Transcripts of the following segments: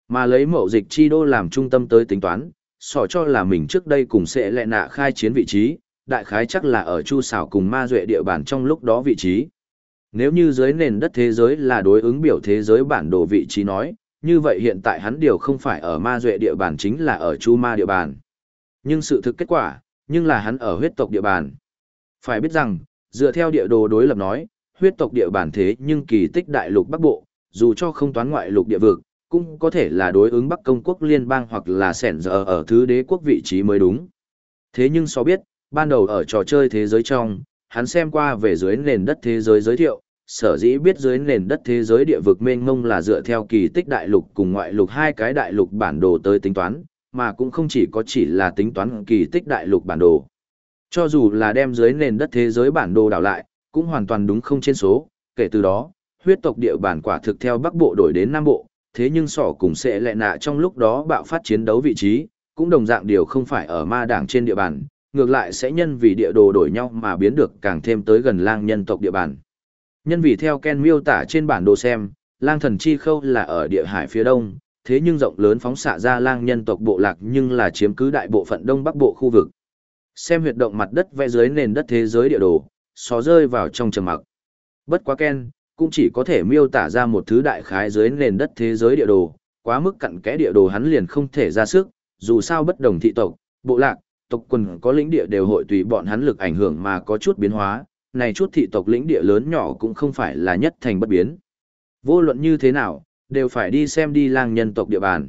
Mà lấy mậu dịch chi đô làm trung tâm tới tính toán, sỏ cho là mình trước đây cùng sẽ lẹ nạ khai chiến vị trí, đại khái chắc là ở Chu Sảo cùng Ma Duệ địa bàn trong lúc đó vị trí. Nếu như dưới nền đất thế giới là đối ứng biểu thế giới bản đồ vị trí nói, như vậy hiện tại hắn điều không phải ở Ma Duệ địa bàn chính là ở Chu Ma địa bàn. Nhưng sự thực kết quả, nhưng là hắn ở huyết tộc địa bàn. Phải biết rằng, dựa theo địa đồ đối lập nói, huyết tộc địa bàn thế nhưng kỳ tích đại lục Bắc Bộ, dù cho không toán ngoại lục địa vực, cũng có thể là đối ứng Bắc Công quốc liên bang hoặc là sẻn giờ ở thứ đế quốc vị trí mới đúng. Thế nhưng so biết, ban đầu ở trò chơi thế giới trong, hắn xem qua về dưới nền đất thế giới giới thiệu, sở dĩ biết dưới nền đất thế giới địa vực mênh mông là dựa theo kỳ tích đại lục cùng ngoại lục hai cái đại lục bản đồ tới tính toán, mà cũng không chỉ là tính toán kỳ tích đại lục bản đồ. Cho dù là đem dưới nền đất thế giới bản đồ đảo lại, cũng hoàn toàn đúng không trên số, kể từ đó, huyết tộc địa bản quả thực theo Bắc Bộ đổi đến Nam Bộ, thế nhưng sỏ cùng sẽ lẹ nạ trong lúc đó bạo phát chiến đấu vị trí, cũng đồng dạng điều không phải ở ma đảng trên địa bàn, ngược lại sẽ nhân vì địa đồ đổi nhau mà biến được càng thêm tới gần lang nhân tộc địa bàn. Nhân vì theo Ken miêu tả trên bản đồ xem, lang thần chi khâu là ở địa hải phía đông, thế nhưng rộng lớn phóng xạ ra lang nhân tộc bộ lạc nhưng là chiếm cứ đại bộ phận đông bắc bộ khu vực. Xem huyệt động mặt đất vẽ dưới nền đất thế giới địa đồ, xó rơi vào trong trầm mặc. Bất quá Ken, cũng chỉ có thể miêu tả ra một thứ đại khái dưới nền đất thế giới địa đồ, quá mức cặn kẽ địa đồ hắn liền không thể ra sức, dù sao bất đồng thị tộc, bộ lạc, tộc quần có lĩnh địa đều hội tùy bọn hắn lực ảnh hưởng mà có chút biến hóa, này chút thị tộc lĩnh địa lớn nhỏ cũng không phải là nhất thành bất biến. Vô luận như thế nào, đều phải đi xem đi lang nhân tộc địa bàn.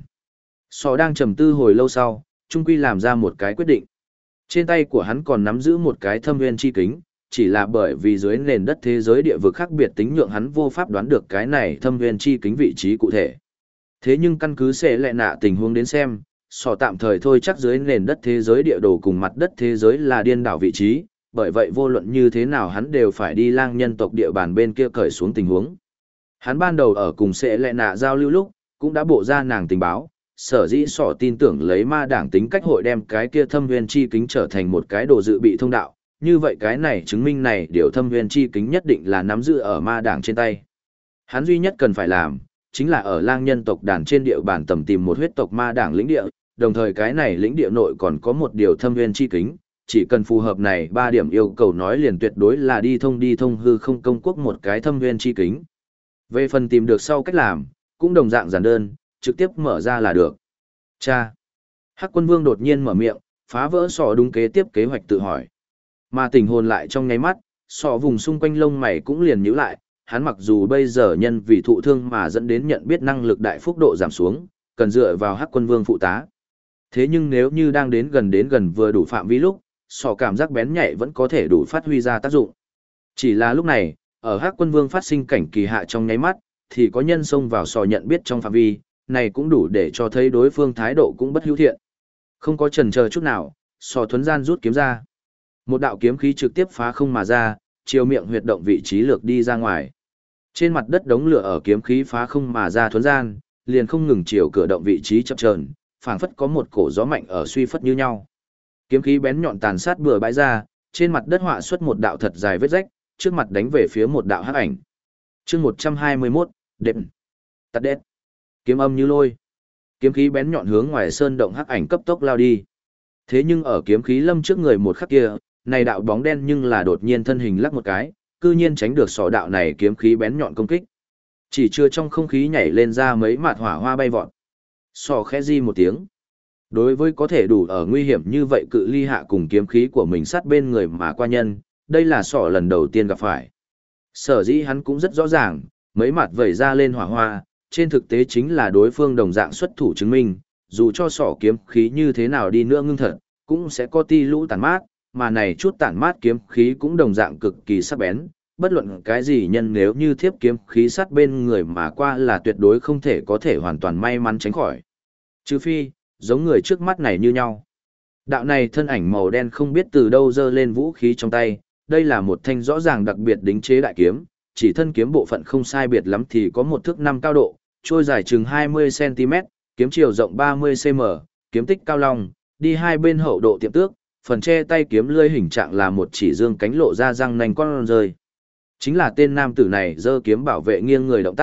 Sò đang trầm tư hồi lâu sau, trung quy làm ra một cái quyết định. Trên tay của hắn còn nắm giữ một cái thâm nguyên chi kính, chỉ là bởi vì dưới nền đất thế giới địa vực khác biệt tính nhượng hắn vô pháp đoán được cái này thâm nguyên chi kính vị trí cụ thể. Thế nhưng căn cứ sẽ lẹ nạ tình huống đến xem, sò tạm thời thôi chắc dưới nền đất thế giới địa đồ cùng mặt đất thế giới là điên đảo vị trí, bởi vậy vô luận như thế nào hắn đều phải đi lang nhân tộc địa bàn bên kia cởi xuống tình huống. Hắn ban đầu ở cùng sẽ lẹ nạ giao lưu lúc, cũng đã bộ ra nàng tình báo, sở dĩ sỏ tin tưởng lấy ma đảng tính cách hội đem cái kia thâm nguyên chi kính trở thành một cái đồ dự bị thông đạo, như vậy cái này chứng minh này điều thâm nguyên chi kính nhất định là nắm giữ ở ma đảng trên tay. Hắn duy nhất cần phải làm, chính là ở lang nhân tộc đàn trên địa bàn tầm tìm một huyết tộc ma đảng lĩnh địa, đồng thời cái này lĩnh địa nội còn có một điều thâm nguyên chi kính, chỉ cần phù hợp này 3 điểm yêu cầu nói liền tuyệt đối là đi thông hư không công quốc một cái thâm nguyên chi kính. Về phần tìm được sau cách làm, cũng đồng dạng giản đơn, trực tiếp mở ra là được. Cha! Hắc Quân Vương đột nhiên mở miệng, phá vỡ sọ đúng kế tiếp kế hoạch tự hỏi. Mà tình hồn lại trong nháy mắt, sọ vùng xung quanh lông mày cũng liền nhíu lại, hắn mặc dù bây giờ nhân vì thụ thương mà dẫn đến nhận biết năng lực đại phúc độ giảm xuống, cần dựa vào Hắc Quân Vương phụ tá. Thế nhưng nếu như đang đến gần vừa đủ phạm vi lúc, sọ cảm giác bén nhạy vẫn có thể đủ phát huy ra tác dụng. Chỉ là lúc này, ở Hắc Quân Vương phát sinh cảnh kỳ hạ trong nháy mắt, thì có nhân xông vào sọ nhận biết trong phạm vi, này cũng đủ để cho thấy đối phương thái độ cũng bất hữu thiện. Không có chần chờ chút nào, sọ thuấn gian rút kiếm ra. Một đạo kiếm khí trực tiếp phá không mà ra, chiều miệng huyệt động vị trí lược đi ra ngoài. Trên mặt đất đống lửa ở kiếm khí phá không mà ra thuấn gian, liền không ngừng chiều cửa động vị trí chập chờn, phảng phất có một cổ gió mạnh ở suy phất như nhau. Kiếm khí bén nhọn tàn sát bừa bãi ra, trên mặt đất họa xuất một đạo thật dài vết rách, trước mặt đánh về phía một đạo hắc ảnh. Chương 121, đệm. Tắt đét. Kiếm âm như lôi. Kiếm khí bén nhọn hướng ngoài sơn động hắc ảnh cấp tốc lao đi. Thế nhưng ở kiếm khí lâm trước người một khắc kia, này đạo bóng đen nhưng là đột nhiên thân hình lắc một cái, cư nhiên tránh được sọ đạo này kiếm khí bén nhọn công kích. Chỉ chưa trong không khí nhảy lên ra mấy mạt hỏa hoa bay vọt. Sọ khẽ di một tiếng. Đối với có thể đủ ở nguy hiểm như vậy cự ly hạ cùng kiếm khí của mình sát bên người mà qua nhân, đây là sọ lần đầu tiên gặp phải. Sở dĩ hắn cũng rất rõ ràng, mấy mặt vẩy ra lên hỏa hoa, trên thực tế chính là đối phương đồng dạng xuất thủ chứng minh, dù cho sọ kiếm khí như thế nào đi nữa ngưng thật, cũng sẽ có ti lũ tàn mát, mà này chút tản mát kiếm khí cũng đồng dạng cực kỳ sắc bén, bất luận cái gì nhân nếu như thiếp kiếm khí sát bên người mà qua là tuyệt đối không thể có thể hoàn toàn may mắn tránh khỏi. Trừ phi, giống người trước mắt này như nhau. Đạo này thân ảnh màu đen không biết từ đâu giơ lên vũ khí trong tay, đây là một thanh rõ ràng đặc biệt đính chế đại kiếm, chỉ thân kiếm bộ phận không sai biệt lắm thì có 1 thước 5 cao độ, trôi dài chừng 20cm, kiếm chiều rộng 30cm, kiếm tích cao long, đi hai bên hậu độ tiệm tước, phần che tay kiếm lưỡi hình trạng là một chỉ dương cánh lộ ra răng nanh con rơi. Chính là tên nam tử này giơ kiếm bảo vệ nghiêng người động tác,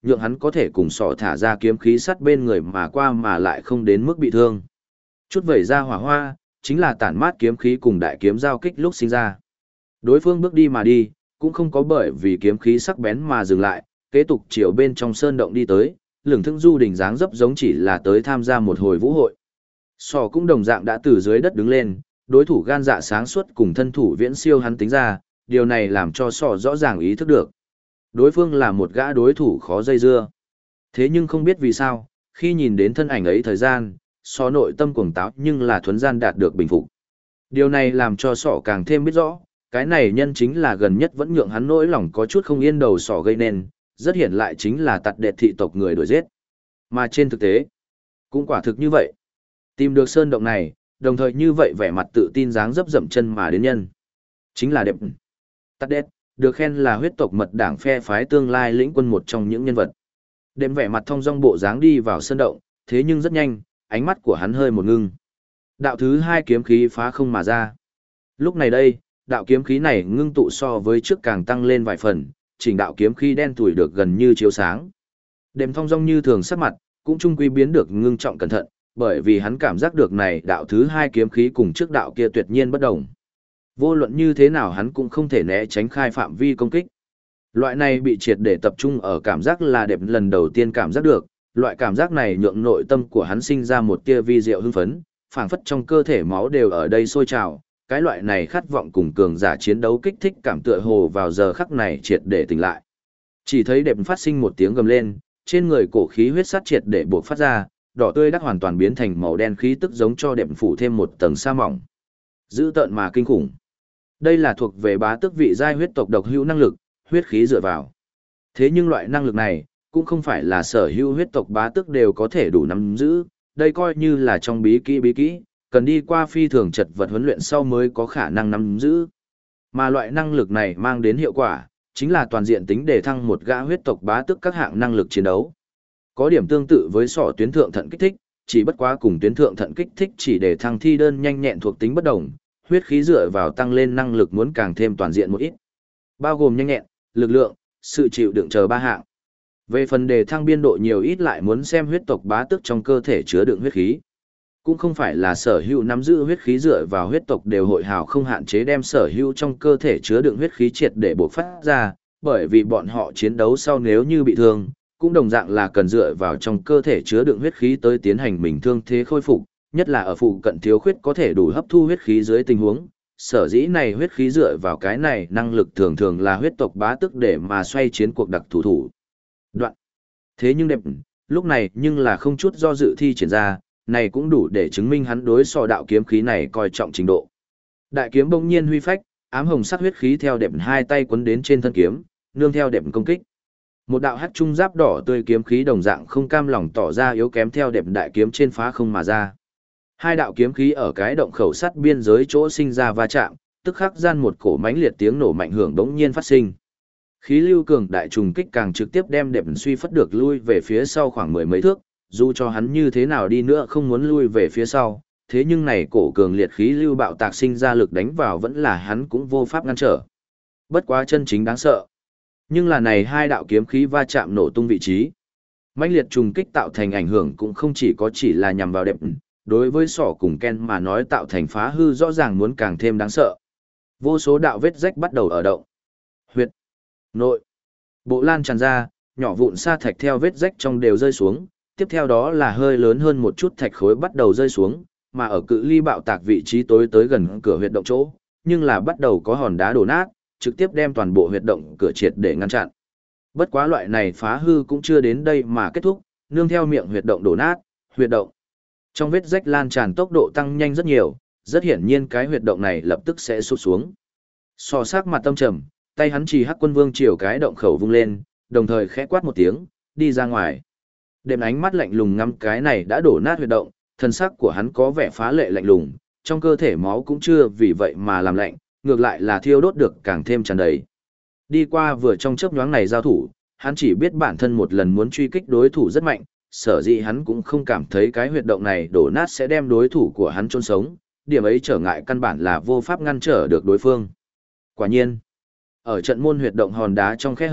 nhượng hắn có thể cùng sọ thả ra kiếm khí sắt bên người mà qua mà lại không đến mức bị thương. Chút vẩy ra hỏa hoa, chính là tản mát kiếm khí cùng đại kiếm giao kích lúc sinh ra. Đối phương bước đi mà đi, cũng không có bởi vì kiếm khí sắc bén mà dừng lại, kế tục chiều bên trong sơn động đi tới, lửng thững du đỉnh dáng dấp giống chỉ là tới tham gia một hồi vũ hội. Sọ cũng đồng dạng đã từ dưới đất đứng lên, đối thủ gan dạ sáng suốt cùng thân thủ viễn siêu hắn tính ra, điều này làm cho Sọ rõ ràng ý thức được. Đối phương là một gã đối thủ khó dây dưa. Thế nhưng không biết vì sao, khi nhìn đến thân ảnh ấy thời gian, Sọ nội tâm cuồng táo nhưng là thuấn gian đạt được bình phục. Điều này làm cho Sọ càng thêm biết rõ, cái này nhân chính là gần nhất vẫn nhượng hắn nỗi lòng có chút không yên đầu Sọ gây nên, rất hiển lại chính là tặc đệ thị tộc người đuổi giết. Mà trên thực tế, cũng quả thực như vậy. Tìm được sơn động này, đồng thời như vậy vẻ mặt tự tin dáng dấp dậm chân mà đến nhân. Chính là đẹp. Tặc đệ, được khen là huyết tộc mật đảng phe phái tương lai lĩnh quân một trong những nhân vật. Đệm vẻ mặt thông dong bộ dáng đi vào sơn động, thế nhưng rất nhanh, ánh mắt của hắn hơi một ngưng. Đạo thứ hai kiếm khí phá không mà ra. Lúc này đây, đạo kiếm khí này ngưng tụ so với trước càng tăng lên vài phần, chỉnh đạo kiếm khí đen tủi được gần như chiếu sáng. Đệm thông dong như thường sắc mặt, cũng trung quy biến được ngưng trọng cẩn thận, bởi vì hắn cảm giác được này đạo thứ hai kiếm khí cùng trước đạo kia tuyệt nhiên bất đồng. Vô luận như thế nào hắn cũng không thể né tránh khai phạm vi công kích. Loại này bị triệt để tập trung ở cảm giác là đẹp lần đầu tiên cảm giác được, loại cảm giác này nhượng nội tâm của hắn sinh ra một tia vi diệu hưng phấn, phảng phất trong cơ thể máu đều ở đây sôi trào, cái loại này khát vọng cùng cường giả chiến đấu kích thích cảm tựa hồ vào giờ khắc này triệt để tỉnh lại. Chỉ thấy đẹp phát sinh một tiếng gầm lên, trên người cổ khí huyết sát triệt để buộc phát ra, đỏ tươi đắc hoàn toàn biến thành màu đen khí tức giống cho đẹp phủ thêm một tầng sa mỏng. Dữ tợn mà kinh khủng. Đây là thuộc về bá tước vị giai huyết tộc độc hữu năng lực, huyết khí dựa vào. Thế nhưng loại năng lực này, cũng không phải là sở hữu huyết tộc bá tước đều có thể đủ nắm giữ, đây coi như là trong bí kỹ, cần đi qua phi thường chật vật huấn luyện sau mới có khả năng nắm giữ. Mà loại năng lực này mang đến hiệu quả, chính là toàn diện tính để thăng một gã huyết tộc bá tước các hạng năng lực chiến đấu. Có điểm tương tự với sọ tuyến thượng thận kích thích, chỉ bất quá cùng tuyến thượng thận kích thích chỉ để thăng thi đơn nhanh nhẹn thuộc tính bất đồng, huyết khí dựa vào tăng lên năng lực muốn càng thêm toàn diện một ít. Bao gồm nhanh nhẹn, lực lượng, sự chịu đựng chờ ba hạng. Về phần đề thăng biên độ nhiều ít lại muốn xem huyết tộc bá tước trong cơ thể chứa đựng huyết khí. Cũng không phải là sở hữu nắm giữ huyết khí dựa vào huyết tộc đều hội hào không hạn chế đem sở hữu trong cơ thể chứa đựng huyết khí triệt để bộc phát ra, bởi vì bọn họ chiến đấu sau nếu như bị thương, cũng đồng dạng là cần dựa vào trong cơ thể chứa đựng huyết khí tới tiến hành mình thương thế khôi phục, nhất là ở phụ cận thiếu khuyết có thể đủ hấp thu huyết khí dưới tình huống. Sở dĩ này huyết khí dựa vào cái này năng lực thường thường là huyết tộc bá tước để mà xoay chiến cuộc đặc thủ đoạn. Thế nhưng đẹp, lúc này nhưng là không chút do dự thi triển ra, này cũng đủ để chứng minh hắn đối sọ đạo kiếm khí này coi trọng trình độ. Đại kiếm bỗng nhiên huy phách, ám hồng sắc huyết khí theo đẹp hai tay quấn đến trên thân kiếm, nương theo đẹp công kích. Một đạo hắc trung giáp đỏ tươi kiếm khí đồng dạng không cam lòng tỏ ra yếu kém theo đẹp đại kiếm trên phá không mà ra. Hai đạo kiếm khí ở cái động khẩu sắt biên giới chỗ sinh ra va chạm, tức khắc gian một cổ mãnh liệt tiếng nổ mạnh hưởng đống nhiên phát sinh. Khí lưu cường đại trùng kích càng trực tiếp đem đẹp suy phất được lui về phía sau khoảng mười mấy thước, dù cho hắn như thế nào đi nữa không muốn lui về phía sau, thế nhưng này cổ cường liệt khí lưu bạo tạc sinh ra lực đánh vào vẫn là hắn cũng vô pháp ngăn trở. Bất quá chân chính đáng sợ. Nhưng là này hai đạo kiếm khí va chạm nổ tung vị trí. Mãnh liệt trùng kích tạo thành ảnh hưởng cũng không chỉ là nhằm vào đẹp, đối với sỏ cùng Ken mà nói tạo thành phá hư rõ ràng muốn càng thêm đáng sợ. Vô số đạo vết rách bắt đầu ở động. Huyệt, nội, bộ lan tràn ra, nhỏ vụn sa thạch theo vết rách trong đều rơi xuống, tiếp theo đó là hơi lớn hơn một chút thạch khối bắt đầu rơi xuống, mà ở cự ly bạo tạc vị trí tối tới gần cửa huyệt động chỗ, nhưng là bắt đầu có hòn đá đổ nát, trực tiếp đem toàn bộ huyệt động cửa triệt để ngăn chặn. Bất quá loại này phá hư cũng chưa đến đây mà kết thúc, nương theo miệng huyệt động đổ nát, huyệt động trong vết rách lan tràn tốc độ tăng nhanh rất nhiều, rất hiển nhiên cái huyệt động này lập tức sẽ sụt xuống. So sắc mặt tâm trầm, tay hắn chỉ Hắc Quân Vương chiều cái động khẩu vung lên, đồng thời khẽ quát một tiếng, đi ra ngoài. Đệm ánh mắt lạnh lùng ngắm cái này đã đổ nát huyệt động, thân sắc của hắn có vẻ phá lệ lạnh lùng, trong cơ thể máu cũng chưa vì vậy mà làm lạnh, ngược lại là thiêu đốt được càng thêm tràn đầy. Đi qua vừa trong chớp nhoáng này giao thủ, hắn chỉ biết bản thân một lần muốn truy kích đối thủ rất mạnh, sở dĩ hắn cũng không cảm thấy cái huyệt động này đổ nát sẽ đem đối thủ của hắn chôn sống, điểm ấy trở ngại căn bản là vô pháp ngăn trở được đối phương. Quả nhiên, ở trận môn huyệt động hòn đá trong khe hở,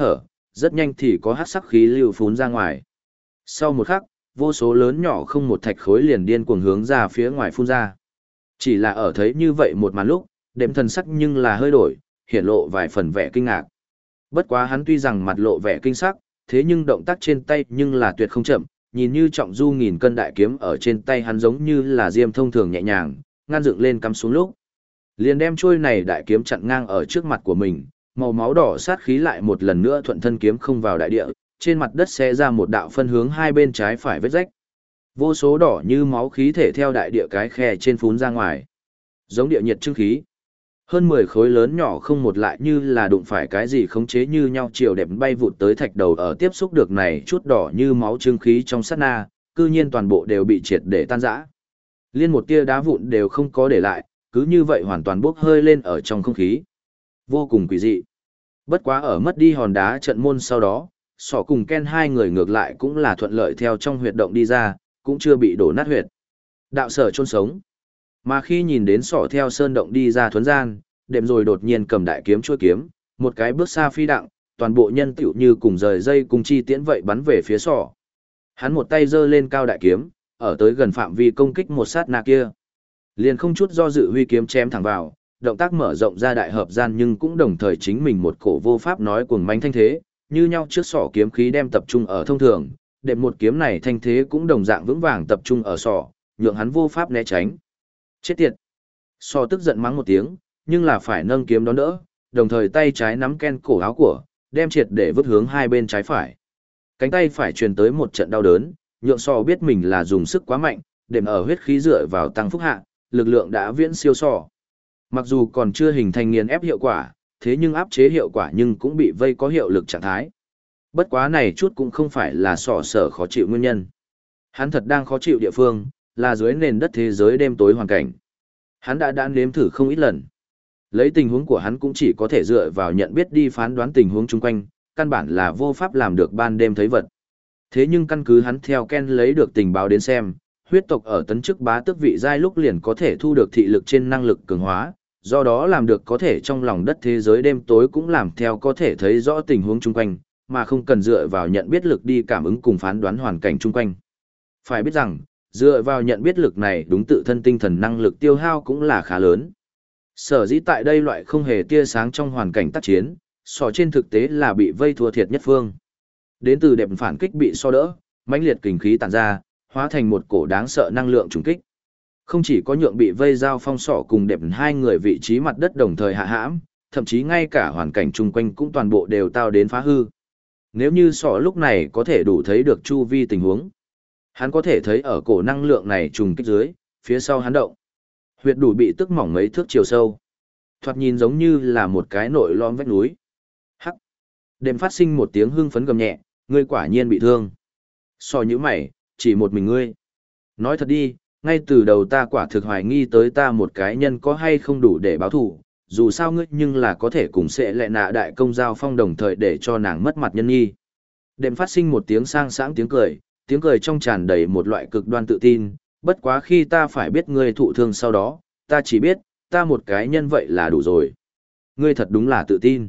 rất nhanh thì có hắc sắc khí lưu phún ra ngoài. Sau một khắc, vô số lớn nhỏ không một thạch khối liền điên cuồng hướng ra phía ngoài phun ra. Chỉ là ở thấy như vậy một màn lúc, đệm thần sắc nhưng là hơi đổi, hiển lộ vài phần vẻ kinh ngạc. Bất quá hắn tuy rằng mặt lộ vẻ kinh sắc, thế nhưng động tác trên tay nhưng là tuyệt không chậm, nhìn như trọng du nghìn cân đại kiếm ở trên tay hắn giống như là diêm thông thường nhẹ nhàng, ngăn dựng lên cắm xuống lúc. Liền đem trôi này đại kiếm chặn ngang ở trước mặt của mình, màu máu đỏ sát khí lại một lần nữa thuận thân kiếm không vào đại địa, trên mặt đất xé ra một đạo phân hướng hai bên trái phải vết rách. Vô số đỏ như máu khí thể theo đại địa cái khe trên phún ra ngoài. Giống địa nhiệt trưng khí. Hơn 10 khối lớn nhỏ không một lại như là đụng phải cái gì khống chế như nhau chiều đẹp bay vụt tới thạch đầu ở tiếp xúc được này chút đỏ như máu trưng khí trong sát na, cư nhiên toàn bộ đều bị triệt để tan rã. Liên một tia đá vụn đều không có để lại, cứ như vậy hoàn toàn bốc hơi lên ở trong không khí. Vô cùng quỷ dị. Bất quá ở mất đi hòn đá trận môn sau đó, Sỏ cùng Ken hai người ngược lại cũng là thuận lợi theo trong huyệt động đi ra, cũng chưa bị đổ nát huyệt. Đạo sở chôn sống. Mà khi nhìn đến Sỏ theo sơn động đi ra thuấn gian, đệm rồi đột nhiên cầm đại kiếm chuôi kiếm, một cái bước xa phi đặng, toàn bộ nhân tựu như cùng rời dây cùng chi tiễn vậy bắn về phía Sỏ. Hắn một tay giơ lên cao đại kiếm, ở tới gần phạm vi công kích một sát na kia. Liền không chút do dự huy kiếm chém thẳng vào, động tác mở rộng ra đại hợp gian nhưng cũng đồng thời chính mình một cổ vô pháp nói cuồng mãnh thanh thế, như nhau trước Sỏ kiếm khí đem tập trung ở thông thường, đệm một kiếm này thanh thế cũng đồng dạng vững vàng tập trung ở Sỏ, nhượng hắn vô pháp né tránh. Chết tiệt! Sỏ tức giận mắng một tiếng, nhưng là phải nâng kiếm đón đỡ, đồng thời tay trái nắm Ken cổ áo của, đem triệt để vứt hướng hai bên trái phải. Cánh tay phải truyền tới một trận đau đớn, nhượng Sỏ biết mình là dùng sức quá mạnh, đệm ở huyết khí dựa vào tăng phúc hạ, lực lượng đã viễn siêu Sỏ. Mặc dù còn chưa hình thành nghiền ép hiệu quả, thế nhưng áp chế hiệu quả nhưng cũng bị vây có hiệu lực trạng thái. Bất quá này chút cũng không phải là Sỏ sở khó chịu nguyên nhân. Hắn thật đang khó chịu địa phương, là dưới nền đất thế giới đêm tối hoàn cảnh. Hắn đã nếm thử không ít lần. Lấy tình huống của hắn cũng chỉ có thể dựa vào nhận biết đi phán đoán tình huống chung quanh, căn bản là vô pháp làm được ban đêm thấy vật. Thế nhưng căn cứ hắn theo Ken lấy được tình báo đến xem, huyết tộc ở tấn chức bá tước vị giai lúc liền có thể thu được thị lực trên năng lực cường hóa, do đó làm được có thể trong lòng đất thế giới đêm tối cũng làm theo có thể thấy rõ tình huống chung quanh, mà không cần dựa vào nhận biết lực đi cảm ứng cùng phán đoán hoàn cảnh chung quanh. Phải biết rằng, dựa vào nhận biết lực này đúng tự thân tinh thần năng lực tiêu hao cũng là khá lớn. Sở dĩ tại đây loại không hề tia sáng trong hoàn cảnh tác chiến, Sỏ trên thực tế là bị vây thua thiệt nhất phương. Đến từ đẹp phản kích bị so đỡ, mãnh liệt kình khí tản ra, hóa thành một cổ đáng sợ năng lượng trùng kích. Không chỉ có nhượng bị vây giao phong Sỏ cùng đẹp hai người vị trí mặt đất đồng thời hạ hãm, thậm chí ngay cả hoàn cảnh chung quanh cũng toàn bộ đều tao đến phá hư. Nếu như Sỏ lúc này có thể đủ thấy được chu vi tình huống, hắn có thể thấy ở cổ năng lượng này trùng kích dưới, phía sau hắn động. Huyệt đủ bị tức mỏng mấy thước chiều sâu. Thoạt nhìn giống như là một cái nội lõm vách núi. Hắc. Đêm phát sinh một tiếng hưng phấn gầm nhẹ, ngươi quả nhiên bị thương. Sỏ như mày, chỉ một mình ngươi. Nói thật đi, ngay từ đầu ta quả thực hoài nghi tới ta một cái nhân có hay không đủ để báo thù, dù sao ngươi nhưng là có thể cùng sẽ lệ nạ đại công giao phong đồng thời để cho nàng mất mặt nhân nghi. Đêm phát sinh một tiếng sang sảng tiếng cười trong tràn đầy một loại cực đoan tự tin, bất quá khi ta phải biết ngươi thụ thương sau đó, ta chỉ biết, ta một cái nhân vậy là đủ rồi. Ngươi thật đúng là tự tin.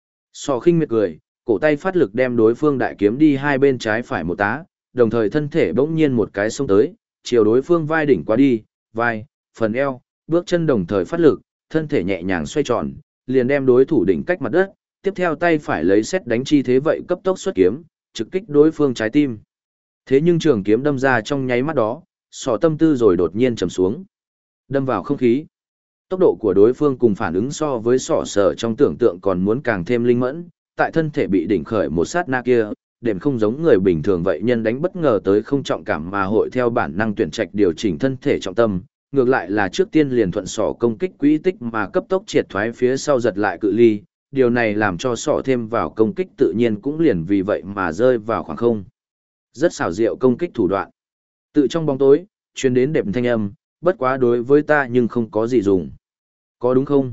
Sỏ khinh miệt cười, cổ tay phát lực đem đối phương đại kiếm đi hai bên trái phải một tá, đồng thời thân thể bỗng nhiên một cái xông tới, chiều đối phương vai đỉnh qua đi, vai, phần eo, bước chân đồng thời phát lực, thân thể nhẹ nhàng xoay tròn, liền đem đối thủ đỉnh cách mặt đất, tiếp theo tay phải lấy xét đánh chi thế vậy cấp tốc xuất kiếm, trực kích đối phương trái tim. Thế nhưng trường kiếm đâm ra trong nháy mắt đó, Sỏ tâm tư rồi đột nhiên trầm xuống. Đâm vào không khí. Tốc độ của đối phương cùng phản ứng so với Sỏ sở trong tưởng tượng còn muốn càng thêm linh mẫn, tại thân thể bị đỉnh khởi một sát na kia, đệm không giống người bình thường vậy nhân đánh bất ngờ tới không trọng cảm mà hội theo bản năng tuyển trạch điều chỉnh thân thể trọng tâm, ngược lại là trước tiên liền thuận Sỏ công kích quỹ tích mà cấp tốc triệt thoái phía sau giật lại cự ly, điều này làm cho Sỏ thêm vào công kích tự nhiên cũng liền vì vậy mà rơi vào khoảng không. Rất xảo diệu công kích thủ đoạn. Tự trong bóng tối, truyền đến đệm thanh âm, bất quá đối với ta nhưng không có gì dùng. Có đúng không?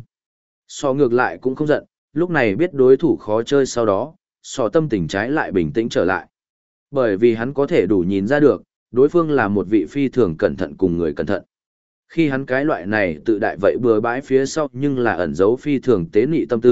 Sỏ ngược lại cũng không giận, lúc này biết đối thủ khó chơi sau đó, Sỏ tâm tình trái lại bình tĩnh trở lại. Bởi vì hắn có thể đủ nhìn ra được, đối phương là một vị phi thường cẩn thận cùng người cẩn thận. Khi hắn cái loại này tự đại vậy bừa bãi phía sau nhưng là ẩn giấu phi thường tế nị tâm tư,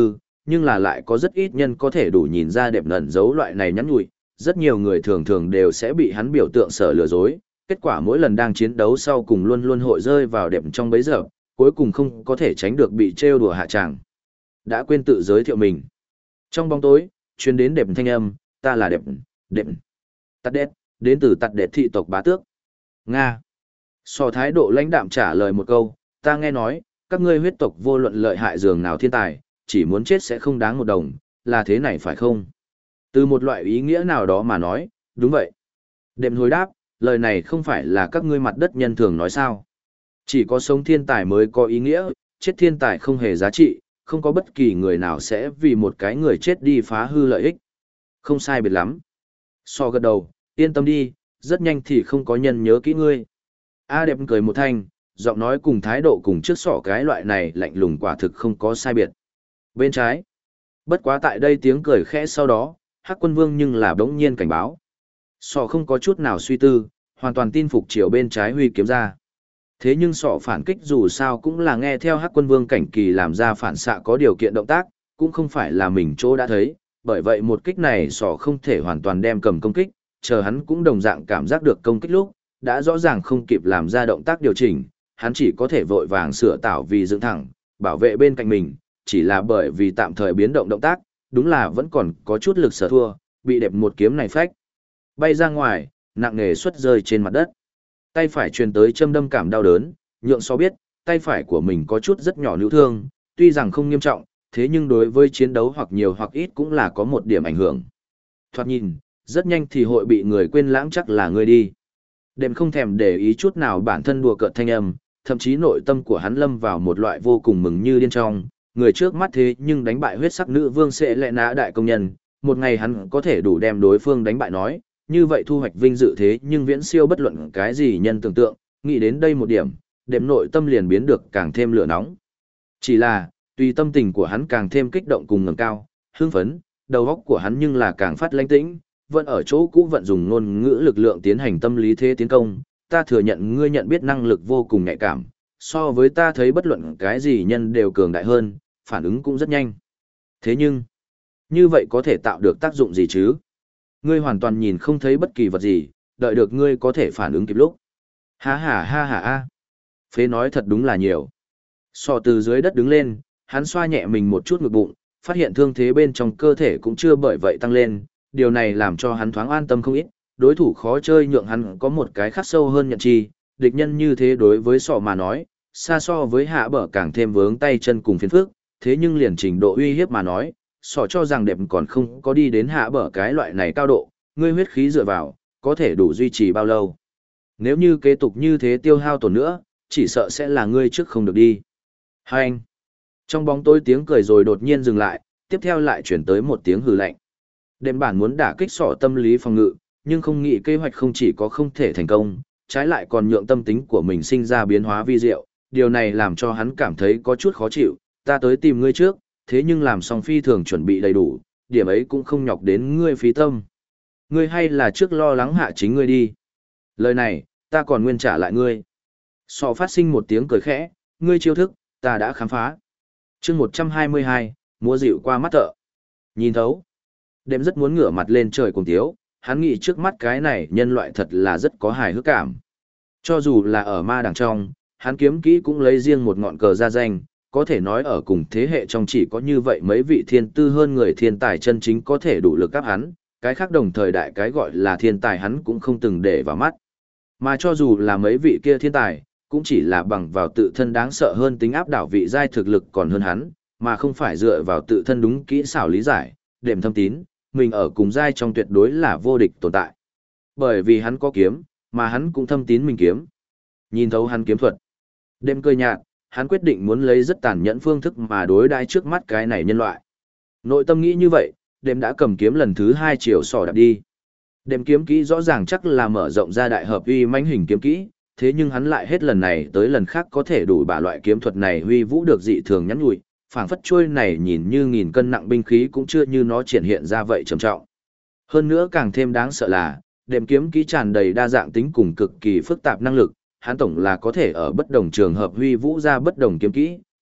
nhưng là lại có rất ít nhân có thể đủ nhìn ra đẹp ẩn giấu loại này nhắn nhủi, rất nhiều người thường thường đều sẽ bị hắn biểu tượng sở lừa dối, kết quả mỗi lần đang chiến đấu sau cùng luôn luôn hội rơi vào đẹp trong bấy giờ, cuối cùng không có thể tránh được bị trêu đùa hạ tràng. Đã quên tự giới thiệu mình. Trong bóng tối, truyền đến đẹp thanh âm, ta là đẹp. Tạt đét, đến từ tạt đét thị tộc bá tước. Nga. So thái độ lãnh đạm trả lời một câu, ta nghe nói, các ngươi huyết tộc vô luận lợi hại dường nào thiên tài, chỉ muốn chết sẽ không đáng một đồng, là thế này phải không? Từ một loại ý nghĩa nào đó mà nói, đúng vậy. Đệm hồi đáp, lời này không phải là các ngươi mặt đất nhân thường nói sao. Chỉ có sống thiên tài mới có ý nghĩa, chết thiên tài không hề giá trị, không có bất kỳ người nào sẽ vì một cái người chết đi phá hư lợi ích. Không sai biệt lắm. So gật đầu, yên tâm đi, rất nhanh thì không có nhân nhớ kỹ ngươi. A đẹp cười một thanh, giọng nói cùng thái độ cùng trước sọ cái loại này lạnh lùng quả thực không có sai biệt. Bên trái. Bất quá tại đây tiếng cười khẽ sau đó, Hắc Quân Vương nhưng là bỗng nhiên cảnh báo. Sọ không có chút nào suy tư, hoàn toàn tin phục chiều bên trái huy kiếm ra. Thế nhưng sọ phản kích dù sao cũng là nghe theo Hắc Quân Vương cảnh kỳ làm ra phản xạ có điều kiện động tác, cũng không phải là mình chỗ đã thấy, bởi vậy một kích này sọ không thể hoàn toàn đem cầm công kích, chờ hắn cũng đồng dạng cảm giác được công kích lúc, đã rõ ràng không kịp làm ra động tác điều chỉnh, hắn chỉ có thể vội vàng sửa tảo vì dựng thẳng, bảo vệ bên cạnh mình, chỉ là bởi vì tạm thời biến động động tác, đúng là vẫn còn có chút lực sở thua, bị đẹp một kiếm này phách. Bay ra ngoài, nặng nề xuất rơi trên mặt đất. Tay phải truyền tới châm đâm cảm đau đớn, nhượng so biết, tay phải của mình có chút rất nhỏ nữ thương, tuy rằng không nghiêm trọng, thế nhưng đối với chiến đấu hoặc nhiều hoặc ít cũng là có một điểm ảnh hưởng. Thoạt nhìn, rất nhanh thì hội bị người quên lãng chắc là người đi. Đệm không thèm để ý chút nào bản thân đùa cợt thanh âm, thậm chí nội tâm của hắn lâm vào một loại vô cùng mừng như điên trong, người trước mắt thế nhưng đánh bại huyết sắc nữ vương sẽ lệ nã đại công nhân, một ngày hắn có thể đủ đem đối phương đánh bại nói, như vậy thu hoạch vinh dự thế nhưng viễn siêu bất luận cái gì nhân tưởng tượng, nghĩ đến đây một điểm, đệm nội tâm liền biến được càng thêm lửa nóng. Chỉ là, tùy tâm tình của hắn càng thêm kích động cùng ngẩng cao, hưng phấn, đầu óc của hắn nhưng là càng phát lãnh tĩnh, vẫn ở chỗ cũ vận dùng ngôn ngữ lực lượng tiến hành tâm lý thế tiến công, ta thừa nhận ngươi nhận biết năng lực vô cùng nhạy cảm, so với ta thấy bất luận cái gì nhân đều cường đại hơn, phản ứng cũng rất nhanh. Thế nhưng, như vậy có thể tạo được tác dụng gì chứ? Ngươi hoàn toàn nhìn không thấy bất kỳ vật gì, đợi được ngươi có thể phản ứng kịp lúc. Ha ha ha ha ha. Phế nói thật đúng là nhiều. So từ dưới đất đứng lên, hắn xoa nhẹ mình một chút ngực bụng, phát hiện thương thế bên trong cơ thể cũng chưa bởi vậy tăng lên, điều này làm cho hắn thoáng an tâm không ít, đối thủ khó chơi nhượng hắn có một cái khắc sâu hơn nhận chi, địch nhân như thế đối với sọ mà nói, xa so với hạ bờ càng thêm vướng tay chân cùng phiền phức, thế nhưng liền trình độ uy hiếp mà nói, sọ cho rằng đẹp còn không có đi đến hạ bờ cái loại này cao độ, ngươi huyết khí dựa vào, có thể đủ duy trì bao lâu. Nếu như kế tục như thế tiêu hao tổn nữa, chỉ sợ sẽ là ngươi trước không được đi. Hai anh. Trong bóng tối tiếng cười rồi đột nhiên dừng lại, tiếp theo lại chuyển tới một tiếng hừ lạnh. Đệm bản muốn đả kích sọ tâm lý phòng ngự, nhưng không nghĩ kế hoạch không chỉ có không thể thành công, trái lại còn nhượng tâm tính của mình sinh ra biến hóa vi diệu, điều này làm cho hắn cảm thấy có chút khó chịu, ta tới tìm ngươi trước, thế nhưng làm xong phi thường chuẩn bị đầy đủ, điểm ấy cũng không nhọc đến ngươi phí tâm. Ngươi hay là trước lo lắng hạ chính ngươi đi. Lời này, ta còn nguyên trả lại ngươi. Sọ phát sinh một tiếng cười khẽ, ngươi chiêu thức, ta đã khám phá. chương 122, múa dịu qua mắt thợ. Nhìn thấu. Đệm rất muốn ngửa mặt lên trời cùng tiếu, hắn nghĩ trước mắt cái này nhân loại thật là rất có hài hước cảm. Cho dù là ở ma đằng trong, hắn kiếm kỹ cũng lấy riêng một ngọn cờ ra danh, có thể nói ở cùng thế hệ trong chỉ có như vậy mấy vị thiên tư hơn người thiên tài chân chính có thể đủ lực áp hắn, cái khác đồng thời đại cái gọi là thiên tài hắn cũng không từng để vào mắt. Mà cho dù là mấy vị kia thiên tài, cũng chỉ là bằng vào tự thân đáng sợ hơn tính áp đảo vị giai thực lực còn hơn hắn, mà không phải dựa vào tự thân đúng kỹ xảo lý giải, đệm thâm tín, mình ở cùng giai trong tuyệt đối là vô địch tồn tại. Bởi vì hắn có kiếm, mà hắn cũng thâm tín mình kiếm. Nhìn thấu hắn kiếm thuật. Đêm cười nhạt, hắn quyết định muốn lấy rất tàn nhẫn phương thức mà đối đãi trước mắt cái này nhân loại. Nội tâm nghĩ như vậy, đêm đã cầm kiếm lần thứ 2 chiều sỏ đạp đi. Đêm kiếm kỹ rõ ràng chắc là mở rộng ra đại hợp uy mãnh hình kiếm kỹ, thế nhưng hắn lại hết lần này tới lần khác có thể đủ bả loại kiếm thuật này huy vũ được dị thường nhắn nhủi, phảng phất chuôi này nhìn như nghìn cân nặng binh khí cũng chưa như nó triển hiện ra vậy trầm trọng. Hơn nữa càng thêm đáng sợ là, đệm kiếm kỹ tràn đầy đa dạng tính cùng cực kỳ phức tạp năng lực, hắn tổng là có thể ở bất đồng trường hợp huy vũ ra bất đồng kiếm kỹ,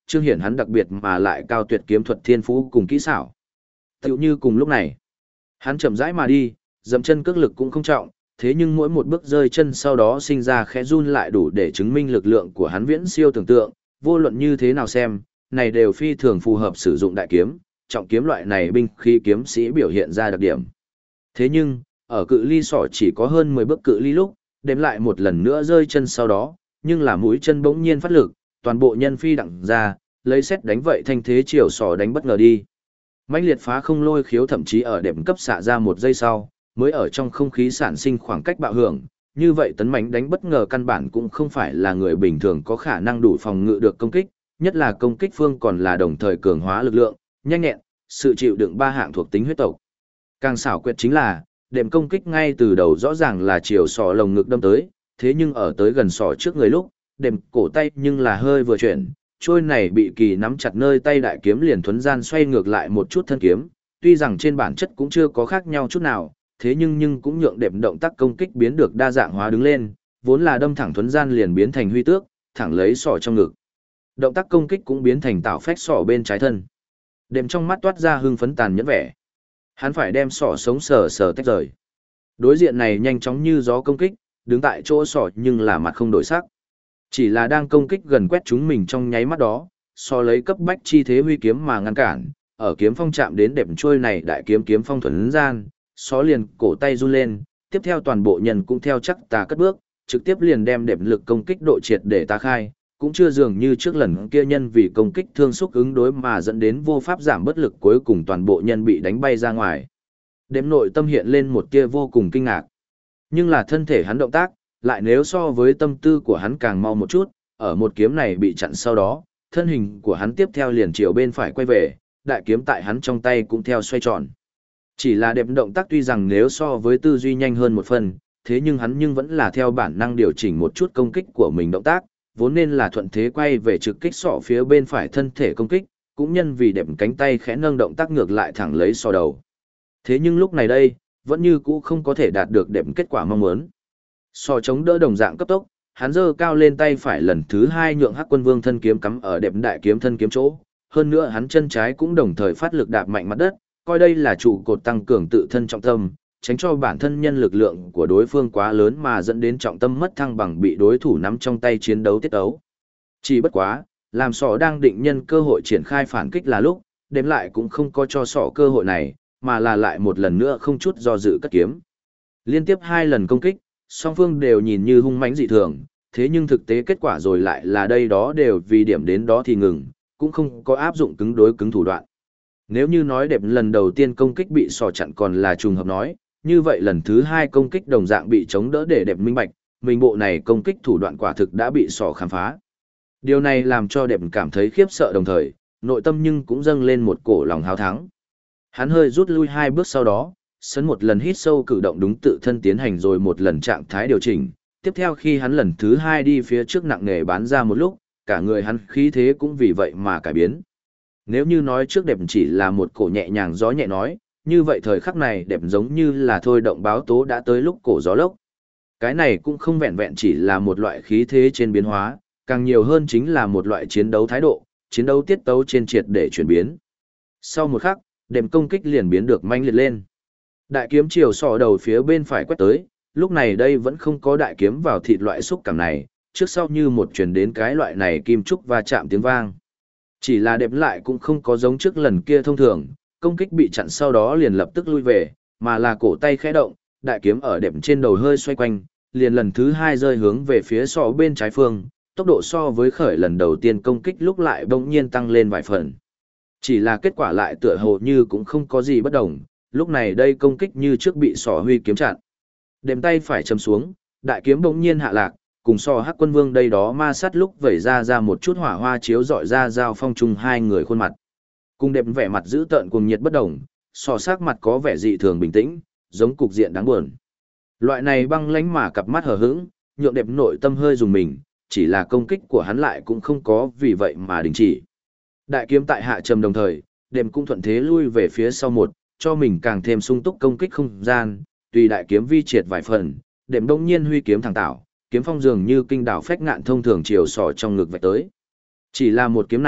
chương hiển hắn đặc biệt mà lại cao tuyệt kiếm thuật thiên phú cùng kỹ xảo. Tựu như cùng lúc này, hắn chậm rãi mà đi, dậm chân cước lực cũng không trọng, thế nhưng mỗi một bước rơi chân sau đó sinh ra khẽ run lại đủ để chứng minh lực lượng của hắn viễn siêu tưởng tượng, vô luận như thế nào xem, này đều phi thường phù hợp sử dụng đại kiếm, trọng kiếm loại này binh khí kiếm sĩ biểu hiện ra đặc điểm. Thế nhưng, ở cự ly sỏ chỉ có hơn 10 bước cự ly lúc, đếm lại một lần nữa rơi chân sau đó, nhưng là mũi chân bỗng nhiên phát lực, toàn bộ nhân phi đặng ra, lấy xét đánh vậy thanh thế chiều sỏ đánh bất ngờ đi. Mãnh liệt phá không lôi khiếu thậm chí ở đệm cấp xạ ra một giây sau, mới ở trong không khí sản sinh khoảng cách bạo hưởng, như vậy tấn mãnh đánh bất ngờ căn bản cũng không phải là người bình thường có khả năng đủ phòng ngự được công kích, nhất là công kích phương còn là đồng thời cường hóa lực lượng, nhanh nhẹn, sự chịu đựng ba hạng thuộc tính huyết tộc. Càng xảo quyệt chính là, đệm công kích ngay từ đầu rõ ràng là chiều sọ lồng ngực đâm tới, thế nhưng ở tới gần sọ trước người lúc, đệm cổ tay nhưng là hơi vừa chuyển, trôi này bị kỳ nắm chặt nơi tay đại kiếm liền thuấn gian xoay ngược lại một chút thân kiếm, tuy rằng trên bản chất cũng chưa có khác nhau chút nào, thế nhưng cũng nhượng đệm động tác công kích biến được đa dạng hóa đứng lên, vốn là đâm thẳng thuấn gian liền biến thành huy tước, thẳng lấy sọ trong ngực. Động tác công kích cũng biến thành tạo phách sọ bên trái thân. Đệm trong mắt toát ra hưng phấn tàn nhẫn vẻ. Hắn phải đem sọ sống sờ sờ tách rời. Đối diện này nhanh chóng như gió công kích, đứng tại chỗ sọ nhưng là mặt không đổi sắc. Chỉ là đang công kích gần quét chúng mình trong nháy mắt đó, so lấy cấp bách chi thế huy kiếm mà ngăn cản, ở kiếm phong chạm đến đệm trôi này đại kiếm kiếm phong thuần gian, xó liền cổ tay run lên, tiếp theo toàn bộ nhân cũng theo chắc tà cất bước, trực tiếp liền đem đệm lực công kích độ triệt để ta khai, cũng chưa dường như trước lần kia nhân vì công kích thương xúc ứng đối mà dẫn đến vô pháp giảm bất lực cuối cùng toàn bộ nhân bị đánh bay ra ngoài. Đệm nội tâm hiện lên một tia vô cùng kinh ngạc. Nhưng là thân thể hắn động tác, lại nếu so với tâm tư của hắn càng mau một chút, ở một kiếm này bị chặn sau đó, thân hình của hắn tiếp theo liền chiều bên phải quay về, đại kiếm tại hắn trong tay cũng theo xoay tròn. Chỉ là đẹp động tác tuy rằng nếu so với tư duy nhanh hơn một phần, thế nhưng hắn nhưng vẫn là theo bản năng điều chỉnh một chút công kích của mình động tác, vốn nên là thuận thế quay về trực kích sọ phía bên phải thân thể công kích, cũng nhân vì đẹp cánh tay khẽ nâng động tác ngược lại thẳng lấy sọ đầu. Thế nhưng lúc này đây, vẫn như cũ không có thể đạt được đẹp kết quả mong muốn. Sọ chống đỡ đồng dạng cấp tốc, hắn giơ cao lên tay phải lần thứ hai nhượng Hắc Quân Vương thân kiếm cắm ở đẹp đại kiếm thân kiếm chỗ, hơn nữa hắn chân trái cũng đồng thời phát lực đạp mạnh mặt đất, coi đây là trụ cột tăng cường tự thân trọng tâm, tránh cho bản thân nhân lực lượng của đối phương quá lớn mà dẫn đến trọng tâm mất thăng bằng bị đối thủ nắm trong tay chiến đấu tiết ấu. Chỉ bất quá, làm sọ đang định nhân cơ hội triển khai phản kích là lúc, đếm lại cũng không có cho sọ cơ hội này, mà là lại một lần nữa không chút do dự cất kiếm. Liên tiếp 2 lần công kích, song phương đều nhìn như hung mãnh dị thường, thế nhưng thực tế kết quả rồi lại là đây đó đều vì điểm đến đó thì ngừng, cũng không có áp dụng cứng đối cứng thủ đoạn. Nếu như nói đẹp lần đầu tiên công kích bị sò chặn còn là trùng hợp nói, như vậy lần thứ 2 công kích đồng dạng bị chống đỡ để đẹp minh bạch, mình bộ này công kích thủ đoạn quả thực đã bị sò khám phá. Điều này làm cho đẹp cảm thấy khiếp sợ đồng thời, nội tâm nhưng cũng dâng lên một cổ lòng háo thắng. Hắn hơi rút lui 2 bước sau đó, sấn một lần hít sâu cử động đúng tự thân tiến hành rồi một lần trạng thái điều chỉnh. Tiếp theo khi hắn lần thứ 2 đi phía trước nặng nề bán ra một lúc, cả người hắn khí thế cũng vì vậy mà cải biến. Nếu như nói trước đẹp chỉ là một cổ nhẹ nhàng gió nhẹ nói, như vậy thời khắc này đẹp giống như là thôi động báo tố đã tới lúc cổ gió lốc. Cái này cũng không vẹn vẹn chỉ là một loại khí thế trên biến hóa, càng nhiều hơn chính là một loại chiến đấu thái độ, chiến đấu tiết tấu trên triệt để chuyển biến. Sau một khắc, đẹp công kích liền biến được manh liệt lên. Đại kiếm chiều sọ đầu phía bên phải quét tới, lúc này đây vẫn không có đại kiếm vào thịt loại xúc cảm này, trước sau như một truyền đến cái loại này kim trúc và chạm tiếng vang. Chỉ là đẹp lại cũng không có giống trước lần kia thông thường, công kích bị chặn sau đó liền lập tức lui về, mà là cổ tay khẽ động, đại kiếm ở đẹp trên đầu hơi xoay quanh, liền lần thứ 2 rơi hướng về phía sọ bên trái phương, tốc độ so với khởi lần đầu tiên công kích lúc lại bỗng nhiên tăng lên vài phần. Chỉ là kết quả lại tựa hồ như cũng không có gì bất đồng, lúc này đây công kích như trước bị sọ huy kiếm chặn. Đệm tay phải chầm xuống, đại kiếm bỗng nhiên hạ lạc, cùng sọ Hắc Quân Vương đây đó ma sát lúc vẩy ra một chút hỏa hoa chiếu dọi ra giao phong chung hai người khuôn mặt. Cùng đẹp vẻ mặt dữ tợn cùng nhiệt bất đồng, sọ sắc mặt có vẻ dị thường bình tĩnh, giống cục diện đáng buồn. Loại này băng lãnh mà cặp mắt hờ hững, nhượng đẹp nội tâm hơi dùng mình, chỉ là công kích của hắn lại cũng không có vì vậy mà đình chỉ. Đại kiếm tại hạ trầm đồng thời, đẹp cũng thuận thế lui về phía sau một, cho mình càng thêm sung túc công kích không gian, tùy đại kiếm vi triệt vài phần, đệm đông nhiên huy kiếm thẳng tạo, kiếm phong dường như kinh đảo phách ngạn thông thường chiều sỏ trong ngực vạch tới. Chỉ là một kiếm này,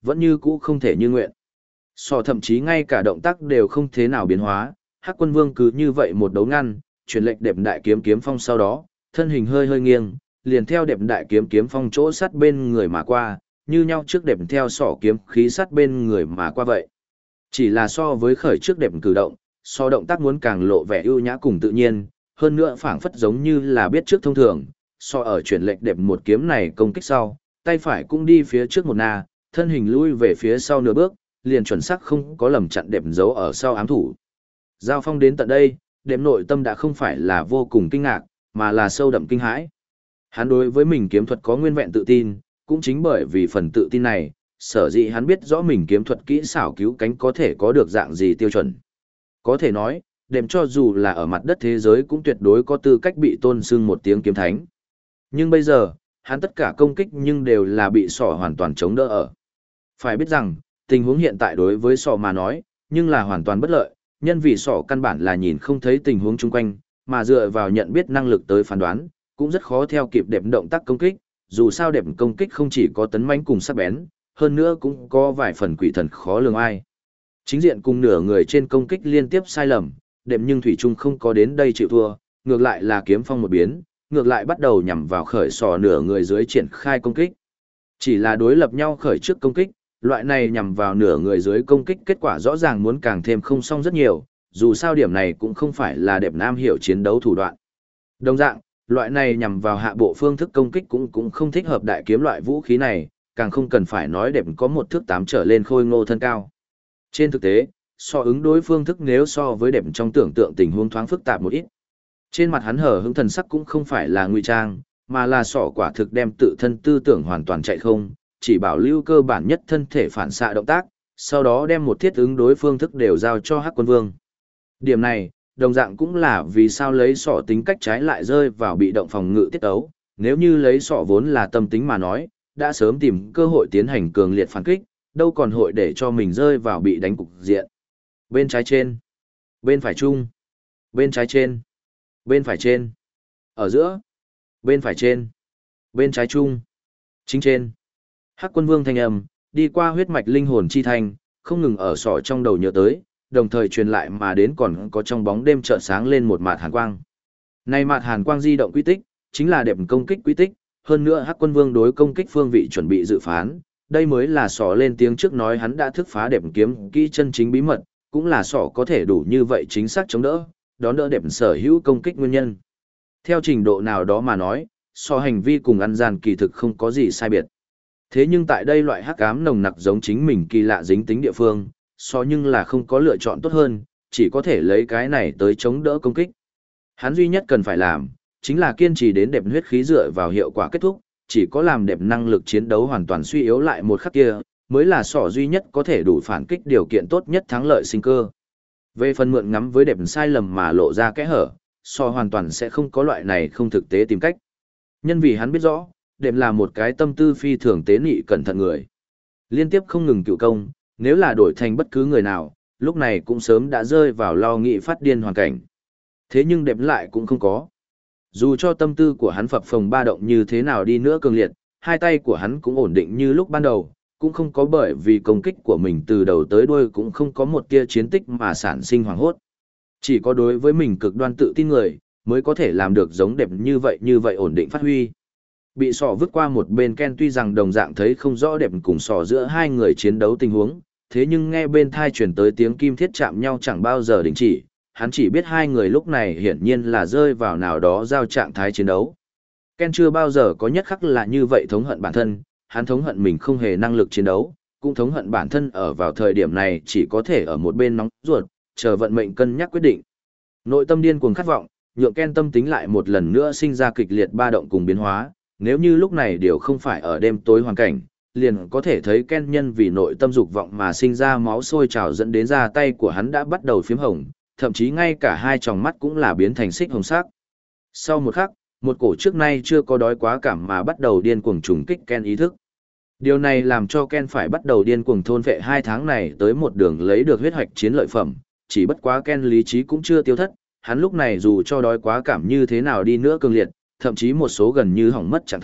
vẫn như cũ không thể như nguyện. Sò thậm chí ngay cả động tác đều không thế nào biến hóa, Hắc Quân Vương cứ như vậy một đấu ngăn, truyền lệnh đẹp đại kiếm kiếm phong sau đó, thân hình hơi hơi nghiêng, liền theo đẹp đại kiếm kiếm phong chỗ sát bên người mà qua, như nhau trước đẹp theo sỏ kiếm khí sát bên người mà qua vậy. Chỉ là so với khởi trước đẹp cử động, so động tác muốn càng lộ vẻ ưu nhã cùng tự nhiên, hơn nữa phảng phất giống như là biết trước thông thường, so ở chuyển lệnh đẹp một kiếm này công kích sau, tay phải cũng đi phía trước một na, thân hình lui về phía sau nửa bước, liền chuẩn xác không có lầm chặn đẹp giấu ở sau ám thủ. Giao phong đến tận đây, đệm nội tâm đã không phải là vô cùng kinh ngạc, mà là sâu đậm kinh hãi. Hắn đối với mình kiếm thuật có nguyên vẹn tự tin, cũng chính bởi vì phần tự tin này, sở dĩ hắn biết rõ mình kiếm thuật kỹ xảo cứu cánh có thể có được dạng gì tiêu chuẩn. Có thể nói, đệm cho dù là ở mặt đất thế giới cũng tuyệt đối có tư cách bị tôn xưng một tiếng kiếm thánh. Nhưng bây giờ, hắn tất cả công kích nhưng đều là bị sỏ hoàn toàn chống đỡ ở. Phải biết rằng, tình huống hiện tại đối với sỏ mà nói, nhưng là hoàn toàn bất lợi, nhân vì sỏ căn bản là nhìn không thấy tình huống chung quanh, mà dựa vào nhận biết năng lực tới phán đoán, cũng rất khó theo kịp đẹp động tác công kích, dù sao đẹp công kích không chỉ có tấn mãnh cùng sắc bén, hơn nữa cũng có vài phần quỷ thần khó lường ai. Chính diện cùng nửa người trên công kích liên tiếp sai lầm, đẹp nhưng thủy chung không có đến đây chịu thua, ngược lại là kiếm phong một biến, ngược lại bắt đầu nhằm vào khởi sò nửa người dưới triển khai công kích. Chỉ là đối lập nhau khởi trước công kích, loại này nhằm vào nửa người dưới công kích kết quả rõ ràng muốn càng thêm không xong rất nhiều, dù sao điểm này cũng không phải là đẹp nam hiểu chiến đấu thủ đoạn. Đồng dạng, loại này nhằm vào hạ bộ phương thức công kích cũng không thích hợp đại kiếm loại vũ khí này, càng không cần phải nói đẹp có một thước 8 trở lên khôi ngô thân cao. Trên thực tế, so ứng đối phương thức nếu so với đẹp trong tưởng tượng tình huống thoáng phức tạp một ít. Trên mặt hắn hở hững thần sắc cũng không phải là ngụy trang, mà là sọ quả thực đem tự thân tư tưởng hoàn toàn chạy không, chỉ bảo lưu cơ bản nhất thân thể phản xạ động tác, sau đó đem một thiết ứng đối phương thức đều giao cho Hắc Quân Vương. Điểm này, đồng dạng cũng là vì sao lấy sọ tính cách trái lại rơi vào bị động phòng ngự tiết ấu, nếu như lấy sọ vốn là tâm tính mà nói, đã sớm tìm cơ hội tiến hành cường liệt phản kích, đâu còn hội để cho mình rơi vào bị đánh cục diện. Bên trái trên, bên phải trung, bên trái trên, bên phải trên, ở giữa, bên phải trên, bên trái trung, chính trên. Hắc Quân Vương thanh âm, đi qua huyết mạch linh hồn chi thanh, không ngừng ở sọ trong đầu nhớ tới, đồng thời truyền lại mà đến còn có trong bóng đêm chợt sáng lên một mạt hàn quang. Này mạt hàn quang di động quy tích, chính là đẹp công kích quy tích, hơn nữa Hắc Quân Vương đối công kích phương vị chuẩn bị dự phán, đây mới là sọ lên tiếng trước nói hắn đã thức phá đẹp kiếm kỹ chân chính bí mật, cũng là sọ có thể đủ như vậy chính xác chống đỡ, đón đỡ đẹp sở hữu công kích nguyên nhân. Theo trình độ nào đó mà nói, sọ hành vi cùng ăn gian kỳ thực không có gì sai biệt. Thế nhưng tại đây loại hắc ám nồng nặc giống chính mình kỳ lạ dính tính địa phương, so nhưng là không có lựa chọn tốt hơn, chỉ có thể lấy cái này tới chống đỡ công kích. Hắn duy nhất cần phải làm, chính là kiên trì đến đẹp huyết khí dựa vào hiệu quả kết thúc, chỉ có làm đẹp năng lực chiến đấu hoàn toàn suy yếu lại một khắc kia, mới là sọ duy nhất có thể đủ phản kích điều kiện tốt nhất thắng lợi sinh cơ. Về phần mượn ngắm với đẹp sai lầm mà lộ ra kẽ hở, sọ hoàn toàn sẽ không có loại này không thực tế tìm cách. Nhân vì hắn biết rõ, đẹp là một cái tâm tư phi thường tế nhị cẩn thận người. Liên tiếp không ngừng cựu công, nếu là đổi thành bất cứ người nào, lúc này cũng sớm đã rơi vào lo nghĩ phát điên hoàn cảnh. Thế nhưng đẹp lại cũng không có. Dù cho tâm tư của hắn phập phồng ba động như thế nào đi nữa cường liệt, hai tay của hắn cũng ổn định như lúc ban đầu, cũng không có bởi vì công kích của mình từ đầu tới đuôi cũng không có một tia chiến tích mà sản sinh hoảng hốt. Chỉ có đối với mình cực đoan tự tin người, mới có thể làm được giống đẹp như vậy ổn định phát huy. Bị sọ vứt qua một bên Ken tuy rằng đồng dạng thấy không rõ đẹp cùng sọ giữa hai người chiến đấu tình huống, thế nhưng nghe bên thai truyền tới tiếng kim thiết chạm nhau chẳng bao giờ đình chỉ, hắn chỉ biết hai người lúc này hiển nhiên là rơi vào nào đó giao trạng thái chiến đấu. Ken chưa bao giờ có nhất khắc là như vậy thống hận bản thân, hắn thống hận mình không hề năng lực chiến đấu, cũng thống hận bản thân ở vào thời điểm này chỉ có thể ở một bên nóng ruột, chờ vận mệnh cân nhắc quyết định. Nội tâm điên cuồng khát vọng, nhượng Ken tâm tính lại một lần nữa sinh ra kịch liệt ba động cùng biến hóa, nếu như lúc này điều không phải ở đêm tối hoàn cảnh, liền có thể thấy Ken nhân vì nội tâm dục vọng mà sinh ra máu sôi trào dẫn đến ra tay của hắn đã bắt đầu phím hồng, thậm chí ngay cả hai tròng mắt cũng là biến thành xích hồng sắc. Sau một khắc, một cổ trước nay chưa có đói quá cảm mà bắt đầu điên cuồng trùng kích Ken ý thức. Điều này làm cho Ken phải bắt đầu điên cuồng thôn vệ 2 tháng này tới một đường lấy được huyết hoạch chiến lợi phẩm, chỉ bất quá Ken lý trí cũng chưa tiêu thất, hắn lúc này dù cho đói quá cảm như thế nào đi nữa cường liệt, thậm chí một số gần như hỏng mất trạng thái,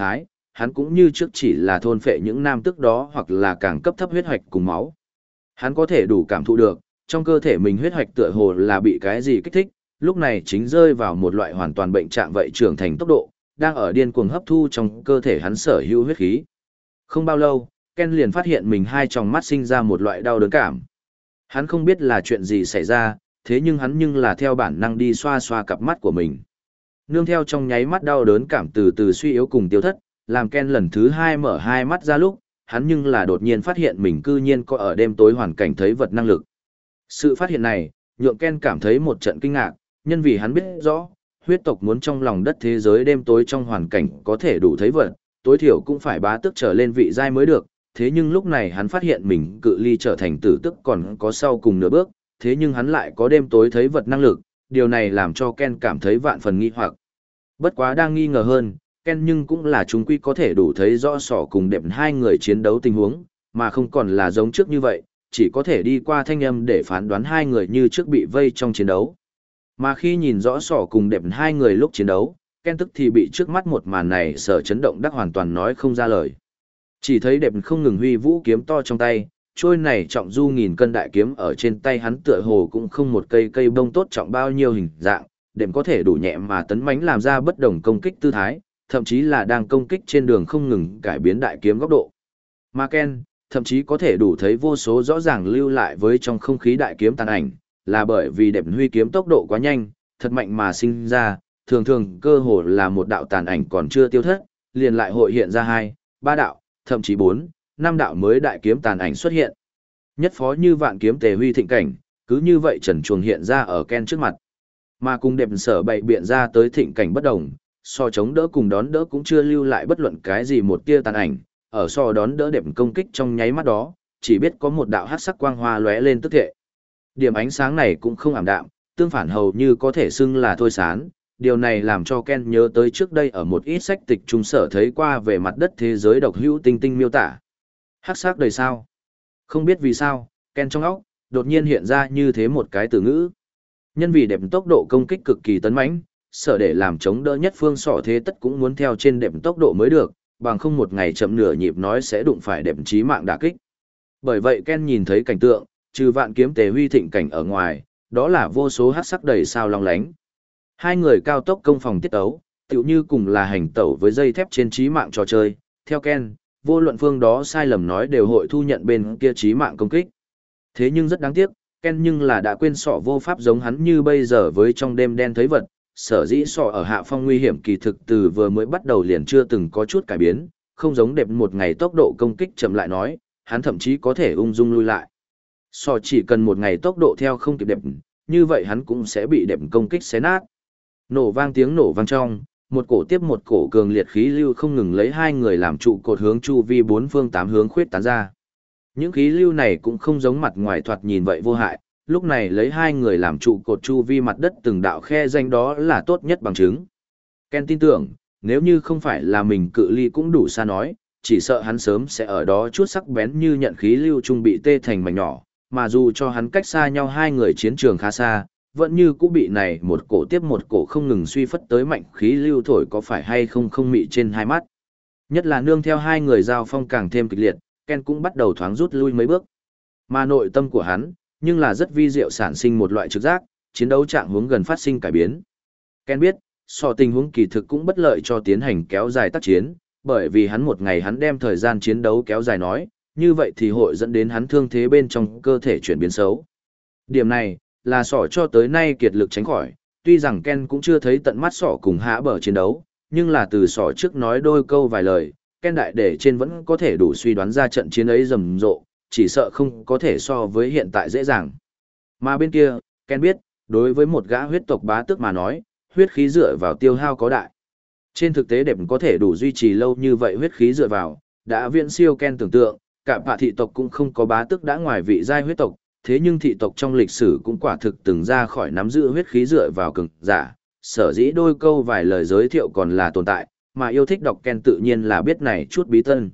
hắn cũng như trước chỉ là thôn phệ những nam tước đó hoặc là càng cấp thấp huyết hoạch cùng máu. Hắn có thể đủ cảm thụ được, trong cơ thể mình huyết hoạch tựa hồ là bị cái gì kích thích, lúc này chính rơi vào một loại hoàn toàn bệnh trạng vậy trưởng thành tốc độ, đang ở điên cuồng hấp thu trong cơ thể hắn sở hữu huyết khí. Không bao lâu, Ken liền phát hiện mình hai tròng mắt sinh ra một loại đau đớn cảm. Hắn không biết là chuyện gì xảy ra, thế nhưng hắn nhưng là theo bản năng đi xoa xoa cặp mắt của mình. Nương theo trong nháy mắt đau đớn cảm từ từ suy yếu cùng tiêu thất, làm Ken lần thứ hai mở hai mắt ra lúc, hắn nhưng là đột nhiên phát hiện mình cư nhiên có ở đêm tối hoàn cảnh thấy vật năng lực. Sự phát hiện này, nhượng Ken cảm thấy một trận kinh ngạc, nhân vì hắn biết rõ, huyết tộc muốn trong lòng đất thế giới đêm tối trong hoàn cảnh có thể đủ thấy vật, tối thiểu cũng phải bá tước trở lên vị giai mới được, thế nhưng lúc này hắn phát hiện mình cự ly trở thành tử tức còn có sau cùng nửa bước, thế nhưng hắn lại có đêm tối thấy vật năng lực, điều này làm cho Ken cảm thấy vạn phần nghi hoặc. Bất quá đang nghi ngờ hơn, Ken nhưng cũng là chúng quy có thể đủ thấy rõ sỏ cùng đẹp hai người chiến đấu tình huống, mà không còn là giống trước như vậy, chỉ có thể đi qua thanh âm để phán đoán hai người như trước bị vây trong chiến đấu. Mà khi nhìn rõ sỏ cùng đẹp hai người lúc chiến đấu, Ken tức thì bị trước mắt một màn này sở chấn động đắc hoàn toàn nói không ra lời. Chỉ thấy đẹp không ngừng huy vũ kiếm to trong tay, trôi này trọng du nghìn cân đại kiếm ở trên tay hắn tựa hồ cũng không một cây cây bông tốt trọng bao nhiêu hình dạng, đẹp có thể đủ nhẹ mà tấn mãnh làm ra bất đồng công kích tư thái, thậm chí là đang công kích trên đường không ngừng cải biến đại kiếm góc độ. Mà Ken, thậm chí có thể đủ thấy vô số rõ ràng lưu lại với trong không khí đại kiếm tàn ảnh, là bởi vì đẹp huy kiếm tốc độ quá nhanh, thật mạnh mà sinh ra, thường thường cơ hồ là một đạo tàn ảnh còn chưa tiêu thất, liền lại hội hiện ra 2, 3 đạo, thậm chí 4, 5 đạo mới đại kiếm tàn ảnh xuất hiện. Nhất phó như vạn kiếm tề huy thịnh cảnh, cứ như vậy trần truồng hiện ra ở Ken trước mặt. Mà cùng đẹp sở bày biện ra tới thịnh cảnh bất đồng, so chống đỡ cùng đón đỡ cũng chưa lưu lại bất luận cái gì một tia tàn ảnh, ở so đón đỡ đẹp công kích trong nháy mắt đó, chỉ biết có một đạo hắc sắc quang hoa lóe lên tức thệ. Điểm ánh sáng này cũng không ảm đạm, tương phản hầu như có thể xưng là thôi sán, điều này làm cho Ken nhớ tới trước đây ở một ít sách tịch trung sở thấy qua về mặt đất thế giới độc hữu tinh tinh miêu tả. Hắc sắc đầy sao. Không biết vì sao, Ken trong óc đột nhiên hiện ra như thế một cái từ ngữ. Nhân vì đẹp tốc độ công kích cực kỳ tấn mãnh, sở để làm chống đỡ nhất phương sọ thế tất cũng muốn theo trên đẹp tốc độ mới được, bằng không một ngày chậm nửa nhịp nói sẽ đụng phải đẹp chí mạng đả kích. Bởi vậy Ken nhìn thấy cảnh tượng, trừ vạn kiếm tề huy thịnh cảnh ở ngoài, đó là vô số hắc sắc đầy sao long lánh. Hai người cao tốc công phòng tiết ấu, tựu như cùng là hành tẩu với dây thép trên chí mạng trò chơi, theo Ken, vô luận phương đó sai lầm nói đều hội thu nhận bên kia chí mạng công kích. Thế nhưng rất đáng tiếc, Ken nhưng là đã quên sọ vô pháp giống hắn như bây giờ với trong đêm đen thấy vật, sở dĩ sọ ở hạ phong nguy hiểm kỳ thực từ vừa mới bắt đầu liền chưa từng có chút cải biến, không giống đẹp một ngày tốc độ công kích chậm lại nói, hắn thậm chí có thể ung dung lui lại. Sọ chỉ cần một ngày tốc độ theo không kịp đẹp, như vậy hắn cũng sẽ bị đẹp công kích xé nát. Nổ vang tiếng nổ vang trong, một cổ tiếp một cổ cường liệt khí lưu không ngừng lấy hai người làm trụ cột hướng chu vi bốn phương tám hướng khuyết tán ra. Những khí lưu này cũng không giống mặt ngoài thoạt nhìn vậy vô hại, lúc này lấy hai người làm trụ cột chu vi mặt đất từng đạo khe danh đó là tốt nhất bằng chứng. Ken tin tưởng, nếu như không phải là mình cự ly cũng đủ xa nói, chỉ sợ hắn sớm sẽ ở đó chút sắc bén như nhận khí lưu trung bị tê thành mảnh nhỏ, mà dù cho hắn cách xa nhau hai người chiến trường khá xa, vẫn như cũng bị này một cổ tiếp một cổ không ngừng suy phất tới mạnh khí lưu thổi có phải hay không không mị trên hai mắt. Nhất là nương theo hai người giao phong càng thêm kịch liệt, Ken cũng bắt đầu thoáng rút lui mấy bước. Mà nội tâm của hắn, nhưng là rất vi diệu sản sinh một loại trực giác, chiến đấu trạng hướng gần phát sinh cải biến. Ken biết, so tình huống kỳ thực cũng bất lợi cho tiến hành kéo dài tác chiến, bởi vì hắn một ngày hắn đem thời gian chiến đấu kéo dài nói, như vậy thì hội dẫn đến hắn thương thế bên trong cơ thể chuyển biến xấu. Điểm này, là sỏ cho tới nay kiệt lực tránh khỏi, tuy rằng Ken cũng chưa thấy tận mắt sỏ cùng hạ bờ chiến đấu, nhưng là từ sỏ trước nói đôi câu vài lời, Ken đại để trên vẫn có thể đủ suy đoán ra trận chiến ấy rầm rộ, chỉ sợ không có thể so với hiện tại dễ dàng. Mà bên kia, Ken biết, đối với một gã huyết tộc bá tước mà nói, huyết khí dựa vào tiêu hao có đại. Trên thực tế đẹp có thể đủ duy trì lâu như vậy huyết khí dựa vào, đã viễn siêu Ken tưởng tượng, cả bạ thị tộc cũng không có bá tước đã ngoài vị giai huyết tộc, thế nhưng thị tộc trong lịch sử cũng quả thực từng ra khỏi nắm giữ huyết khí dựa vào cường giả, sở dĩ đôi câu vài lời giới thiệu còn là tồn tại, mà yêu thích đọc Ken tự nhiên là biết này chút bí tân.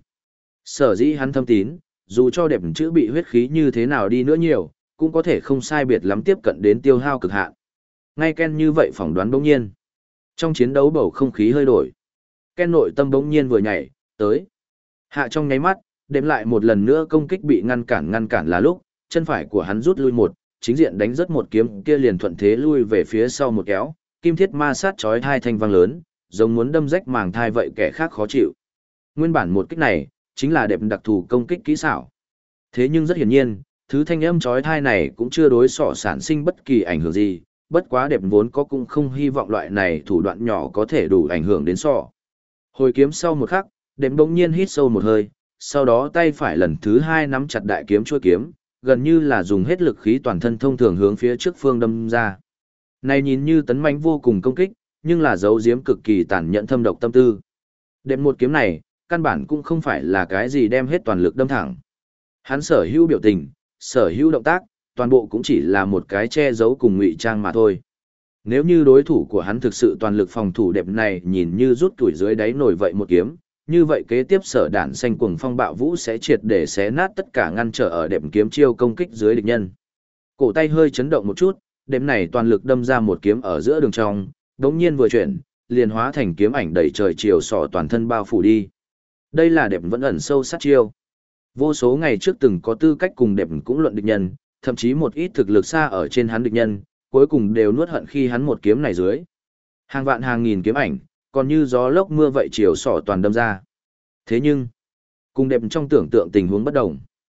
Sở dĩ hắn thâm tín, dù cho đẹp chữ bị huyết khí như thế nào đi nữa nhiều, cũng có thể không sai biệt lắm tiếp cận đến tiêu hao cực hạn. Ngay Ken như vậy phỏng đoán bỗng nhiên. Trong chiến đấu bầu không khí hơi đổi. Ken nội tâm bỗng nhiên vừa nhảy, Tới. Hạ trong nháy mắt, đệm lại một lần nữa công kích bị ngăn cản là lúc, chân phải của hắn rút lui một, chính diện đánh rất một kiếm kia liền thuận thế lui về phía sau một kéo, kim thiết ma sát chói hai thanh vang lớn, giống muốn đâm rách màng thai vậy kẻ khác khó chịu. Nguyên bản một kích này, chính là đệm đặc thù công kích kỹ xảo. Thế nhưng rất hiển nhiên, thứ thanh âm chói tai này cũng chưa đối sọ sản sinh bất kỳ ảnh hưởng gì, bất quá đệm vốn có cũng không hy vọng loại này thủ đoạn nhỏ có thể đủ ảnh hưởng đến sọ. Hồi kiếm sau một khắc, đệm bỗng nhiên hít sâu một hơi, sau đó tay phải lần thứ hai nắm chặt đại kiếm chuôi kiếm, gần như là dùng hết lực khí toàn thân thông thường hướng phía trước phương đâm ra. Này nhìn như tấn mãnh vô cùng công kích, nhưng là dấu giếm cực kỳ tàn nhẫn thâm độc tâm tư. Đệm một kiếm này, căn bản cũng không phải là cái gì đem hết toàn lực đâm thẳng. Hắn sở hữu biểu tình, sở hữu động tác, toàn bộ cũng chỉ là một cái che giấu cùng ngụy trang mà thôi. Nếu như đối thủ của hắn thực sự toàn lực phòng thủ đẹp này nhìn như rút tuổi dưới đáy nổi vậy một kiếm, như vậy kế tiếp sở đản xanh cuồng phong bạo vũ sẽ triệt để xé nát tất cả ngăn trở ở đệm kiếm chiêu công kích dưới địch nhân. Cổ tay hơi chấn động một chút, đệm này toàn lực đâm ra một kiếm ở giữa đường trong, đống nhiên vừa chuyển, liền hóa thành kiếm ảnh đầy trời chiều sọ toàn thân bao phủ đi. Đây là đệm vẫn ẩn sâu sát chiêu. Vô số ngày trước từng có tư cách cùng đệm cũng luận địch nhân, thậm chí một ít thực lực xa ở trên hắn địch nhân, cuối cùng đều nuốt hận khi hắn một kiếm này dưới. Hàng vạn hàng nghìn kiếm ảnh, còn như gió lốc mưa vậy chiều sọ toàn đâm ra. Thế nhưng, cùng đệm trong tưởng tượng tình huống bất đồng.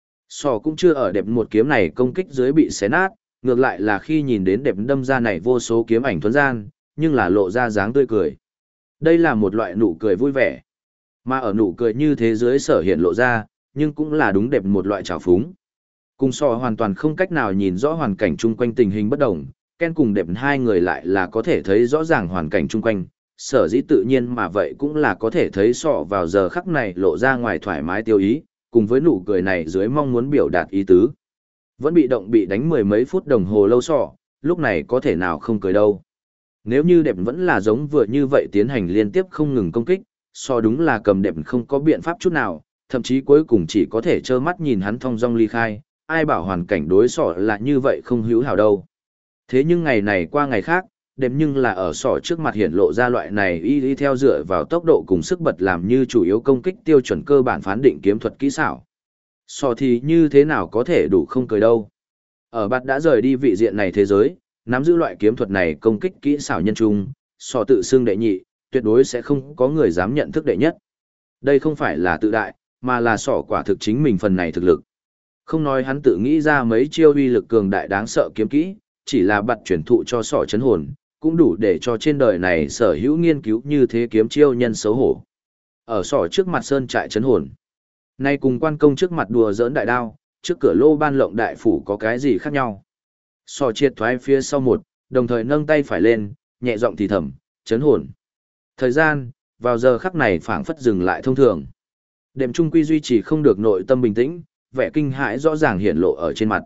Sọ cũng chưa ở đệm một kiếm này công kích dưới bị xé nát, ngược lại là khi nhìn đến đệm đâm ra này vô số kiếm ảnh thuần gian, nhưng là lộ ra dáng tươi cười. Đây là một loại nụ cười vui vẻ. Mà ở nụ cười như thế giới sở hiện lộ ra, nhưng cũng là đúng đẹp một loại trào phúng. Cùng sọ hoàn toàn không cách nào nhìn rõ hoàn cảnh chung quanh tình hình bất đồng, Ken cùng đẹp hai người lại là có thể thấy rõ ràng hoàn cảnh chung quanh, sở dĩ tự nhiên mà vậy cũng là có thể thấy sọ vào giờ khắc này lộ ra ngoài thoải mái tiêu ý, cùng với nụ cười này dưới mong muốn biểu đạt ý tứ. Vẫn bị động bị đánh mười mấy phút đồng hồ lâu sọ, lúc này có thể nào không cười đâu. Nếu như đẹp vẫn là giống vừa như vậy tiến hành liên tiếp không ngừng công kích, sọ đúng là cầm đẹp không có biện pháp chút nào, thậm chí cuối cùng chỉ có thể trơ mắt nhìn hắn thong dong ly khai, ai bảo hoàn cảnh đối sọ là như vậy không hữu hảo đâu. Thế nhưng ngày này qua ngày khác, đẹp nhưng là ở sọ trước mặt hiện lộ ra loại này y theo dựa vào tốc độ cùng sức bật làm như chủ yếu công kích tiêu chuẩn cơ bản phán định kiếm thuật kỹ xảo. Sọ thì như thế nào có thể đủ không cười đâu. Ở bạt đã rời đi vị diện này thế giới, nắm giữ loại kiếm thuật này công kích kỹ xảo nhân trung, sọ tự xưng đệ nhị, tuyệt đối sẽ không có người dám nhận thức đệ nhất. Đây không phải là tự đại, mà là sọ quả thực chính mình phần này thực lực. Không nói hắn tự nghĩ ra mấy chiêu uy lực cường đại đáng sợ kiếm kỹ, chỉ là bật truyền thụ cho sọ chấn hồn, cũng đủ để cho trên đời này sở hữu nghiên cứu như thế kiếm chiêu nhân xấu hổ. Ở sọ trước mặt sơn trại chấn hồn, nay cùng quan công trước mặt đùa giỡn đại đao, trước cửa lô ban lộng đại phủ có cái gì khác nhau. Sọ triệt thoái phía sau một, đồng thời nâng tay phải lên, nhẹ giọng thì thầm, chấn hồn. Thời gian, vào giờ khắc này phảng phất dừng lại thông thường. Đệm trung quy duy trì không được nội tâm bình tĩnh, vẻ kinh hãi rõ ràng hiển lộ ở trên mặt.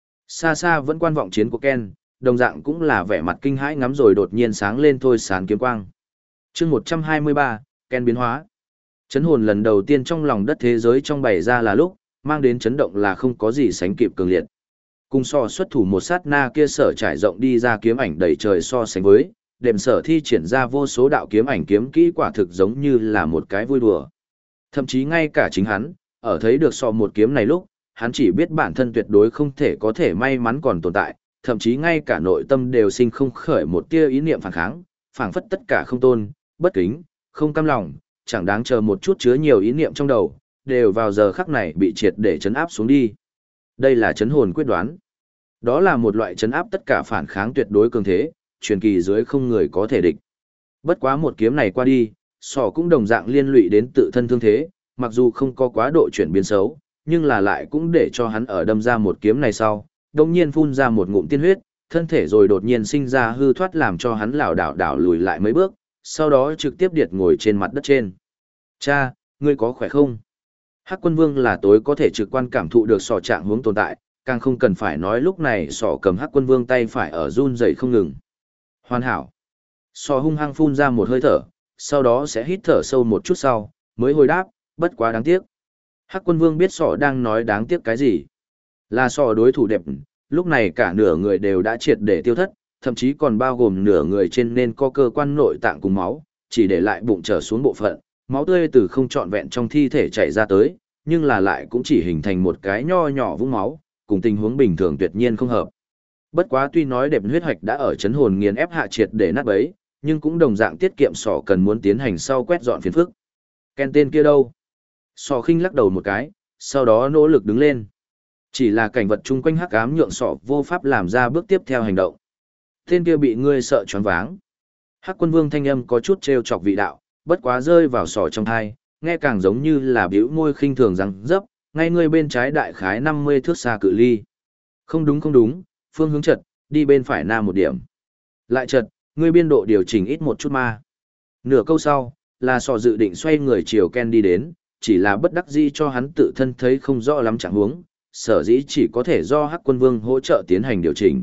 Xa xa vẫn quan vọng chiến của Ken, đồng dạng cũng là vẻ mặt kinh hãi ngắm rồi đột nhiên sáng lên thôi sán kiếm quang. Chương 123, Ken biến hóa. Chấn hồn lần đầu tiên trong lòng đất thế giới trong bày ra là lúc, mang đến chấn động là không có gì sánh kịp cường liệt. Cùng so xuất thủ một sát na kia sở trải rộng đi ra kiếm ảnh đầy trời so sánh với, đệm sở thi triển ra vô số đạo kiếm ảnh kiếm kỹ quả thực giống như là một cái vui đùa. Thậm chí ngay cả chính hắn, ở thấy được so một kiếm này lúc, hắn chỉ biết bản thân tuyệt đối không thể có thể may mắn còn tồn tại, thậm chí ngay cả nội tâm đều sinh không khởi một tia ý niệm phản kháng, phảng phất tất cả không tôn, bất kính, không cam lòng, chẳng đáng chờ một chút chứa nhiều ý niệm trong đầu, đều vào giờ khắc này bị triệt để chấn áp xuống đi. Đây là chấn hồn quyết đoán. Đó là một loại chấn áp tất cả phản kháng tuyệt đối cường thế, truyền kỳ dưới không người có thể địch. Bất quá một kiếm này qua đi, sọ cũng đồng dạng liên lụy đến tự thân thương thế, mặc dù không có quá độ chuyển biến xấu, nhưng là lại cũng để cho hắn ở đâm ra một kiếm này sau, đồng nhiên phun ra một ngụm tiên huyết, thân thể rồi đột nhiên sinh ra hư thoát làm cho hắn lảo đảo đảo lùi lại mấy bước, sau đó trực tiếp điệt ngồi trên mặt đất trên. Cha, ngươi có khỏe không? Hắc Quân Vương là tối có thể trực quan cảm thụ được sọ trạng hướng tồn tại, càng không cần phải nói lúc này sọ cầm Hắc Quân Vương tay phải ở run rẩy không ngừng. Hoàn hảo. Sọ hung hăng phun ra một hơi thở, sau đó sẽ hít thở sâu một chút sau, mới hồi đáp, bất quá đáng tiếc. Hắc Quân Vương biết sọ đang nói đáng tiếc cái gì. Là sọ đối thủ đẹp, lúc này cả nửa người đều đã triệt để tiêu thất, thậm chí còn bao gồm nửa người trên nên có cơ quan nội tạng cùng máu, chỉ để lại bụng trở xuống bộ phận, máu tươi từ không trọn vẹn trong thi thể chảy ra tới, nhưng là lại cũng chỉ hình thành một cái nho nhỏ vũng máu, cùng tình huống bình thường tuyệt nhiên không hợp. Bất quá tuy nói đẹp huyết hoạch đã ở chấn hồn nghiền ép hạ triệt để nát bấy, nhưng cũng đồng dạng tiết kiệm sỏ cần muốn tiến hành sau quét dọn phiền phức. Ken tên kia đâu? Sỏ khinh lắc đầu một cái, sau đó nỗ lực đứng lên. Chỉ là cảnh vật chung quanh hắc ám nhượng sỏ vô pháp làm ra bước tiếp theo hành động. Tên kia bị ngươi sợ choáng váng. Hắc Quân Vương thanh âm có chút trêu chọc vị đạo, bất quá rơi vào sỏ trong tai, nghe càng giống như là bĩu môi khinh thường rằng dấp, ngay ngươi bên trái đại khái 50 thước xa cự ly. Không đúng, phương hướng chật, đi bên phải nam một điểm. Lại chật, ngươi biên độ điều chỉnh ít một chút ma. Nửa câu sau, là sọ dự định xoay người chiều Ken đi đến, chỉ là bất đắc dĩ cho hắn tự thân thấy không rõ lắm chẳng huống, sở dĩ chỉ có thể do Hắc Quân Vương hỗ trợ tiến hành điều chỉnh.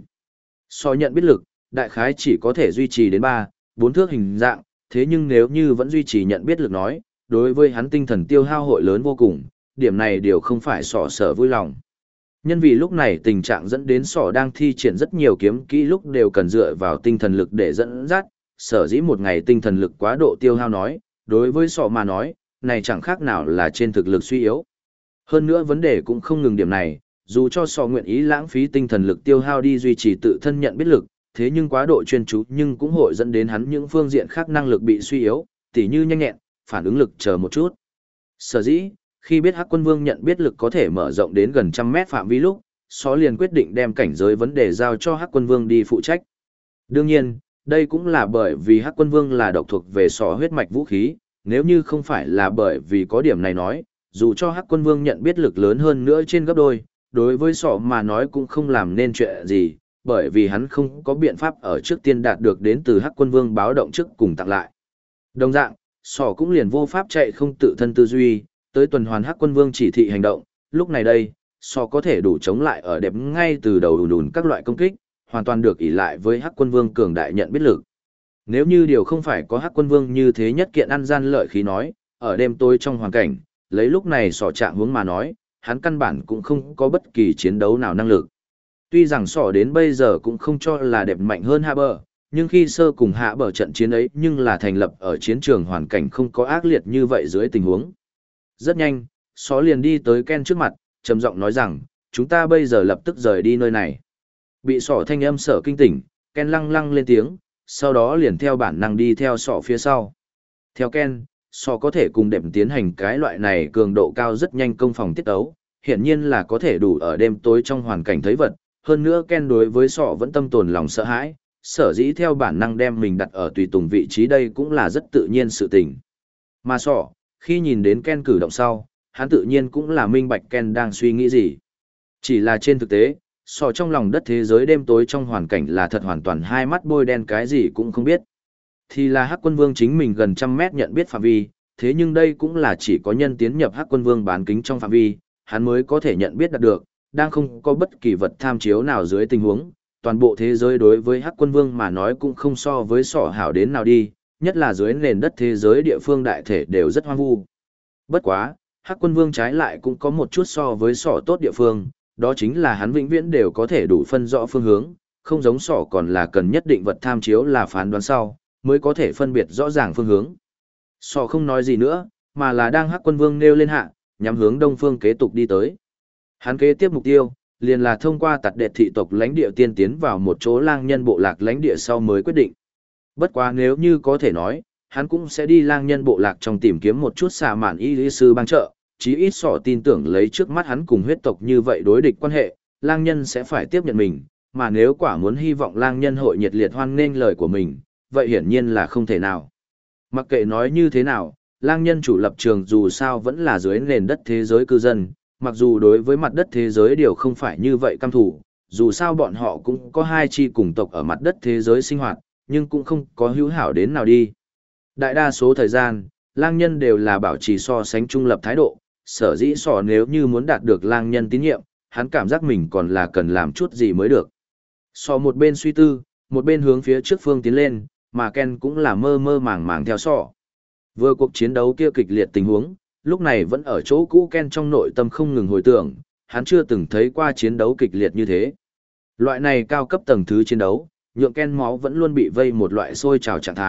So nhận biết lực, đại khái chỉ có thể duy trì đến 3-4 thước hình dạng, thế nhưng nếu như vẫn duy trì nhận biết lực nói, đối với hắn tinh thần tiêu hao hội lớn vô cùng, điểm này điều không phải sọ sở vui lòng. Nhân vì lúc này tình trạng dẫn đến sọ đang thi triển rất nhiều kiếm kỹ lúc đều cần dựa vào tinh thần lực để dẫn dắt, sở dĩ một ngày tinh thần lực quá độ tiêu hao nói, đối với sọ mà nói, này chẳng khác nào là trên thực lực suy yếu. Hơn nữa vấn đề cũng không ngừng điểm này, dù cho sọ nguyện ý lãng phí tinh thần lực tiêu hao đi duy trì tự thân nhận biết lực, thế nhưng quá độ chuyên chú nhưng cũng hội dẫn đến hắn những phương diện khác năng lực bị suy yếu, tỉ như nhanh nhẹn, phản ứng lực chờ một chút. Sở dĩ, khi biết Hắc Quân Vương nhận biết lực có thể mở rộng đến gần 100 mét phạm vi lúc, Só liền quyết định đem cảnh giới vấn đề giao cho Hắc Quân Vương đi phụ trách. Đương nhiên, đây cũng là bởi vì Hắc Quân Vương là độc thuộc về Só huyết mạch vũ khí, nếu như không phải là bởi vì có điểm này nói, dù cho Hắc Quân Vương nhận biết lực lớn hơn nữa trên gấp đôi, đối với Só mà nói cũng không làm nên chuyện gì, bởi vì hắn không có biện pháp ở trước tiên đạt được đến từ Hắc Quân Vương báo động trước cùng tặng lại. Đồng dạng, Sỏ cũng liền vô pháp chạy không tự thân tư duy, tới tuần hoàn Hắc Quân Vương chỉ thị hành động, lúc này đây, Sỏ có thể đủ chống lại ở đẹp ngay từ đầu đùn đùn các loại công kích, hoàn toàn được ỷ lại với Hắc Quân Vương cường đại nhận biết lực. Nếu như điều không phải có Hắc Quân Vương như thế nhất kiện ăn gian lợi khí nói, ở đêm tối trong hoàn cảnh, lấy lúc này Sỏ trạng hướng mà nói, hắn căn bản cũng không có bất kỳ chiến đấu nào năng lực. Tuy rằng Sỏ đến bây giờ cũng không cho là đẹp mạnh hơn Hạ Bờ, nhưng khi sơ cùng Hạ Bờ trận chiến ấy nhưng là thành lập ở chiến trường hoàn cảnh không có ác liệt như vậy dưới tình huống. Rất nhanh, Só liền đi tới Ken trước mặt, trầm giọng nói rằng, chúng ta bây giờ lập tức rời đi nơi này. Bị Sỏ thanh âm sở kinh tỉnh, Ken lăng lăng lên tiếng, sau đó liền theo bản năng đi theo Sỏ phía sau. Theo Ken, Sỏ có thể cùng đệm tiến hành cái loại này cường độ cao rất nhanh công phòng tiết ấu, hiển nhiên là có thể đủ ở đêm tối trong hoàn cảnh thấy vật. Hơn nữa Ken đối với Sỏ vẫn tâm tồn lòng sợ hãi, sở dĩ theo bản năng đem mình đặt ở tùy tùng vị trí đây cũng là rất tự nhiên sự tình. Mà Sỏ, khi nhìn đến Ken cử động sau, hắn tự nhiên cũng là minh bạch Ken đang suy nghĩ gì. Chỉ là trên thực tế, Sỏ trong lòng đất thế giới đêm tối trong hoàn cảnh là thật hoàn toàn hai mắt bôi đen cái gì cũng không biết. Thì là Hắc Quân Vương chính mình gần 100 mét nhận biết phạm vi, thế nhưng đây cũng là chỉ có nhân tiến nhập Hắc Quân Vương bán kính trong phạm vi, hắn mới có thể nhận biết đạt được, đang không có bất kỳ vật tham chiếu nào dưới tình huống, toàn bộ thế giới đối với Hắc Quân Vương mà nói cũng không so với Sỏ hảo đến nào đi, nhất là dưới nền đất thế giới địa phương đại thể đều rất hoang vu. Bất quá, Hắc Quân Vương trái lại cũng có một chút so với Sỏ tốt địa phương, đó chính là hắn vĩnh viễn đều có thể đủ phân rõ phương hướng, không giống Sỏ còn là cần nhất định vật tham chiếu là phán đoán sau, mới có thể phân biệt rõ ràng phương hướng. Sỏ không nói gì nữa, mà là đang Hắc Quân Vương nêu lên hạ, nhắm hướng đông phương kế tục đi tới. Hắn kế tiếp mục tiêu, liền là thông qua tạt đệt thị tộc lãnh địa tiên tiến vào một chỗ lang nhân bộ lạc lãnh địa sau mới quyết định. Bất quá nếu như có thể nói, hắn cũng sẽ đi lang nhân bộ lạc trong tìm kiếm một chút xà mạn y lý sư bang trợ, chí ít Sỏ tin tưởng lấy trước mắt hắn cùng huyết tộc như vậy đối địch quan hệ, lang nhân sẽ phải tiếp nhận mình, mà nếu quả muốn hy vọng lang nhân hội nhiệt liệt hoan nghênh lời của mình, vậy hiển nhiên là không thể nào. Mặc kệ nói như thế nào, lang nhân chủ lập trường dù sao vẫn là dưới nền đất thế giới cư dân, mặc dù đối với mặt đất thế giới điều không phải như vậy căm thủ, dù sao bọn họ cũng có hai chi cùng tộc ở mặt đất thế giới sinh hoạt, nhưng cũng không có hữu hảo đến nào đi. Đại đa số thời gian, lang nhân đều là bảo trì so sánh trung lập thái độ, sở dĩ Sỏ nếu như muốn đạt được lang nhân tín nhiệm, hắn cảm giác mình còn là cần làm chút gì mới được. Sỏ một bên suy tư, một bên hướng phía trước phương tiến lên, mà Ken cũng là mơ mơ màng màng theo Sỏ. Vừa cuộc chiến đấu kia kịch liệt tình huống, lúc này vẫn ở chỗ cũ Ken trong nội tâm không ngừng hồi tưởng, hắn chưa từng thấy qua chiến đấu kịch liệt như thế. Loại này cao cấp tầng thứ chiến đấu, nhượng Ken máu vẫn luôn bị vây một loại sôi trào trạng thái,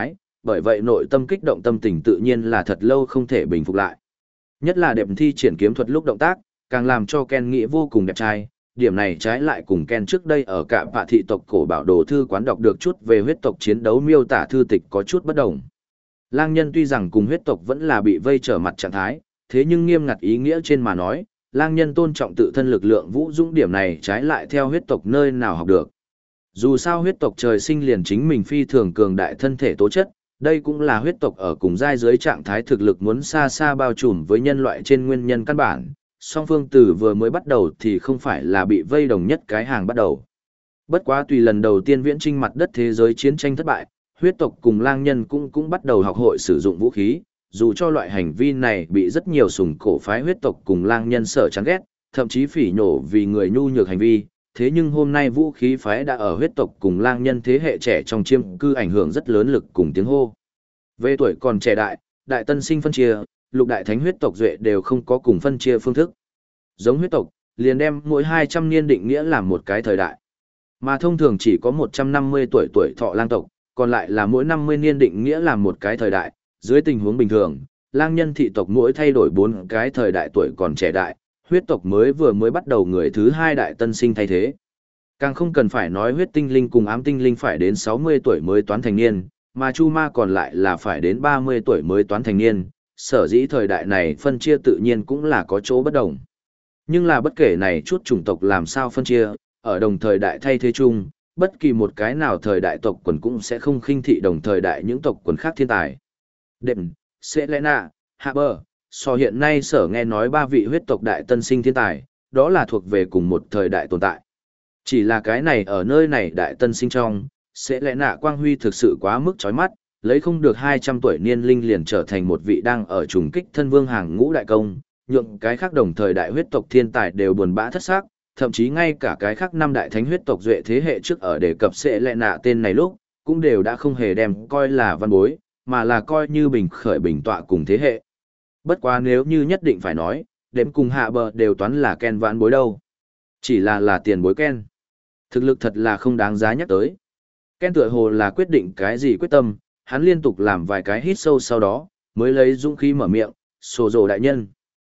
bởi vậy nội tâm kích động tâm tình tự nhiên là thật lâu không thể bình phục lại. Nhất là đẹp thi triển kiếm thuật lúc động tác, càng làm cho Ken nghĩ vô cùng đẹp trai, điểm này trái lại cùng Ken trước đây ở cả vạ thị tộc cổ bảo đồ thư quán đọc được chút về huyết tộc chiến đấu miêu tả thư tịch có chút bất đồng. Lang nhân tuy rằng cùng huyết tộc vẫn là bị vây trở mặt trạng thái, thế nhưng nghiêm ngặt ý nghĩa trên mà nói, lang nhân tôn trọng tự thân lực lượng vũ dũng điểm này trái lại theo huyết tộc nơi nào học được. Dù sao huyết tộc trời sinh liền chính mình phi thường cường đại thân thể tố chất, đây cũng là huyết tộc ở cùng giai dưới trạng thái thực lực muốn xa xa bao trùm với nhân loại trên nguyên nhân căn bản. Song phương từ vừa mới bắt đầu thì không phải là bị vây đồng nhất cái hàng bắt đầu. Bất quá tùy lần đầu tiên viễn chinh mặt đất thế giới chiến tranh thất bại, huyết tộc cùng lang nhân cũng bắt đầu học hội sử dụng vũ khí, dù cho loại hành vi này bị rất nhiều sùng cổ phái huyết tộc cùng lang nhân sợ chán ghét, thậm chí phỉ nhổ vì người nhu nhược hành vi, thế nhưng hôm nay vũ khí phái đã ở huyết tộc cùng lang nhân thế hệ trẻ trong chiêm cư ảnh hưởng rất lớn lực cùng tiếng hô. Về tuổi còn trẻ đại tân sinh phân chia, lục đại thánh huyết tộc duệ đều không có cùng phân chia phương thức. Giống huyết tộc, liền đem mỗi 200 niên định nghĩa làm một cái thời đại. Mà thông thường chỉ có 150 tuổi thọ lang tộc, còn lại là mỗi 50 niên định nghĩa làm một cái thời đại. Dưới tình huống bình thường, lang nhân thị tộc mỗi thay đổi 4 cái thời đại tuổi còn trẻ đại, huyết tộc vừa mới bắt đầu người thứ 2 đại tân sinh thay thế. Càng không cần phải nói huyết tinh linh cùng ám tinh linh phải đến 60 tuổi mới toán thành niên, mà chu ma còn lại là phải đến 30 tuổi mới toán thành niên, sở dĩ thời đại này phân chia tự nhiên cũng là có chỗ bất đồng. Nhưng là bất kể này chút chủng tộc làm sao phân chia, ở đồng thời đại thay thế chung, bất kỳ một cái nào thời đại tộc quần cũng sẽ không khinh thị đồng thời đại những tộc quần khác thiên tài. Đệm, Selena, Haber, so hiện nay sở nghe nói 3 vị huyết tộc đại tân sinh thiên tài, đó là thuộc về cùng một thời đại tồn tại. Chỉ là cái này ở nơi này đại tân sinh trong, Selena quang huy thực sự quá mức chói mắt, lấy không được 200 tuổi niên linh liền trở thành một vị đang ở trùng kích thân vương hàng ngũ đại công, nhượng cái khác đồng thời đại huyết tộc thiên tài đều buồn bã thất xác, thậm chí ngay cả cái khác 5 đại thánh huyết tộc duệ thế hệ trước ở đề cập Selena tên này lúc, cũng đều đã không hề đem coi là văn bối, mà là coi như bình khởi bình tọa cùng thế hệ. Bất quá nếu như nhất định phải nói, đếm cùng hạ bờ đều toán là Ken vãn bối đâu. Chỉ là tiền bối Ken. Thực lực thật là không đáng giá nhắc tới. Ken tựa hồ là quyết định cái gì quyết tâm, hắn liên tục làm vài cái hít sâu sau đó, mới lấy dũng khí mở miệng, sổ rồ đại nhân.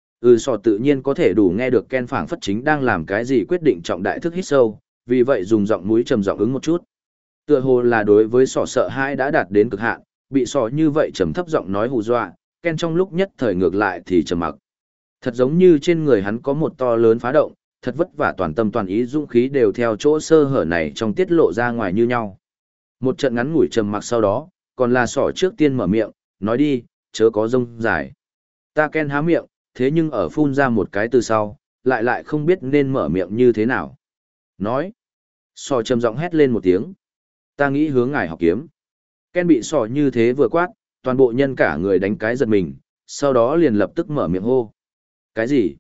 Sò tự nhiên có thể đủ nghe được Ken phảng phất chính đang làm cái gì quyết định trọng đại thức hít sâu, vì vậy dùng giọng mũi trầm giọng ứng một chút. Tựa hồ là đối với sò sợ hãi đã đạt đến cực hạn, bị sò như vậy trầm thấp giọng nói hù dọa, Ken trong lúc nhất thời ngược lại thì trầm mặc. Thật giống như trên người hắn có một to lớn phá động, thật vất vả toàn tâm toàn ý dũng khí đều theo chỗ sơ hở này trong tiết lộ ra ngoài như nhau. Một trận ngắn ngủi trầm mặc sau đó, còn là sỏ trước tiên mở miệng, nói đi, chớ có rông dài. Ta Ken há miệng, thế nhưng ở phun ra một cái từ sau, lại không biết nên mở miệng như thế nào. Nói, sỏ trầm giọng hét lên một tiếng. Ta nghĩ hướng ngài học kiếm. Ken bị sỏ như thế vừa quát, toàn bộ nhân cả người đánh cái giật mình, sau đó liền lập tức mở miệng hô. Cái gì?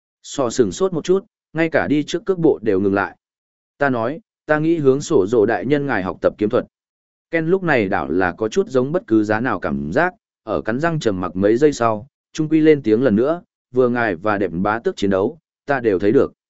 Sỏ sửng sốt một chút, ngay cả đi trước cước bộ đều ngừng lại. Ta nói, ta nghĩ hướng sổ rồ đại nhân ngài học tập kiếm thuật. Ken lúc này đảo là có chút giống bất cứ giá nào cảm giác, ở cắn răng trầm mặc mấy giây sau, trung quy lên tiếng lần nữa, vừa ngài và đẹp bá tước chiến đấu, ta đều thấy được.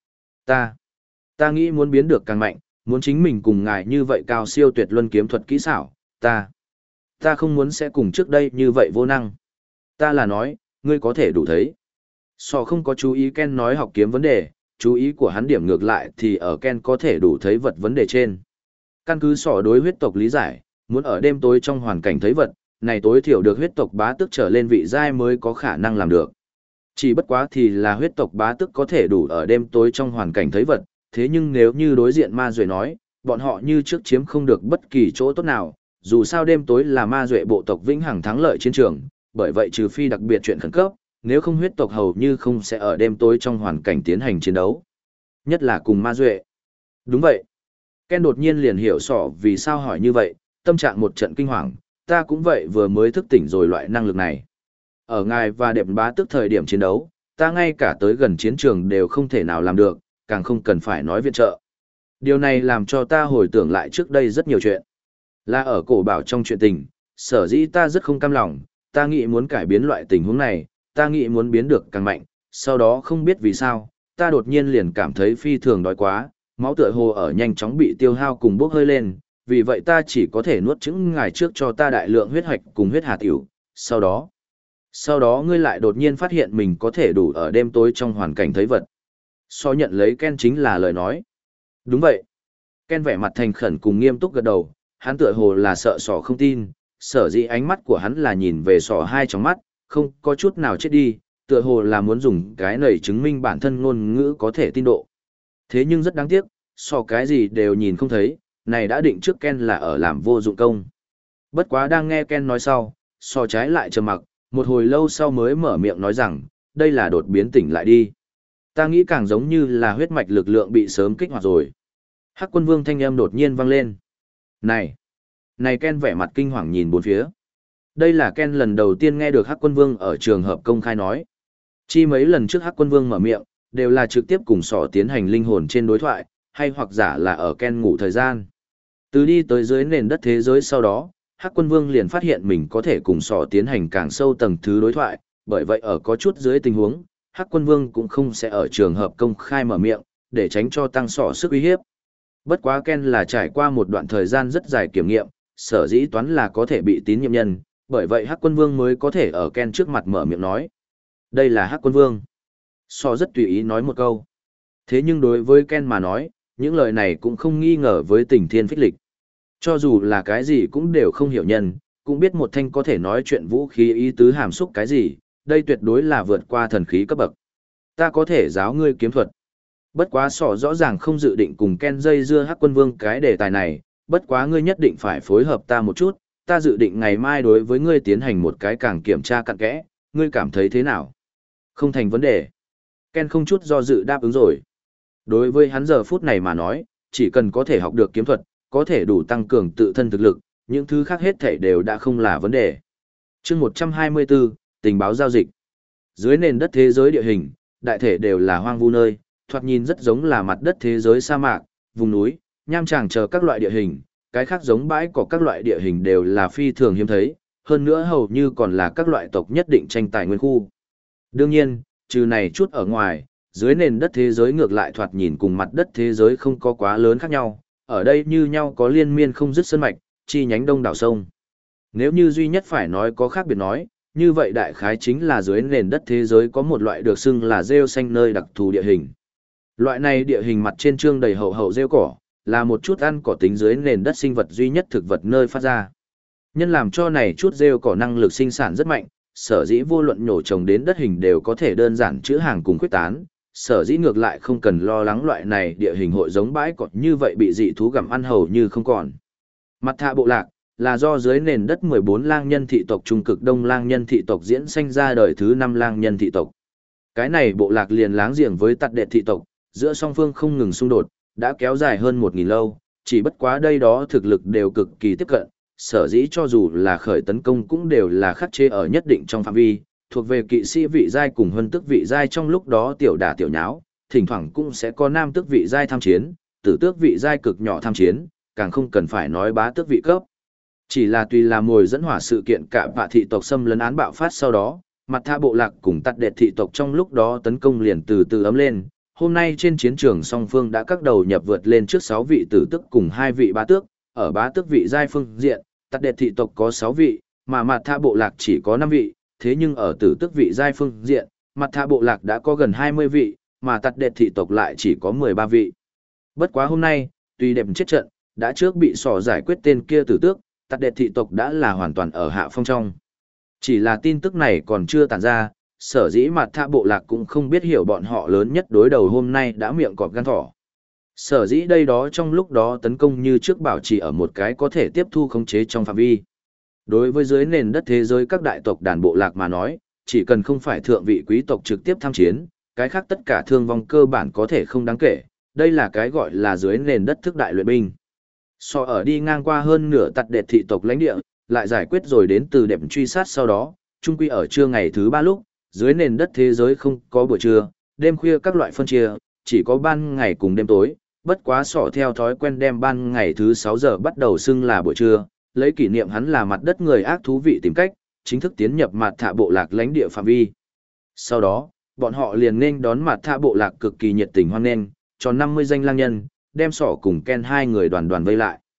Ta nghĩ muốn biến được càng mạnh, muốn chính mình cùng ngài như vậy cao siêu tuyệt luân kiếm thuật kỹ xảo, ta không muốn sẽ cùng trước đây như vậy vô năng. Ta là nói, ngươi có thể đủ thấy. Sò không có chú ý Ken nói học kiếm vấn đề, chú ý của hắn điểm ngược lại thì ở Ken có thể đủ thấy vật vấn đề trên. Căn cứ sò đối huyết tộc lý giải, muốn ở đêm tối trong hoàn cảnh thấy vật, này tối thiểu được huyết tộc bá tước trở lên vị giai mới có khả năng làm được. Chỉ bất quá thì là huyết tộc bá tước có thể đủ ở đêm tối trong hoàn cảnh thấy vật, thế nhưng nếu như đối diện ma duệ nói, bọn họ như trước chiếm không được bất kỳ chỗ tốt nào, dù sao đêm tối là ma duệ bộ tộc vĩnh hằng thắng lợi chiến trường, bởi vậy trừ phi đặc biệt chuyện khẩn cấp, nếu không huyết tộc hầu như không sẽ ở đêm tối trong hoàn cảnh tiến hành chiến đấu. Nhất là cùng ma duệ. Đúng vậy. Ken đột nhiên liền hiểu rõ vì sao hỏi như vậy, tâm trạng một trận kinh hoàng, ta cũng vậy vừa mới thức tỉnh rồi loại năng lực này. Ở ngài và đẹp bá tước thời điểm chiến đấu, ta ngay cả tới gần chiến trường đều không thể nào làm được, càng không cần phải nói viện trợ. Điều này làm cho ta hồi tưởng lại trước đây rất nhiều chuyện. Là ở cổ bảo trong chuyện tình, sở dĩ ta rất không cam lòng, ta nghĩ muốn cải biến loại tình huống này, ta nghĩ muốn biến được càng mạnh, sau đó không biết vì sao, ta đột nhiên liền cảm thấy phi thường đói quá, máu tựa hồ ở nhanh chóng bị tiêu hao cùng bốc hơi lên, vì vậy ta chỉ có thể nuốt chửng ngài trước cho ta đại lượng huyết hạch cùng huyết hà tiểu, sau đó ngươi lại đột nhiên phát hiện mình có thể đủ ở đêm tối trong hoàn cảnh thấy vật. So nhận lấy Ken chính là lời nói. Đúng vậy. Ken vẻ mặt thành khẩn cùng nghiêm túc gật đầu, hắn tựa hồ là sợ sỏ không tin, sở dĩ ánh mắt của hắn là nhìn về sỏ hai trong mắt, không có chút nào chết đi, tựa hồ là muốn dùng cái này chứng minh bản thân ngôn ngữ có thể tin độ. Thế nhưng rất đáng tiếc, sỏ cái gì đều nhìn không thấy, này đã định trước Ken là ở làm vô dụng công. Bất quá đang nghe Ken nói sau, sỏ trái lại trầm mặc, một hồi lâu sau mới mở miệng nói rằng, đây là đột biến tỉnh lại đi. Ta nghĩ càng giống như là huyết mạch lực lượng bị sớm kích hoạt rồi. Hắc Quân Vương thanh âm đột nhiên vang lên. Này Ken vẻ mặt kinh hoàng nhìn bốn phía. Đây là Ken lần đầu tiên nghe được Hắc Quân Vương ở trường hợp công khai nói. Chi mấy lần trước Hắc Quân Vương mở miệng, đều là trực tiếp cùng sỏ tiến hành linh hồn trên đối thoại, hay hoặc giả là ở Ken ngủ thời gian. Từ đi tới dưới nền đất thế giới sau đó, Hắc Quân Vương liền phát hiện mình có thể cùng sỏ tiến hành càng sâu tầng thứ đối thoại, bởi vậy ở có chút dưới tình huống, Hắc Quân Vương cũng không sẽ ở trường hợp công khai mở miệng, để tránh cho tăng sỏ sức uy hiếp. Bất quá Ken là trải qua một đoạn thời gian rất dài kiểm nghiệm, sở dĩ toán là có thể bị tín nhiệm nhân, bởi vậy Hắc Quân Vương mới có thể ở Ken trước mặt mở miệng nói. Đây là Hắc Quân Vương. So rất tùy ý nói một câu. Thế nhưng đối với Ken mà nói, những lời này cũng không nghi ngờ với tình thiên phích lịch. Cho dù là cái gì cũng đều không hiểu nhân, cũng biết một thanh có thể nói chuyện vũ khí ý tứ hàm xúc cái gì, đây tuyệt đối là vượt qua thần khí cấp bậc. Ta có thể giáo ngươi kiếm thuật. Bất quá sỏ rõ ràng không dự định cùng Ken dây dưa Hắc Quân Vương cái đề tài này, bất quá ngươi nhất định phải phối hợp ta một chút, ta dự định ngày mai đối với ngươi tiến hành một cái càng kiểm tra cặn kẽ, ngươi cảm thấy thế nào? Không thành vấn đề. Ken không chút do dự đáp ứng rồi. Đối với hắn giờ phút này mà nói, chỉ cần có thể học được kiếm thuật, có thể đủ tăng cường tự thân thực lực, những thứ khác hết thảy đều đã không là vấn đề. Chương 124, tình báo giao dịch. Dưới nền đất thế giới địa hình, đại thể đều là hoang vu nơi, thoạt nhìn rất giống là mặt đất thế giới sa mạc, vùng núi, nham tràng chờ các loại địa hình, cái khác giống bãi cỏ các loại địa hình đều là phi thường hiếm thấy, hơn nữa hầu như còn là các loại tộc nhất định tranh tài nguyên khu. Đương nhiên, trừ này chút ở ngoài, dưới nền đất thế giới ngược lại thoạt nhìn cùng mặt đất thế giới không có quá lớn khác nhau, ở đây như nhau có liên miên không dứt sơn mạch, chi nhánh đông đảo sông. Nếu như duy nhất phải nói có khác biệt nói, như vậy đại khái chính là dưới nền đất thế giới có một loại được xưng là rêu xanh nơi đặc thù địa hình. Loại này địa hình mặt trên trương đầy hậu hậu rêu cỏ, là một chút ăn cỏ tính dưới nền đất sinh vật duy nhất thực vật nơi phát ra. Nhân làm cho này chút rêu cỏ năng lực sinh sản rất mạnh, sở dĩ vô luận nhổ trồng đến đất hình đều có thể đơn giản chữa hàng cùng quyết tán, sở dĩ ngược lại không cần lo lắng loại này địa hình hội giống bãi cỏ như vậy bị dị thú gặm ăn hầu như không còn. Mặt thạ bộ lạc là do dưới nền đất 14 lang nhân thị tộc trung cực đông lang nhân thị tộc diễn sanh ra đời thứ 5 lang nhân thị tộc. Cái này bộ lạc liền láng giềng với tặc đệ thị tộc, giữa song phương không ngừng xung đột, đã kéo dài hơn 1000 lâu, chỉ bất quá đây đó thực lực đều cực kỳ tiếp cận, sở dĩ cho dù là khởi tấn công cũng đều là khắc chế ở nhất định trong phạm vi, thuộc về kỵ sĩ vị giai cùng huân tước vị giai trong lúc đó tiểu đả tiểu nháo, thỉnh thoảng cũng sẽ có nam tước vị giai tham chiến, tử tước vị giai cực nhỏ tham chiến, càng không cần phải nói bá tước vị cấp. Chỉ là tùy là mồi dẫn hỏa sự kiện cả vạ thị tộc xâm lấn án bạo phát sau đó, mặt tha bộ lạc cùng tặc đệ thị tộc trong lúc đó tấn công liền từ từ ấm lên. Hôm nay trên chiến trường song phương đã các đầu nhập vượt lên trước 6 vị tử tước cùng 2 vị bá tước, ở bá tước vị giai phương diện, tặc đệ thị tộc có 6 vị, mà mặt tha bộ lạc chỉ có 5 vị, thế nhưng ở tử tước vị giai phương diện, mặt tha bộ lạc đã có gần 20 vị, mà tặc đệ thị tộc lại chỉ có 13 vị. Bất quá hôm nay, tuy đẹp chết trận, đã trước bị sỏ giải quyết tên kia tử tước, tặc đệ thị tộc đã là hoàn toàn ở hạ phong trong. Chỉ là tin tức này còn chưa tản ra, sở dĩ mặt thạ bộ lạc cũng không biết hiểu bọn họ lớn nhất đối đầu hôm nay đã miệng cọp gan thỏ. Sở dĩ đây đó trong lúc đó tấn công như trước bảo trì ở một cái có thể tiếp thu khống chế trong phạm vi. Đối với dưới nền đất thế giới các đại tộc đàn bộ lạc mà nói, chỉ cần không phải thượng vị quý tộc trực tiếp tham chiến, cái khác tất cả thương vong cơ bản có thể không đáng kể, đây là cái gọi là dưới nền đất thức đại luyện binh. So ở đi ngang qua hơn nửa tặc đệ thị tộc lãnh địa, lại giải quyết rồi đến từ đẹp truy sát sau đó, chung quy ở trưa ngày thứ 3 lúc, dưới nền đất thế giới không có buổi trưa, đêm khuya các loại phân chia, chỉ có ban ngày cùng đêm tối, bất quá sọ theo thói quen đem ban ngày thứ 6 giờ bắt đầu xưng là buổi trưa, lấy kỷ niệm hắn là mặt đất người ác thú vị tìm cách, chính thức tiến nhập mặt thạ bộ lạc lãnh địa phạm vi. Sau đó, bọn họ liền nên đón mặt thạ bộ lạc cực kỳ nhiệt tình hoan nghênh, cho 50 danh lang nhân, đem sọ cùng Ken hai người đoàn đoàn vây lại.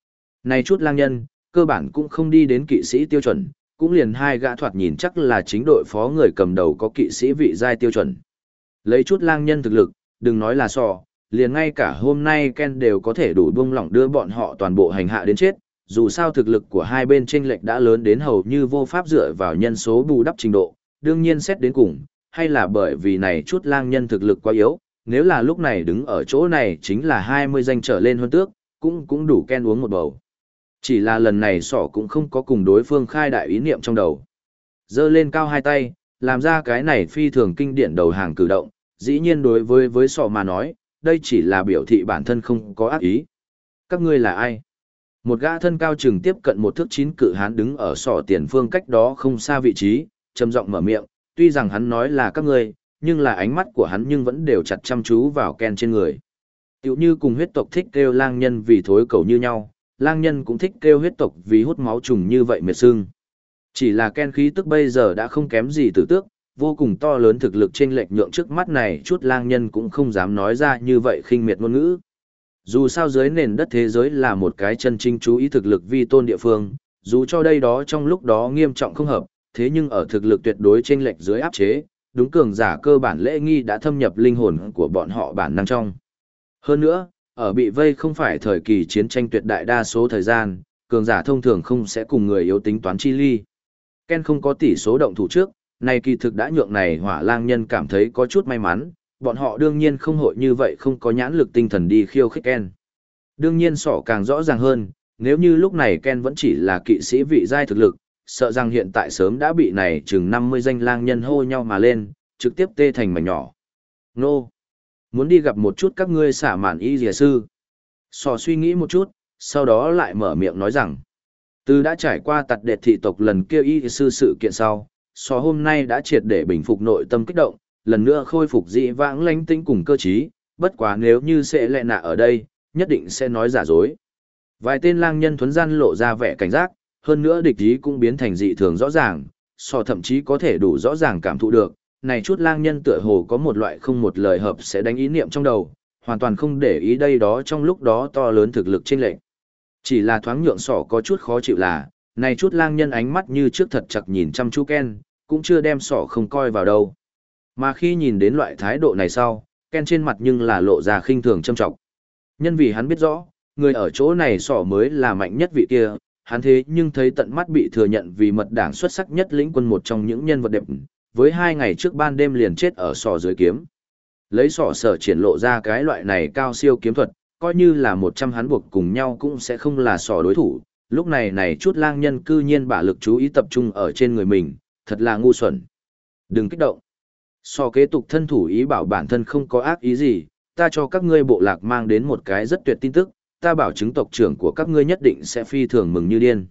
Này chút lang nhân, cơ bản cũng không đi đến kỵ sĩ tiêu chuẩn, cũng liền hai gã thoạt nhìn chắc là chính đội phó người cầm đầu có kỵ sĩ vị giai tiêu chuẩn. Lấy chút lang nhân thực lực, đừng nói là sò, liền ngay cả hôm nay Ken đều có thể đủ buông lỏng đưa bọn họ toàn bộ hành hạ đến chết, dù sao thực lực của hai bên chênh lệch đã lớn đến hầu như vô pháp dựa vào nhân số bù đắp trình độ, đương nhiên xét đến cùng, hay là bởi vì này chút lang nhân thực lực quá yếu, nếu là lúc này đứng ở chỗ này chính là 20 danh trở lên hơn tước, cũng đủ Ken uống một bầu. Chỉ là lần này sỏ cũng không có cùng đối phương khai đại ý niệm trong đầu. Giơ lên cao hai tay, làm ra cái này phi thường kinh điển đầu hàng cử động, dĩ nhiên đối với sỏ mà nói, đây chỉ là biểu thị bản thân không có ác ý. Các ngươi là ai? Một gã thân cao chừng tiếp cận 1 thước 9 cự hán đứng ở sỏ tiền phương cách đó không xa vị trí, trầm giọng mở miệng, tuy rằng hắn nói là các ngươi, nhưng là ánh mắt của hắn nhưng vẫn đều chặt chăm chú vào Ken trên người. Tiểu như cùng huyết tộc thích kêu lang nhân vì thối cầu như nhau, lang nhân cũng thích kêu huyết tộc vì hút máu trùng như vậy miệt sưng. Chỉ là Ken khí tức bây giờ đã không kém gì tử tước, vô cùng to lớn thực lực chênh lệch nhượng trước mắt này chút lang nhân cũng không dám nói ra như vậy khinh miệt ngôn ngữ. Dù sao dưới nền đất thế giới là một cái chân chính chú ý thực lực vi tôn địa phương, dù cho đây đó trong lúc đó nghiêm trọng không hợp, thế nhưng ở thực lực tuyệt đối chênh lệch dưới áp chế, đúng cường giả cơ bản lễ nghi đã thâm nhập linh hồn của bọn họ bản năng trong. Hơn nữa, ở bị vây không phải thời kỳ chiến tranh tuyệt đại đa số thời gian, cường giả thông thường không sẽ cùng người yếu tính toán chi ly. Ken không có tỷ số động thủ trước, này kỳ thực đã nhượng này hỏa lang nhân cảm thấy có chút may mắn, bọn họ đương nhiên không hội như vậy không có nhãn lực tinh thần đi khiêu khích Ken. Đương nhiên sỏ càng rõ ràng hơn, nếu như lúc này Ken vẫn chỉ là kỵ sĩ vị giai thực lực, sợ rằng hiện tại sớm đã bị này chừng 50 danh lang nhân hô nhau mà lên, trực tiếp tê thành mảnh nhỏ. Nô! Muốn đi gặp một chút các ngươi xả mạn y dìa sư. Sỏ suy nghĩ một chút, sau đó lại mở miệng nói rằng, từ đã trải qua tặt đệt thị tộc lần kia y sư sự kiện sau, sỏ hôm nay đã triệt để bình phục nội tâm kích động, lần nữa khôi phục dị vãng lánh tĩnh cùng cơ trí, bất quá nếu như sẽ lẹ nạ ở đây, nhất định sẽ nói giả dối. Vài tên lang nhân thuấn gian lộ ra vẻ cảnh giác, hơn nữa địch ý cũng biến thành dị thường rõ ràng, sỏ thậm chí có thể đủ rõ ràng cảm thụ được, này chút lang nhân tựa hồ có một loại không một lời hợp sẽ đánh ý niệm trong đầu, hoàn toàn không để ý đây đó trong lúc đó to lớn thực lực chênh lệch. Chỉ là thoáng nhượng sỏ có chút khó chịu là, này chút lang nhân ánh mắt như trước thật chặt nhìn chăm chú Ken, cũng chưa đem sỏ không coi vào đâu. Mà khi nhìn đến loại thái độ này sau, Ken trên mặt nhưng là lộ ra khinh thường châm trọng. Nhân vì hắn biết rõ, người ở chỗ này sỏ mới là mạnh nhất vị kia, hắn thế nhưng thấy tận mắt bị thừa nhận vì mật đảng xuất sắc nhất lĩnh quân một trong những nhân vật đẹp, với 2 ngày trước ban đêm liền chết ở sỏ dưới kiếm. Lấy sỏ sở triển lộ ra cái loại này cao siêu kiếm thuật, coi như là 100 hắn buộc cùng nhau cũng sẽ không là sỏ đối thủ, lúc này chút lang nhân cư nhiên bả lực chú ý tập trung ở trên người mình, thật là ngu xuẩn. Đừng kích động. Sỏ kế tục thân thủ ý bảo bản thân không có ác ý gì, ta cho các ngươi bộ lạc mang đến một cái rất tuyệt tin tức, ta bảo chứng tộc trưởng của các ngươi nhất định sẽ phi thường mừng như điên.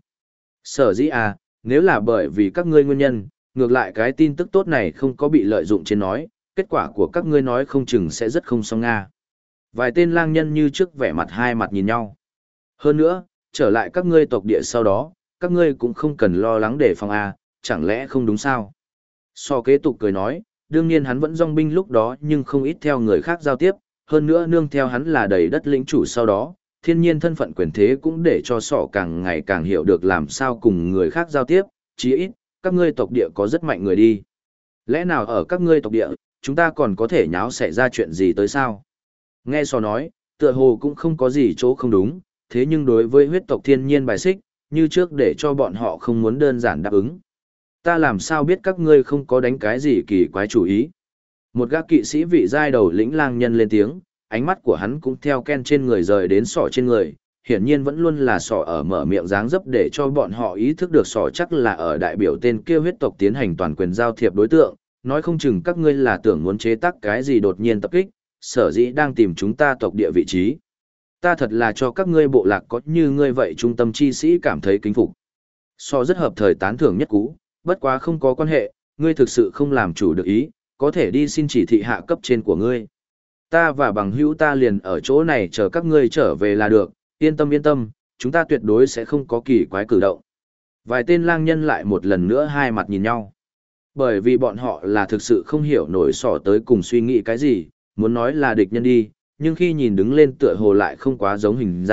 Sở dĩ à, nếu là bởi vì các ngươi nguyên nhân, ngược lại cái tin tức tốt này không có bị lợi dụng trên nói, kết quả của các ngươi nói không chừng sẽ rất không xong nga. Vài tên lang nhân như trước vẻ mặt hai mặt nhìn nhau. Hơn nữa, trở lại các ngươi tộc địa sau đó, các ngươi cũng không cần lo lắng để phòng à, chẳng lẽ không đúng sao? So kế tục cười nói, đương nhiên hắn vẫn dòng binh lúc đó nhưng không ít theo người khác giao tiếp, hơn nữa nương theo hắn là đầy đất lĩnh chủ sau đó, thiên nhiên thân phận quyền thế cũng để cho sọ càng ngày càng hiểu được làm sao cùng người khác giao tiếp, chí ít, các ngươi tộc địa có rất mạnh người đi. Lẽ nào ở các ngươi tộc địa, chúng ta còn có thể nháo xảy ra chuyện gì tới sao? Nghe sọ nói, tựa hồ cũng không có gì chỗ không đúng, thế nhưng đối với huyết tộc thiên nhiên bài xích, như trước để cho bọn họ không muốn đơn giản đáp ứng. Ta làm sao biết các ngươi không có đánh cái gì kỳ quái chủ ý? Một gã kỵ sĩ vị giai đầu lĩnh lang nhân lên tiếng, ánh mắt của hắn cũng theo Ken trên người rời đến sọ trên người, hiển nhiên vẫn luôn là sọ ở mở miệng dáng dấp để cho bọn họ ý thức được sọ chắc là ở đại biểu tên kia huyết tộc tiến hành toàn quyền giao thiệp đối tượng, nói không chừng các ngươi là tưởng muốn chế tác cái gì đột nhiên tập kích, sở dĩ đang tìm chúng ta tộc địa vị trí. Ta thật là cho các ngươi bộ lạc có như ngươi vậy trung tâm chi sĩ cảm thấy kính phục. Sọ rất hợp thời tán thưởng nhất cú, bất quá không có quan hệ, ngươi thực sự không làm chủ được ý, có thể đi xin chỉ thị hạ cấp trên của ngươi. Ta và bằng hữu ta liền ở chỗ này chờ các ngươi trở về là được, yên tâm, chúng ta tuyệt đối sẽ không có kỳ quái cử động. Vài tên lang nhân lại một lần nữa hai mặt nhìn nhau. Bởi vì bọn họ là thực sự không hiểu nổi sỏ tới cùng suy nghĩ cái gì, muốn nói là địch nhân đi, nhưng khi nhìn đứng lên tựa hồ lại không quá giống hình dạng,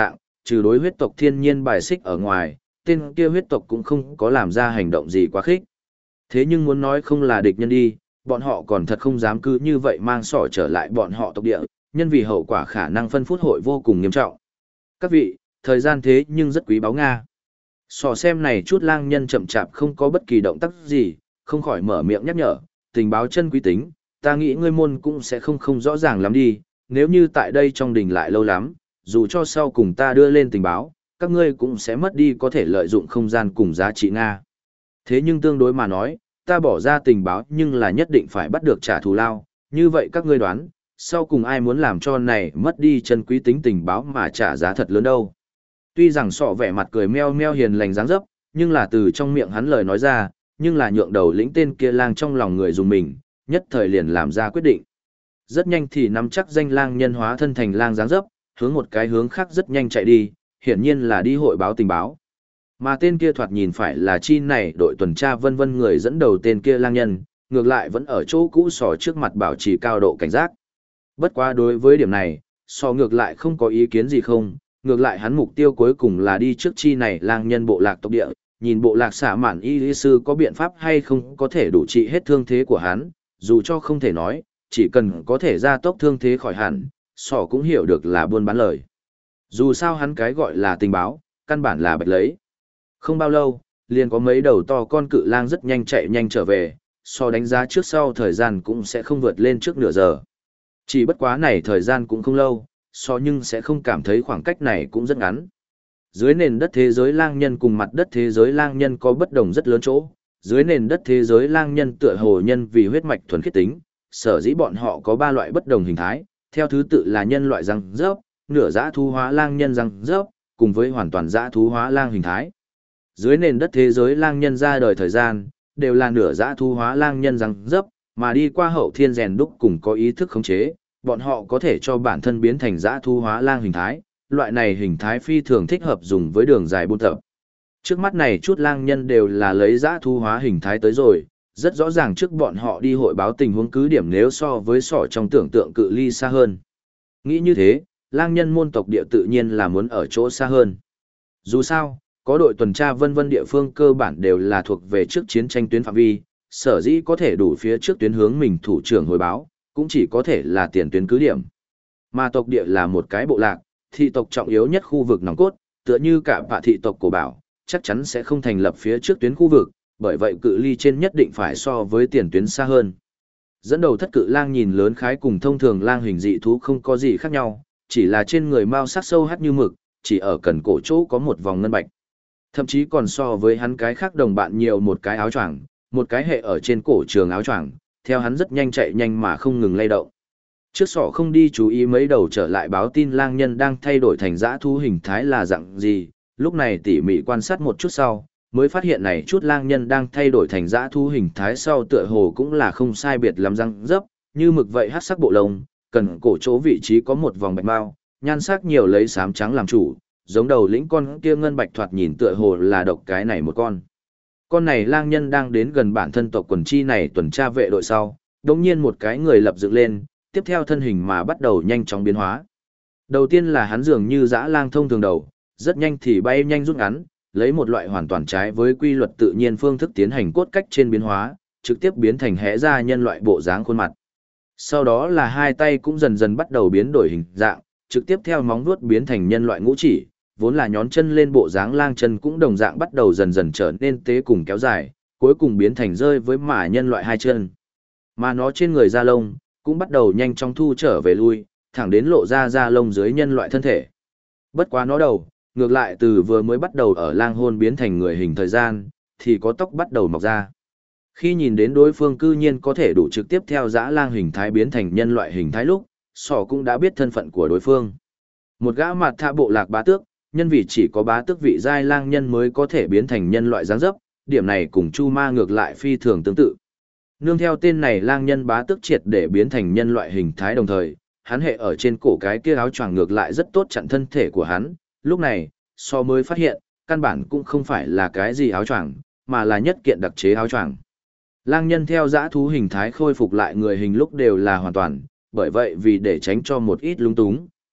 trừ đối huyết tộc thiên nhiên bài xích ở ngoài, tên kia huyết tộc cũng không có làm ra hành động gì quá khích. Thế nhưng muốn nói không là địch nhân đi, bọn họ còn thật không dám cứ như vậy mang sỏ trở lại bọn họ tộc địa, nhân vì hậu quả khả năng phân phút hội vô cùng nghiêm trọng. Các vị, thời gian thế nhưng rất quý báu Nga. Sỏ xem này chút lang nhân chậm chạp không có bất kỳ động tác gì, không khỏi mở miệng nhắc nhở, tình báo chân quý tính, ta nghĩ ngươi môn cũng sẽ không rõ ràng lắm đi, nếu như tại đây trong đình lại lâu lắm, dù cho sau cùng ta đưa lên tình báo, các ngươi cũng sẽ mất đi có thể lợi dụng không gian cùng giá trị Nga. Thế nhưng tương đối mà nói, ta bỏ ra tình báo nhưng là nhất định phải bắt được trả thù lao, như vậy các ngươi đoán, sau cùng ai muốn làm cho này mất đi chân quý tính tình báo mà trả giá thật lớn đâu. Tuy rằng sọ vẻ mặt cười meo meo hiền lành dáng dấp, nhưng là từ trong miệng hắn lời nói ra, nhưng là nhượng đầu lĩnh tên kia lang trong lòng người dùng mình, nhất thời liền làm ra quyết định. Rất nhanh thì nắm chắc danh lang nhân hóa thân thành lang dáng dấp, hướng một cái hướng khác rất nhanh chạy đi, hiển nhiên là đi hội báo tình báo. Mà tên kia thoạt nhìn phải là chi này đội tuần tra vân vân người dẫn đầu tên kia lang nhân, ngược lại vẫn ở chỗ cũ sò trước mặt bảo trì cao độ cảnh giác. Bất quá đối với điểm này, sò ngược lại không có ý kiến gì không, ngược lại hắn mục tiêu cuối cùng là đi trước chi này lang nhân bộ lạc tộc địa, nhìn bộ lạc xả mạn y lý sư có biện pháp hay không có thể đủ trị hết thương thế của hắn, dù cho không thể nói, chỉ cần có thể gia tốc thương thế khỏi hẳn, sò cũng hiểu được là buôn bán lời. Dù sao hắn cái gọi là tình báo, căn bản là bạch lấy. Không bao lâu, liền có mấy đầu to con cự lang rất nhanh chạy nhanh trở về, so đánh giá trước sau thời gian cũng sẽ không vượt lên trước nửa giờ. Chỉ bất quá này thời gian cũng không lâu, so nhưng sẽ không cảm thấy khoảng cách này cũng rất ngắn. Dưới nền đất thế giới lang nhân cùng mặt đất thế giới lang nhân có bất đồng rất lớn chỗ. Dưới nền đất thế giới lang nhân tựa hồ nhân vì huyết mạch thuần khiết tính, sở dĩ bọn họ có 3 loại bất đồng hình thái, theo thứ tự là nhân loại răng rớp, nửa dã thú hóa lang nhân răng rớp, cùng với hoàn toàn dã thú hóa lang hình thái. Dưới nền đất thế giới lang nhân ra đời thời gian, đều là nửa dã thú hóa lang nhân răng rớp, mà đi qua hậu thiên rèn đúc cùng có ý thức khống chế, bọn họ có thể cho bản thân biến thành dã thú hóa lang hình thái, loại này hình thái phi thường thích hợp dùng với đường dài buôn tập. Trước mắt này chút lang nhân đều là lấy dã thú hóa hình thái tới rồi, rất rõ ràng trước bọn họ đi hội báo tình huống cứ điểm nếu so với sỏ trong tưởng tượng cự ly xa hơn. Nghĩ như thế, lang nhân môn tộc địa tự nhiên là muốn ở chỗ xa hơn. Dù sao, có đội tuần tra vân vân địa phương cơ bản đều là thuộc về trước chiến tranh tuyến phạm vi, sở dĩ có thể đủ phía trước tuyến hướng mình thủ trưởng hồi báo, cũng chỉ có thể là tiền tuyến cứ điểm. Mà tộc địa là một cái bộ lạc, thị tộc trọng yếu nhất khu vực nòng cốt, tựa như cả bạ thị tộc của bảo, chắc chắn sẽ không thành lập phía trước tuyến khu vực, bởi vậy cự ly trên nhất định phải so với tiền tuyến xa hơn. Dẫn đầu thất cự lang nhìn lớn khái cùng thông thường lang hình dị thú không có gì khác nhau, chỉ là trên người mao sắc sâu hắt như mực, chỉ ở cần cổ chỗ có một vòng ngân bạch. Thậm chí còn so với hắn cái khác đồng bạn nhiều một cái áo choàng, một cái hệ ở trên cổ trường áo choàng, theo hắn rất nhanh chạy nhanh mà không ngừng lay động. Trước sọ không đi chú ý mấy đầu trở lại báo tin lang nhân đang thay đổi thành dã thú hình thái là dạng gì, lúc này tỉ mỉ quan sát một chút sau, mới phát hiện này chút lang nhân đang thay đổi thành dã thú hình thái sau tựa hồ cũng là không sai biệt lắm răng dấp, như mực vậy hắc sắc bộ lông, cần cổ chỗ vị trí có một vòng bạch bao, nhan sắc nhiều lấy xám trắng làm chủ, giống đầu lĩnh con kia ngân bạch thoạt nhìn tựa hồ là độc cái này một con. Con này lang nhân đang đến gần bản thân tộc quần chi này tuần tra vệ đội sau, đột nhiên một cái người lập dựng lên, tiếp theo thân hình mà bắt đầu nhanh chóng biến hóa. Đầu tiên là hắn dường như dã lang thông thường đầu, rất nhanh thì bay nhanh rút ngắn, lấy một loại hoàn toàn trái với quy luật tự nhiên phương thức tiến hành cốt cách trên biến hóa, trực tiếp biến thành hẽ ra nhân loại bộ dáng khuôn mặt. Sau đó là hai tay cũng dần dần bắt đầu biến đổi hình dạng, trực tiếp theo móng vuốt biến thành nhân loại ngũ chỉ, vốn là nhón chân lên bộ dáng lang chân cũng đồng dạng bắt đầu dần dần trở nên tế cùng kéo dài, cuối cùng biến thành rơi với mả nhân loại hai chân. Mà nó trên người da lông cũng bắt đầu nhanh chóng thu trở về lui, thẳng đến lộ ra da lông dưới nhân loại thân thể. Bất quá nó đầu, ngược lại từ vừa mới bắt đầu ở lang hôn biến thành người hình thời gian, thì có tóc bắt đầu mọc ra. Khi nhìn đến đối phương cư nhiên có thể đủ trực tiếp theo dã lang hình thái biến thành nhân loại hình thái lúc, sỏ cũng đã biết thân phận của đối phương. Một gã mặt thạ bộ lạc bá tước, nhân vì chỉ có bá tước vị giai lang nhân mới có thể biến thành nhân loại dáng dấp, điểm này cùng Chu Ma ngược lại phi thường tương tự. Nương theo tên này lang nhân bá tước triệt để biến thành nhân loại hình thái đồng thời, hắn hệ ở trên cổ cái kia áo choàng ngược lại rất tốt chặn thân thể của hắn, lúc này, so mới phát hiện, căn bản cũng không phải là cái gì áo choàng, mà là nhất kiện đặc chế áo choàng. Lang nhân theo dã thú hình thái khôi phục lại người hình lúc đều là hoàn toàn, bởi vậy vì để tránh cho một ít lung túng,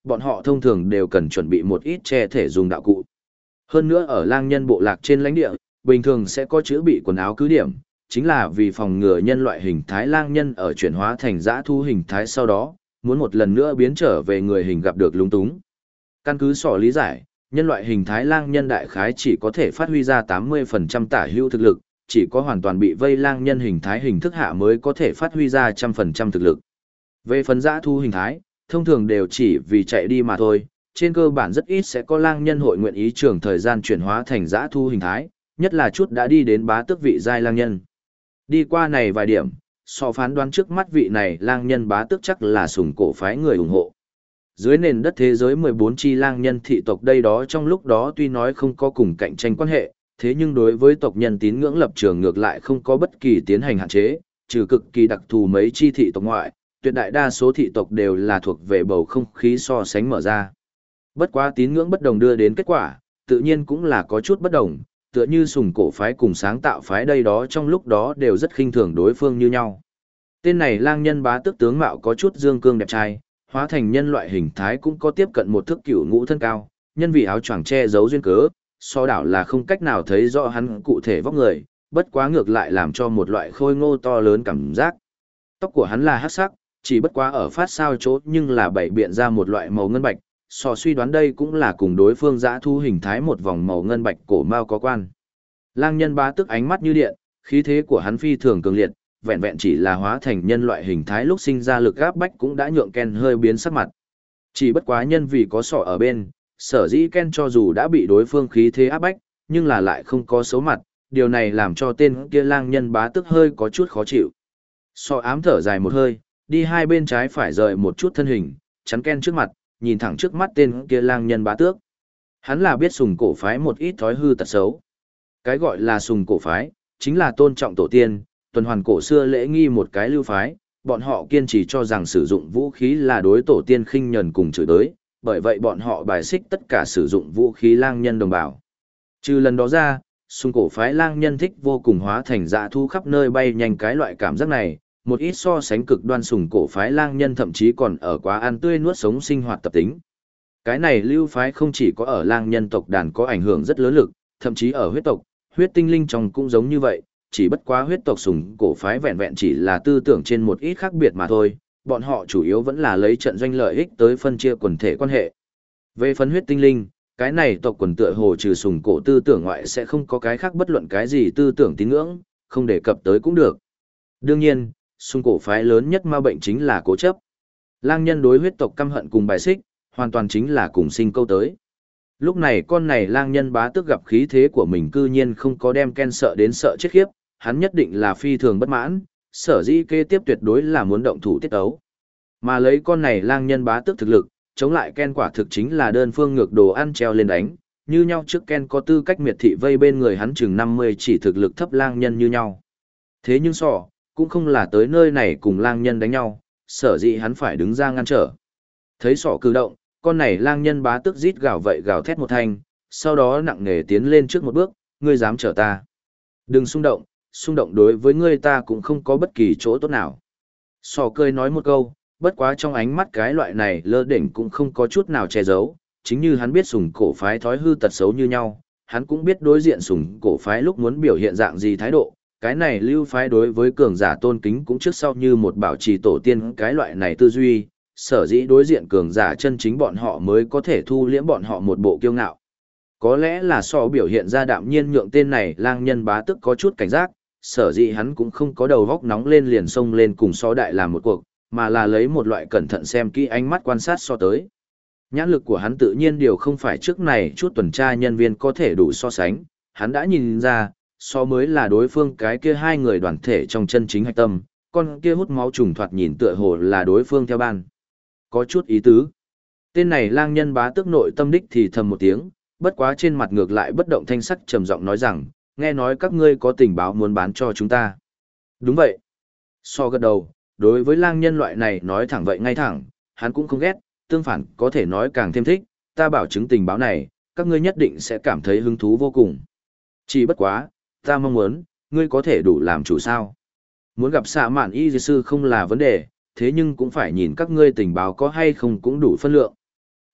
bọn họ thông thường đều cần chuẩn bị một ít che thể dùng đạo cụ. Hơn nữa ở lang nhân bộ lạc trên lãnh địa, bình thường sẽ có chữ bị quần áo cứ điểm, chính là vì phòng ngừa nhân loại hình thái lang nhân ở chuyển hóa thành dã thu hình thái sau đó, muốn một lần nữa biến trở về người hình gặp được lúng túng. Căn cứ sỏ lý giải, nhân loại hình thái lang nhân đại khái chỉ có thể phát huy ra 80% tả hữu thực lực, chỉ có hoàn toàn bị vây lang nhân hình thái hình thức hạ mới có thể phát huy ra 100% thực lực. Về phần dã thu hình thái, thông thường đều chỉ vì chạy đi mà thôi, trên cơ bản rất ít sẽ có lang nhân hội nguyện ý trường thời gian chuyển hóa thành dã thu hình thái, nhất là chút đã đi đến bá tước vị giai lang nhân. Đi qua này vài điểm, so phán đoán trước mắt vị này lang nhân bá tước chắc là sùng cổ phái người ủng hộ. Dưới nền đất thế giới 14 chi lang nhân thị tộc đây đó trong lúc đó tuy nói không có cùng cạnh tranh quan hệ, thế nhưng đối với tộc nhân tín ngưỡng lập trường ngược lại không có bất kỳ tiến hành hạn chế, trừ cực kỳ đặc thù mấy chi thị tộc ngoại, tuyệt đại đa số thị tộc đều là thuộc về bầu không khí so sánh mở ra. Bất quá tín ngưỡng bất đồng đưa đến kết quả, tự nhiên cũng là có chút bất đồng, tựa như sùng cổ phái cùng sáng tạo phái đây đó trong lúc đó đều rất khinh thường đối phương như nhau. Tên này lang nhân bá tước tướng mạo có chút dương cương đẹp trai, hóa thành nhân loại hình thái cũng có tiếp cận một thước cửu ngũ thân cao, nhân vì áo choàng che giấu duyên cớ, so đảo là không cách nào thấy rõ hắn cụ thể vóc người, bất quá ngược lại làm cho một loại khôi ngô to lớn cảm giác. Tóc của hắn là hắc sắc, chỉ bất quá ở phát sao chỗ nhưng là bảy biện ra một loại màu ngân bạch, so suy đoán đây cũng là cùng đối phương dã thu hình thái một vòng màu ngân bạch cổ mao có quan. Lang nhân bá tước ánh mắt như điện, khí thế của hắn phi thường cường liệt, vẹn vẹn chỉ là hóa thành nhân loại hình thái lúc sinh ra lực áp bách cũng đã nhượng Ken hơi biến sắc mặt. Chỉ bất quá nhân vì có sọ ở bên, sở dĩ Ken cho dù đã bị đối phương khí thế áp bách, nhưng là lại không có xấu mặt, điều này làm cho tên kia lang nhân bá tước hơi có chút khó chịu. Sọ ám thở dài một hơi, đi hai bên trái phải rời một chút thân hình, chắn Ken trước mặt, nhìn thẳng trước mắt tên kia lang nhân bá tước. Hắn là biết sùng cổ phái một ít thói hư tật xấu. Cái gọi là sùng cổ phái, chính là tôn trọng tổ tiên, tuần hoàn cổ xưa lễ nghi một cái lưu phái, bọn họ kiên trì cho rằng sử dụng vũ khí là đối tổ tiên khinh nhẫn cùng chửi đới, bởi vậy bọn họ bài xích tất cả sử dụng vũ khí lang nhân đồng bào. Trừ lần đó ra, sùng cổ phái lang nhân thích vô cùng hóa thành dã thu khắp nơi bay nhanh cái loại cảm giác này, một ít so sánh cực đoan sùng cổ phái lang nhân thậm chí còn ở quá ăn tươi nuốt sống sinh hoạt tập tính. Cái này lưu phái không chỉ có ở lang nhân tộc đàn có ảnh hưởng rất lớn lực, thậm chí ở huyết tộc, huyết tinh linh trong cũng giống như vậy, chỉ bất quá huyết tộc sùng cổ phái vẹn vẹn chỉ là tư tưởng trên một ít khác biệt mà thôi, bọn họ chủ yếu vẫn là lấy trận doanh lợi ích tới phân chia quần thể quan hệ. Về phân huyết tinh linh, cái này tộc quần tựa hồ trừ sùng cổ tư tưởng ngoại sẽ không có cái khác bất luận cái gì tư tưởng tín ngưỡng, không đề cập tới cũng được. Đương nhiên, sùng cổ phái lớn nhất ma bệnh chính là cố chấp. Lang nhân đối huyết tộc căm hận cùng bài xích, hoàn toàn chính là cùng sinh câu tới. Lúc này con này lang nhân bá tước gặp khí thế của mình cư nhiên không có đem Ken sợ đến sợ chết khiếp, hắn nhất định là phi thường bất mãn, sở dĩ kế tiếp tuyệt đối là muốn động thủ tiết ấu. Mà lấy con này lang nhân bá tước thực lực, chống lại Ken quả thực chính là đơn phương ngược đồ ăn treo lên đánh, như nhau trước Ken có tư cách miệt thị vây bên người hắn chừng 50 chỉ thực lực thấp lang nhân như nhau. Thế nhưng sọ, cũng không là tới nơi này cùng lang nhân đánh nhau, sở dĩ hắn phải đứng ra ngăn trở. Thấy sọ cử động, con này lang nhân bá tước rít gào vậy gào thét một thanh, sau đó nặng nề tiến lên trước một bước, ngươi dám trở ta. Đừng xung động đối với ngươi ta cũng không có bất kỳ chỗ tốt nào. Sọ cười nói một câu, bất quá trong ánh mắt cái loại này lơ đỉnh cũng không có chút nào che giấu, chính như hắn biết sùng cổ phái thói hư tật xấu như nhau, hắn cũng biết đối diện sùng cổ phái lúc muốn biểu hiện dạng gì thái độ, cái này lưu phái đối với cường giả tôn kính cũng trước sau như một bảo trì tổ tiên cái loại này tư duy, sở dĩ đối diện cường giả chân chính bọn họ mới có thể thu liễm bọn họ một bộ kiêu ngạo. Có lẽ là so biểu hiện ra đạm nhiên nhượng tên này lang nhân bá tức có chút cảnh giác, sở dĩ hắn cũng không có đầu góc nóng lên liền xông lên cùng so đại làm một cuộc, mà là lấy một loại cẩn thận xem kỹ ánh mắt quan sát so tới. Nhãn lực của hắn tự nhiên điều không phải trước này chút tuần tra nhân viên có thể đủ so sánh, hắn đã nhìn ra, so mới là đối phương cái kia hai người đoàn thể trong chân chính hạch tâm, con kia hút máu trùng thoạt nhìn tựa hồ là đối phương theo ban. Có chút ý tứ. Tên này lang nhân bá tước nội tâm đích thì thầm một tiếng, bất quá trên mặt ngược lại bất động thanh sắc trầm giọng nói rằng, nghe nói các ngươi có tình báo muốn bán cho chúng ta. Đúng vậy. So gật đầu, đối với lang nhân loại này nói thẳng vậy ngay thẳng, hắn cũng không ghét, tương phản có thể nói càng thêm thích, ta bảo chứng tình báo này, các ngươi nhất định sẽ cảm thấy hứng thú vô cùng. Chỉ bất quá, ta mong muốn, ngươi có thể đủ làm chủ sao. Muốn gặp xạ mạn y sư không là vấn đề, thế nhưng cũng phải nhìn các ngươi tình báo có hay không cũng đủ phân lượng.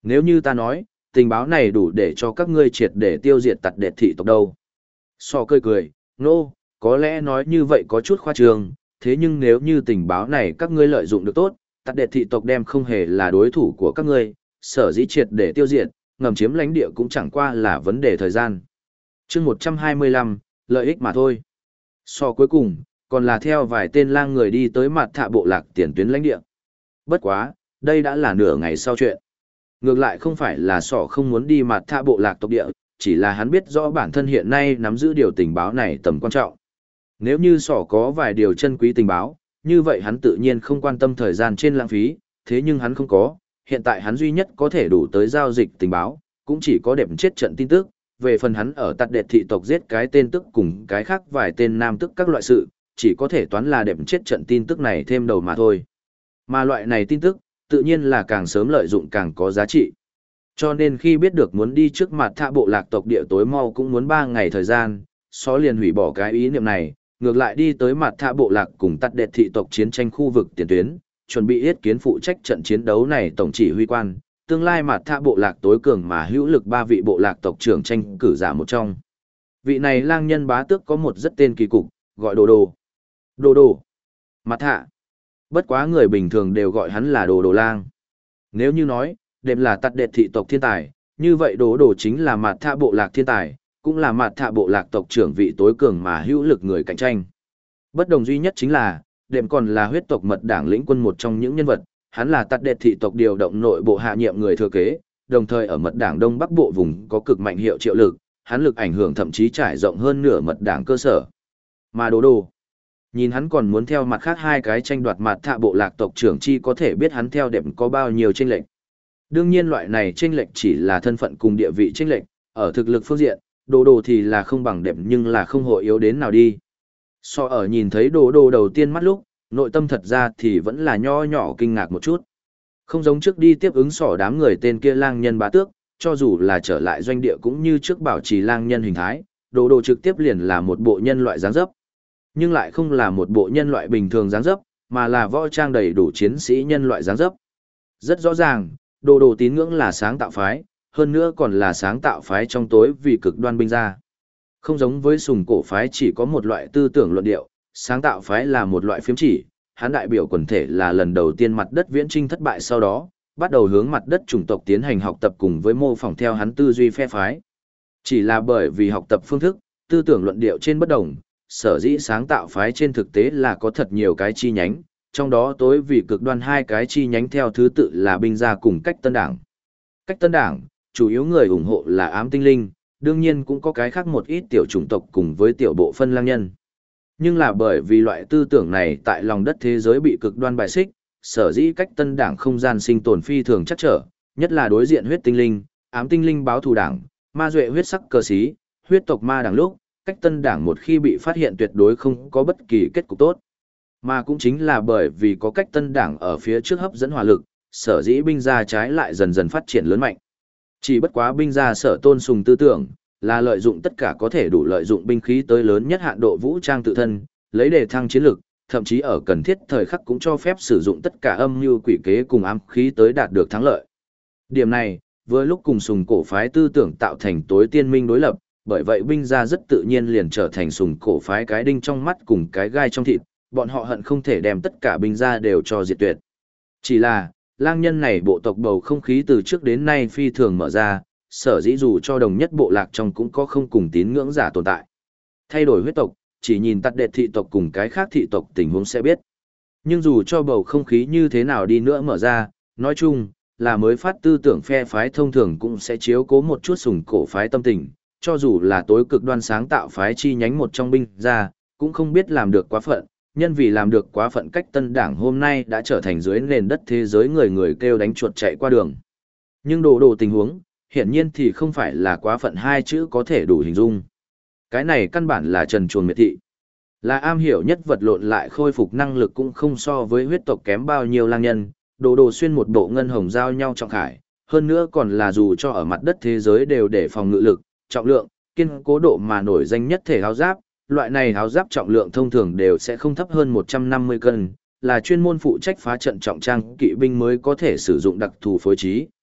Nếu như ta nói, tình báo này đủ để cho các ngươi triệt để tiêu diệt tặc đệ thị tộc đâu. Sọ cười cười, nô, có lẽ nói như vậy có chút khoa trương, thế nhưng nếu như tình báo này các ngươi lợi dụng được tốt, tặc đệ thị tộc đem không hề là đối thủ của các ngươi, sở dĩ triệt để tiêu diệt, ngầm chiếm lãnh địa cũng chẳng qua là vấn đề thời gian. Chương 125, lợi ích mà thôi. So cuối cùng, còn là theo vài tên lang người đi tới mặt thạ bộ lạc tiền tuyến lãnh địa. Bất quá, đây đã là nửa ngày sau chuyện. Ngược lại không phải là sọ không muốn đi mặt thạ bộ lạc tộc địa, chỉ là hắn biết rõ bản thân hiện nay nắm giữ điều tình báo này tầm quan trọng. Nếu như sọ có vài điều chân quý tình báo, như vậy hắn tự nhiên không quan tâm thời gian trên lãng phí, thế nhưng hắn không có, hiện tại hắn duy nhất có thể đủ tới giao dịch tình báo, cũng chỉ có đẹp chết trận tin tức, về phần hắn ở tạt đệt thị tộc giết cái tên tức cùng cái khác vài tên nam tức các loại sự, chỉ có thể toán là đẹp chết trận tin tức này thêm đầu mà thôi. Mà loại này tin tức, tự nhiên là càng sớm lợi dụng càng có giá trị. Cho nên khi biết được muốn đi trước mặt thạ bộ lạc tộc địa tối mau cũng muốn 3 ngày thời gian, Xó liền hủy bỏ cái ý niệm này, ngược lại đi tới mặt thạ bộ lạc cùng tạt đệt thị tộc chiến tranh khu vực tiền tuyến, chuẩn bị yết kiến phụ trách trận chiến đấu này tổng chỉ huy quan, tương lai mặt thạ bộ lạc tối cường mà hữu lực 3 vị bộ lạc tộc trưởng tranh cử giả một trong. Vị này lang nhân bá tước có một rất tên kỳ cục, gọi Đồ Đồ. Đồ Đồ. Mặt thạ. Bất quá người bình thường đều gọi hắn là Đồ Đồ lang. Nếu như nói, đệm là tạt đệt thị tộc thiên tài, như vậy Đồ Đồ chính là mặt thạ bộ lạc thiên tài, cũng là mặt thạ bộ lạc tộc trưởng vị tối cường mà hữu lực người cạnh tranh. Bất đồng duy nhất chính là, đệm còn là huyết tộc mật đảng lĩnh quân một trong những nhân vật, hắn là tạt đệt thị tộc điều động nội bộ hạ nhiệm người thừa kế, đồng thời ở mật đảng Đông Bắc Bộ vùng có cực mạnh hiệu triệu lực, hắn lực ảnh hưởng thậm chí trải rộng hơn nửa mật đảng cơ sở. Mà Đồ Đồ, nhìn hắn còn muốn theo mặt khác hai cái tranh đoạt mặt thạ bộ lạc tộc trưởng chi có thể biết hắn theo đệm có bao nhiêu chênh lệch. Đương nhiên loại này chênh lệch chỉ là thân phận cùng địa vị chênh lệch, ở thực lực phương diện, Đồ Đồ thì là không bằng đệm nhưng là không hội yếu đến nào đi. So ở nhìn thấy Đồ Đồ đầu tiên mắt lúc, nội tâm thật ra thì vẫn là nho nhỏ kinh ngạc một chút. Không giống trước đi tiếp ứng sỏ đám người tên kia lang nhân bá tước, cho dù là trở lại doanh địa cũng như trước bảo trì lang nhân hình thái, Đồ Đồ trực tiếp liền là một bộ nhân loại dáng dấp. Nhưng lại không là một bộ nhân loại bình thường dáng dấp, mà là võ trang đầy đủ chiến sĩ nhân loại dáng dấp. Rất rõ ràng, Đồ Đồ tín ngưỡng là sáng tạo phái, hơn nữa còn là sáng tạo phái trong tối vì cực đoan binh gia. Không giống với sùng cổ phái chỉ có một loại tư tưởng luận điệu, sáng tạo phái là một loại phiếm chỉ, hắn đại biểu quần thể là lần đầu tiên mặt đất viễn trinh thất bại sau đó, bắt đầu hướng mặt đất chủng tộc tiến hành học tập cùng với mô phỏng theo hắn tư duy phe phái. Chỉ là bởi vì học tập phương thức, tư tưởng luận điệu trên bất đồng, sở dĩ sáng tạo phái trên thực tế là có thật nhiều cái chi nhánh, trong đó tối vì cực đoan hai cái chi nhánh theo thứ tự là binh gia cùng cách tân đảng. Cách tân đảng, chủ yếu người ủng hộ là ám tinh linh, đương nhiên cũng có cái khác một ít tiểu chủng tộc cùng với tiểu bộ phân lang nhân. Nhưng là bởi vì loại tư tưởng này tại lòng đất thế giới bị cực đoan bài xích, sở dĩ cách tân đảng không gian sinh tồn phi thường chắc trở, nhất là đối diện huyết tinh linh, ám tinh linh báo thù đảng, ma duệ huyết sắc cơ sĩ, huyết tộc ma đảng lúc, cách tân đảng một khi bị phát hiện tuyệt đối không có bất kỳ kết cục tốt. Mà cũng chính là bởi vì có cách tân đảng ở phía trước hấp dẫn hỏa lực, sở dĩ binh gia trái lại dần dần phát triển lớn mạnh. Chỉ bất quá binh gia sở tôn sùng tư tưởng, là lợi dụng tất cả có thể đủ lợi dụng binh khí tới lớn nhất hạn độ vũ trang tự thân, lấy để thăng chiến lực, thậm chí ở cần thiết thời khắc cũng cho phép sử dụng tất cả âm mưu quỷ kế cùng ám khí tới đạt được thắng lợi. Điểm này, vừa lúc cùng sùng cổ phái tư tưởng tạo thành tối tiên minh đối lập, bởi vậy binh gia rất tự nhiên liền trở thành sùng cổ phái cái đinh trong mắt cùng cái gai trong thịt, bọn họ hận không thể đem tất cả binh gia đều cho diệt tuyệt. Chỉ là, lang nhân này bộ tộc bầu không khí từ trước đến nay phi thường mở ra, sở dĩ dù cho đồng nhất bộ lạc trong cũng có không cùng tín ngưỡng giả tồn tại. Thay đổi huyết tộc, chỉ nhìn tạt đệ thị tộc cùng cái khác thị tộc tình huống sẽ biết. Nhưng dù cho bầu không khí như thế nào đi nữa mở ra, nói chung, là mới phát tư tưởng phe phái thông thường cũng sẽ chiếu cố một chút sùng cổ phái tâm tình, cho dù là tối cực đoan sáng tạo phái chi nhánh một trong binh ra, cũng không biết làm được quá phận, nhân vì làm được quá phận cách tân đảng hôm nay đã trở thành dưới nền đất thế giới người người kêu đánh chuột chạy qua đường. Nhưng đồ đồ tình huống, hiển nhiên thì không phải là quá phận hai chữ có thể đủ hình dung. Cái này căn bản là trần truồng miệt thị. Là am hiểu nhất vật lộn lại khôi phục năng lực cũng không so với huyết tộc kém bao nhiêu lang nhân, đồ đồ xuyên một bộ ngân hồng giao nhau trọng khải, hơn nữa còn là dù cho ở mặt đất thế giới đều để phòng ngự lực, trọng lượng, kiên cố độ mà nổi danh nhất thể áo giáp, loại này áo giáp trọng lượng thông thường đều sẽ không thấp hơn 150 cân, là chuyên môn phụ trách phá trận trọng trang kỵ binh mới có thể sử dụng đặc thù phối trí,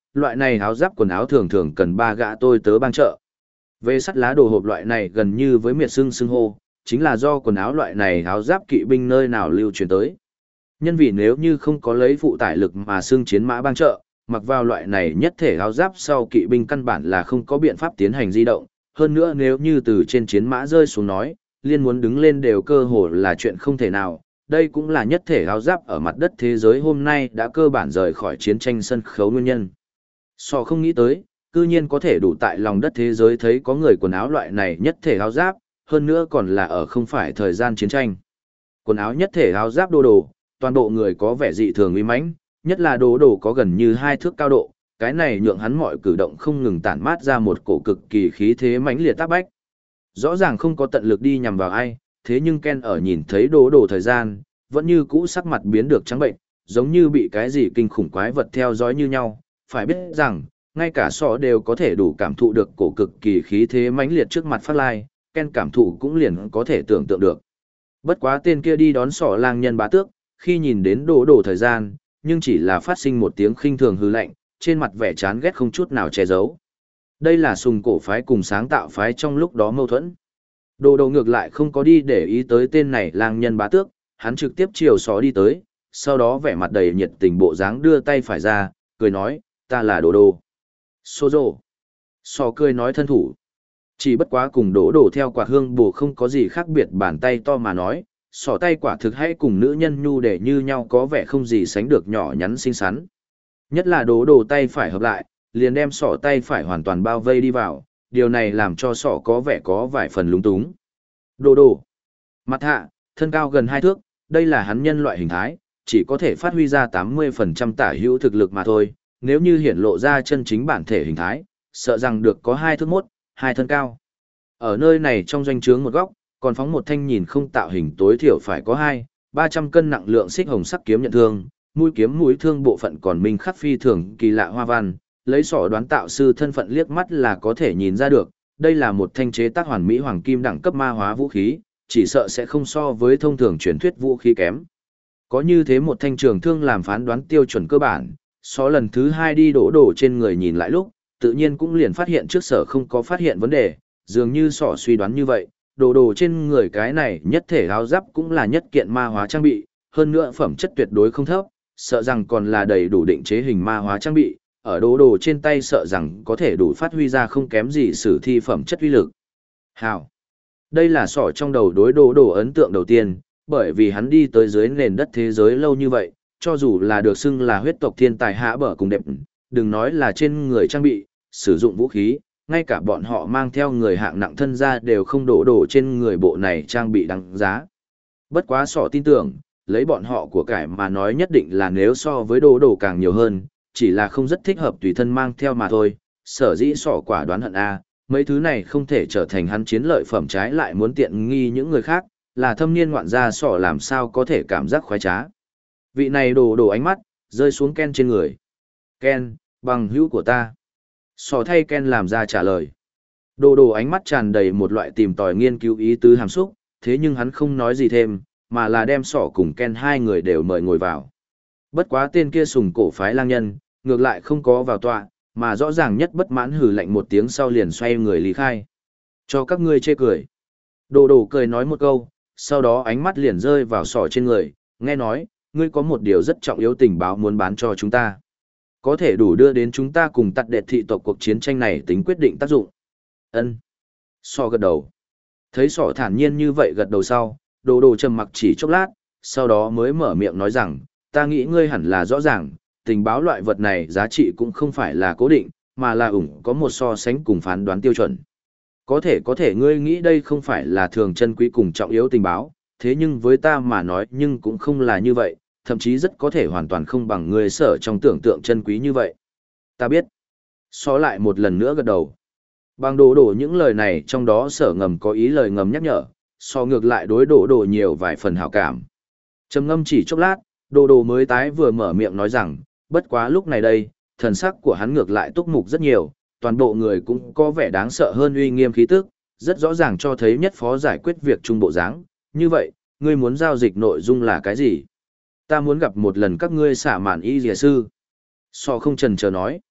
loại này áo giáp quần áo thường thường cần 3 gã tôi tớ bang trợ. Về sắt lá đồ hộp loại này gần như với miệt xưng hô, chính là do quần áo loại này áo giáp kỵ binh nơi nào lưu truyền tới. Nhân vì nếu như không có lấy phụ tải lực mà xưng chiến mã bang trợ, mặc vào loại này nhất thể áo giáp sau kỵ binh căn bản là không có biện pháp tiến hành di động. Hơn nữa nếu như từ trên chiến mã rơi xuống nói, liên muốn đứng lên đều cơ hồ là chuyện không thể nào. Đây cũng là nhất thể áo giáp ở mặt đất thế giới hôm nay đã cơ bản rời khỏi chiến tranh sân khấu nguyên nhân. Sò không nghĩ tới, cư nhiên có thể đủ tại lòng đất thế giới thấy có người quần áo loại này nhất thể áo giáp, hơn nữa còn là ở không phải thời gian chiến tranh. Quần áo nhất thể áo giáp đồ đồ, toàn bộ người có vẻ dị thường uy mãnh, nhất là đồ đồ có gần như 2 thước cao độ, cái này nhượng hắn mọi cử động không ngừng tản mát ra một cổ cực kỳ khí thế mãnh liệt tác bách. Rõ ràng không có tận lực đi nhằm vào ai, thế nhưng Ken ở nhìn thấy đồ đồ thời gian, vẫn như cũ sắc mặt biến được trắng bệnh, giống như bị cái gì kinh khủng quái vật theo dõi như nhau. Phải biết rằng, ngay cả sọ đều có thể đủ cảm thụ được cổ cực kỳ khí thế mãnh liệt trước mặt phát lai, Ken cảm thụ cũng liền có thể tưởng tượng được. Bất quá tên kia đi đón sọ lang nhân bá tước, khi nhìn đến đồ đồ thời gian, nhưng chỉ là phát sinh một tiếng khinh thường hư lạnh, trên mặt vẻ chán ghét không chút nào che giấu. Đây là sùng cổ phái cùng sáng tạo phái trong lúc đó mâu thuẫn. Đồ đồ ngược lại không có đi để ý tới tên này lang nhân bá tước, hắn trực tiếp chiều sọ đi tới, sau đó vẻ mặt đầy nhiệt tình bộ dáng đưa tay phải ra, cười nói, ta là đồ đồ. Sozo. Sọ cười nói thân thủ. Chỉ bất quá cùng đổ đổ theo quạt hương bổ không có gì khác biệt bàn tay to mà nói, sọ tay quả thực hay cùng nữ nhân nhu để như nhau có vẻ không gì sánh được nhỏ nhắn xinh xắn. Nhất là đổ đổ tay phải hợp lại, liền đem sọ tay phải hoàn toàn bao vây đi vào, điều này làm cho sọ có vẻ có vài phần lúng túng. Đồ đồ. Mặt hạ, thân cao gần 2 thước, đây là hắn nhân loại hình thái, chỉ có thể phát huy ra 80% tả hữu thực lực mà thôi, nếu như hiển lộ ra chân chính bản thể hình thái, sợ rằng được có 2 thước 1, 2 thân cao. Ở nơi này trong doanh trướng một góc, còn phóng một thanh nhìn không tạo hình tối thiểu phải có 200-300 cân nặng lượng xích hồng sắc kiếm nhận thương, mũi kiếm mũi thương bộ phận còn minh khắc phi thường kỳ lạ hoa văn, lấy sọ đoán tạo sư thân phận liếc mắt là có thể nhìn ra được, đây là một thanh chế tác hoàn mỹ hoàng kim đẳng cấp ma hóa vũ khí, chỉ sợ sẽ không so với thông thường truyền thuyết vũ khí kém. Có như thế một thanh trường thương làm phán đoán tiêu chuẩn cơ bản, so lần thứ 2 đi đổ đổ trên người nhìn lại lúc, tự nhiên cũng liền phát hiện trước sở không có phát hiện vấn đề, dường như sọ suy đoán như vậy, đồ đồ trên người cái này nhất thể áo giáp cũng là nhất kiện ma hóa trang bị, hơn nữa phẩm chất tuyệt đối không thấp, sợ rằng còn là đầy đủ định chế hình ma hóa trang bị, ở đồ đồ trên tay sợ rằng có thể đủ phát huy ra không kém gì sử thi phẩm chất uy lực. Hảo! Đây là sọ trong đầu đối đồ đồ ấn tượng đầu tiên, bởi vì hắn đi tới dưới nền đất thế giới lâu như vậy, cho dù là được xưng là huyết tộc thiên tài hạ bở cùng đẹp, đừng nói là trên người trang bị, sử dụng vũ khí, ngay cả bọn họ mang theo người hạng nặng thân ra đều không đổ đổ trên người bộ này trang bị đáng giá. Bất quá sọ tin tưởng, lấy bọn họ của cải mà nói nhất định là nếu so với đồ đồ càng nhiều hơn, chỉ là không rất thích hợp tùy thân mang theo mà thôi, sở dĩ sọ quả đoán hận A, mấy thứ này không thể trở thành hắn chiến lợi phẩm trái lại muốn tiện nghi những người khác, là thâm niên ngoạn gia sọ làm sao có thể cảm giác khoái trá. Vị này đồ đồ ánh mắt, rơi xuống Ken trên người. Ken, bằng hữu của ta. Sọ thay Ken làm ra trả lời. Đồ đồ ánh mắt tràn đầy một loại tìm tòi nghiên cứu ý tứ hàm xúc, thế nhưng hắn không nói gì thêm, mà là đem sọ cùng Ken hai người đều mời ngồi vào. Bất quá tên kia sùng cổ phái lang nhân, ngược lại không có vào tọa, mà rõ ràng nhất bất mãn hừ lạnh một tiếng sau liền xoay người lý khai. Cho các ngươi chê cười. Đồ đồ cười nói một câu, sau đó ánh mắt liền rơi vào sọ trên người, nghe nói, ngươi có một điều rất trọng yếu tình báo muốn bán cho chúng ta. Có thể đủ đưa đến chúng ta cùng tặt đệ thị tộc cuộc chiến tranh này tính quyết định tác dụng. Ân. Sọ gật đầu. Thấy sọ thản nhiên như vậy gật đầu sau, đồ đồ trầm mặc chỉ chốc lát, sau đó mới mở miệng nói rằng, ta nghĩ ngươi hẳn là rõ ràng, tình báo loại vật này giá trị cũng không phải là cố định, mà là có một so sánh cùng phán đoán tiêu chuẩn. Có thể ngươi nghĩ đây không phải là thường chân quý cùng trọng yếu tình báo, thế nhưng với ta mà nói nhưng cũng không là như vậy, thậm chí rất có thể hoàn toàn không bằng ngươi sở trong tưởng tượng chân quý như vậy. Ta biết. Xó lại một lần nữa gật đầu. Bằng đồ đồ những lời này trong đó sở ngầm có ý lời ngầm nhắc nhở, so ngược lại đối đồ đồ nhiều vài phần hảo cảm. Trầm ngâm chỉ chốc lát, đồ đồ mới tái vừa mở miệng nói rằng, bất quá lúc này đây, thần sắc của hắn ngược lại túc mục rất nhiều, toàn bộ người cũng có vẻ đáng sợ hơn uy nghiêm khí tức, rất rõ ràng cho thấy nhất phó giải quyết việc trung bộ dáng. Như vậy, ngươi muốn giao dịch nội dung là cái gì? Ta muốn gặp một lần các ngươi xả màn y dìa sư. So không chần chờ nói.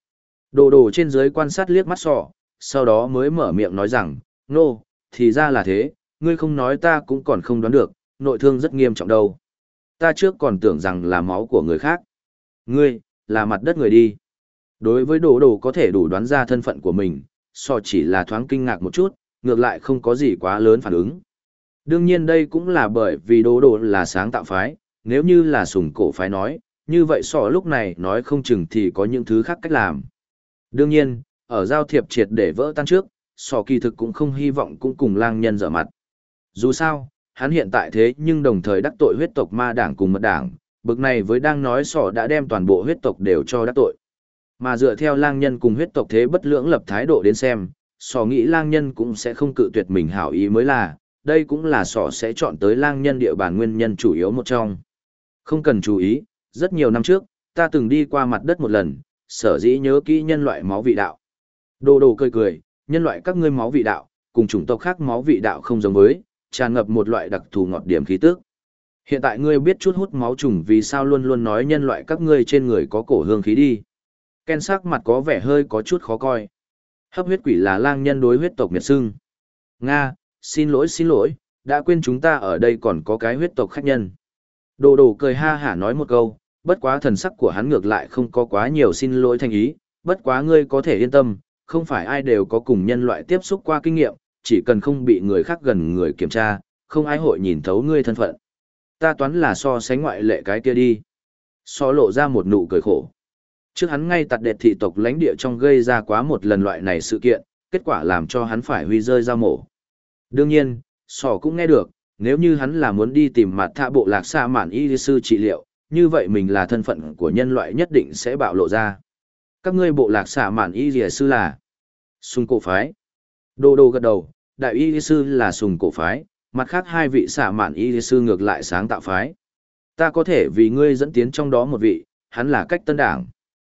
Đồ đồ trên dưới quan sát liếc mắt sọ, sau đó mới mở miệng nói rằng, nô, thì ra là thế, ngươi không nói ta cũng còn không đoán được, nội thương rất nghiêm trọng đâu. Ta trước còn tưởng rằng là máu của người khác. Ngươi, là mặt đất người đi. Đối với đồ đồ có thể đủ đoán ra thân phận của mình, sọ chỉ là thoáng kinh ngạc một chút, ngược lại không có gì quá lớn phản ứng. Đương nhiên đây cũng là bởi vì đồ đồ là sáng tạo phái, nếu như là sùng cổ phái nói, như vậy sọ lúc này nói không chừng thì có những thứ khác cách làm. Đương nhiên, ở giao thiệp triệt để vỡ tan trước, sọ kỳ thực cũng không hy vọng cũng cùng lang nhân dở mặt. Dù sao, hắn hiện tại thế nhưng đồng thời đắc tội huyết tộc ma đảng cùng mật đảng, bực này với đang nói sọ đã đem toàn bộ huyết tộc đều cho đắc tội. Mà dựa theo lang nhân cùng huyết tộc thế bất lưỡng lập thái độ đến xem, sọ nghĩ lang nhân cũng sẽ không cự tuyệt mình hảo ý mới là, đây cũng là sọ sẽ chọn tới lang nhân địa bàn nguyên nhân chủ yếu một trong. Không cần chú ý, rất nhiều năm trước, ta từng đi qua mặt đất một lần, sở dĩ nhớ kỹ nhân loại máu vị đạo. Đồ đồ cười cười, nhân loại các ngươi máu vị đạo, cùng chủng tộc khác máu vị đạo không giống với, tràn ngập một loại đặc thù ngọt điểm khí tức. Hiện tại ngươi biết chút hút máu trùng vì sao luôn luôn nói nhân loại các ngươi trên người có cổ hương khí đi. Ken sắc mặt có vẻ hơi có chút khó coi. Hấp huyết quỷ là lang nhân đối huyết tộc miệt xưng. Nga, xin lỗi, đã quên chúng ta ở đây còn có cái huyết tộc khách nhân. Đồ đồ cười ha hả nói một câu, bất quá thần sắc của hắn ngược lại không có quá nhiều xin lỗi thành ý, bất quá ngươi có thể yên tâm, không phải ai đều có cùng nhân loại tiếp xúc qua kinh nghiệm, chỉ cần không bị người khác gần người kiểm tra, không ai hội nhìn thấu ngươi thân phận. Ta toán là so sánh ngoại lệ cái kia đi. So lộ ra một nụ cười khổ. Trước hắn ngay tặt đệt thị tộc lãnh địa trong gây ra quá một lần loại này sự kiện, kết quả làm cho hắn phải huy rơi dao mổ. Đương nhiên, sỏ cũng nghe được, nếu như hắn là muốn đi tìm mặt thạ bộ lạc xa mạn y sư trị liệu, như vậy mình là thân phận của nhân loại nhất định sẽ bạo lộ ra. Các ngươi bộ lạc xạ mạn y sư là Sùng cổ phái. Đô đô gật đầu, đại y sư là Sùng cổ phái, mặt khác hai vị xạ mạn y sư ngược lại sáng tạo phái. Ta có thể vì ngươi dẫn tiến trong đó một vị, hắn là cách tân đảng.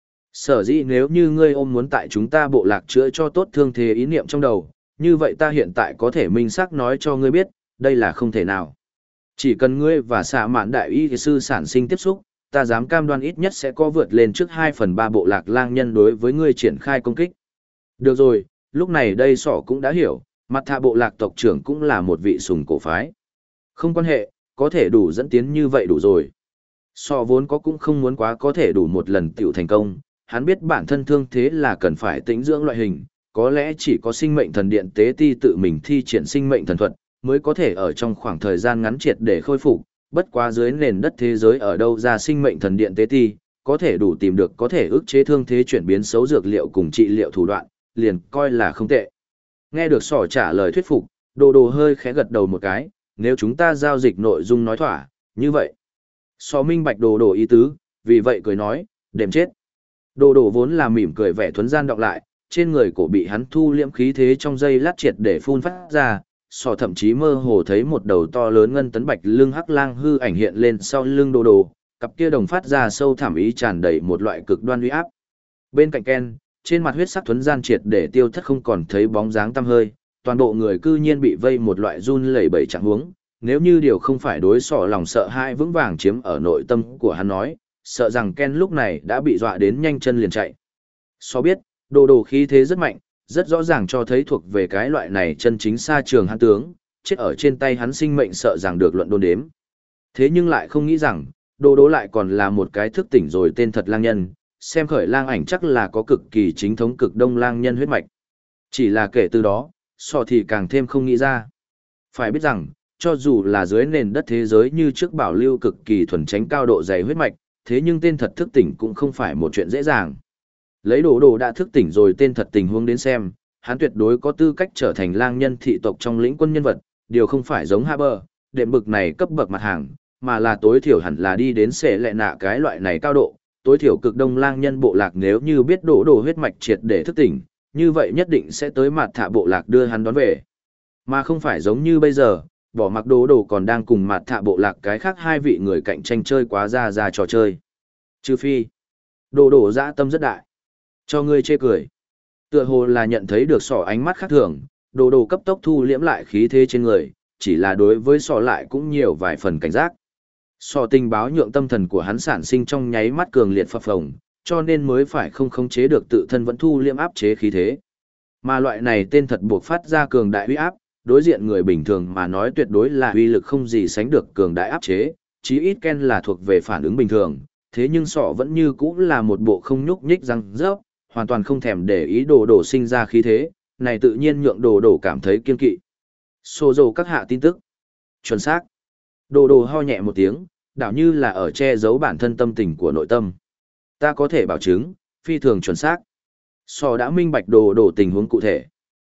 Sở dĩ nếu như ngươi ôm muốn tại chúng ta bộ lạc chữa cho tốt thương thế ý niệm trong đầu, như vậy ta hiện tại có thể minh xác nói cho ngươi biết, đây là không thể nào. Chỉ cần ngươi và xạ mạn đại y sư sản sinh tiếp xúc, ta dám cam đoan ít nhất sẽ có vượt lên trước 2/3 bộ lạc lang nhân đối với ngươi triển khai công kích. Được rồi, lúc này đây sỏ cũng đã hiểu, mặt thạ bộ lạc tộc trưởng cũng là một vị sùng cổ phái. Không quan hệ, có thể đủ dẫn tiến như vậy đủ rồi. Sọ vốn có cũng không muốn quá có thể đủ một lần tiểu thành công, hắn biết bản thân thương thế là cần phải tĩnh dưỡng loại hình, có lẽ chỉ có sinh mệnh thần điện tế ti tự mình thi triển sinh mệnh thần thuật, mới có thể ở trong khoảng thời gian ngắn triệt để khôi phục, bất quá dưới nền đất thế giới ở đâu ra sinh mệnh thần điện tế ti, có thể đủ tìm được có thể ức chế thương thế chuyển biến xấu dược liệu cùng trị liệu thủ đoạn, liền coi là không tệ. Nghe được sỏ trả lời thuyết phục, đồ đồ hơi khẽ gật đầu một cái, nếu chúng ta giao dịch nội dung nói thỏa, như vậy. Sỏ minh bạch đồ đồ ý tứ, vì vậy cười nói, đệm chết. Đồ đồ vốn là mỉm cười vẻ thuấn gian đọc lại, trên người cổ bị hắn thu liễm khí thế trong dây lát triệt để phun phát ra, sọ thậm chí mơ hồ thấy một đầu to lớn ngân tấn bạch lưng hắc lang hư ảnh hiện lên sau lưng đồ đồ, cặp kia đồng phát ra sâu thẳm ý tràn đầy một loại cực đoan uy áp. Bên cạnh Ken, trên mặt huyết sắc thuấn gian triệt để tiêu thất không còn thấy bóng dáng tăm hơi, toàn bộ người cư nhiên bị vây một loại run lẩy bẩy trạng huống, nếu như điều không phải đối sọ lòng sợ hãi vững vàng chiếm ở nội tâm của hắn nói, sợ rằng Ken lúc này đã bị dọa đến nhanh chân liền chạy. Sọ biết, đồ đồ khí thế rất mạnh, rất rõ ràng cho thấy thuộc về cái loại này chân chính xa trường hắn tướng, chết ở trên tay hắn sinh mệnh sợ rằng được luận đôn đếm. Thế nhưng lại không nghĩ rằng, đồ đồ lại còn là một cái thức tỉnh rồi tên thật lang nhân, xem khởi lang ảnh chắc là có cực kỳ chính thống cực đông lang nhân huyết mạch. Chỉ là kể từ đó, sọ thì càng thêm không nghĩ ra. Phải biết rằng, cho dù là dưới nền đất thế giới như trước bảo lưu cực kỳ thuần tránh cao độ dày huyết mạch, thế nhưng tên thật thức tỉnh cũng không phải một chuyện dễ dàng. Lấy đồ đồ đã thức tỉnh rồi tên thật tình huống đến xem, hắn tuyệt đối có tư cách trở thành lang nhân thị tộc trong lĩnh quân nhân vật, điều không phải giống Haber, đệm bực này cấp bậc mặt hàng, mà là tối thiểu hẳn là đi đến sẽ lệ nạ cái loại này cao độ, tối thiểu cực đông lang nhân bộ lạc nếu như biết đồ đồ huyết mạch triệt để thức tỉnh, như vậy nhất định sẽ tới mặt thạ bộ lạc đưa hắn đón về. Mà không phải giống như bây giờ, bỏ mặc đồ đồ còn đang cùng mặt thạ bộ lạc cái khác hai vị người cạnh tranh chơi quá ra trò chơi. Trừ phi, đồ đồ dã tâm rất đại. Cho ngươi chê cười. Tựa hồ là nhận thấy được sỏ ánh mắt khác thường, đồ đồ cấp tốc thu liễm lại khí thế trên người, chỉ là đối với sỏ lại cũng nhiều vài phần cảnh giác. Sỏ tình báo nhượng tâm thần của hắn sản sinh trong nháy mắt cường liệt phập phồng, cho nên mới phải không khống chế được tự thân vẫn thu liêm áp chế khí thế. Mà loại này tên thật buộc phát ra cường đại uy áp, đối diện người bình thường mà nói tuyệt đối là uy lực không gì sánh được cường đại áp chế, chí ít Ken là thuộc về phản ứng bình thường, thế nhưng sọ vẫn như cũ là một bộ không nhúc nhích răng rớp, hoàn toàn không thèm để ý đồ đổ sinh ra khí thế, này tự nhiên nhượng đồ đổ cảm thấy kiên kỵ. Xô dầu các hạ tin tức. Chuẩn xác. Đồ đồ ho nhẹ một tiếng, đảo như là ở che giấu bản thân tâm tình của nội tâm. Ta có thể bảo chứng, phi thường chuẩn xác. Sò đã minh bạch đồ đồ tình huống cụ thể.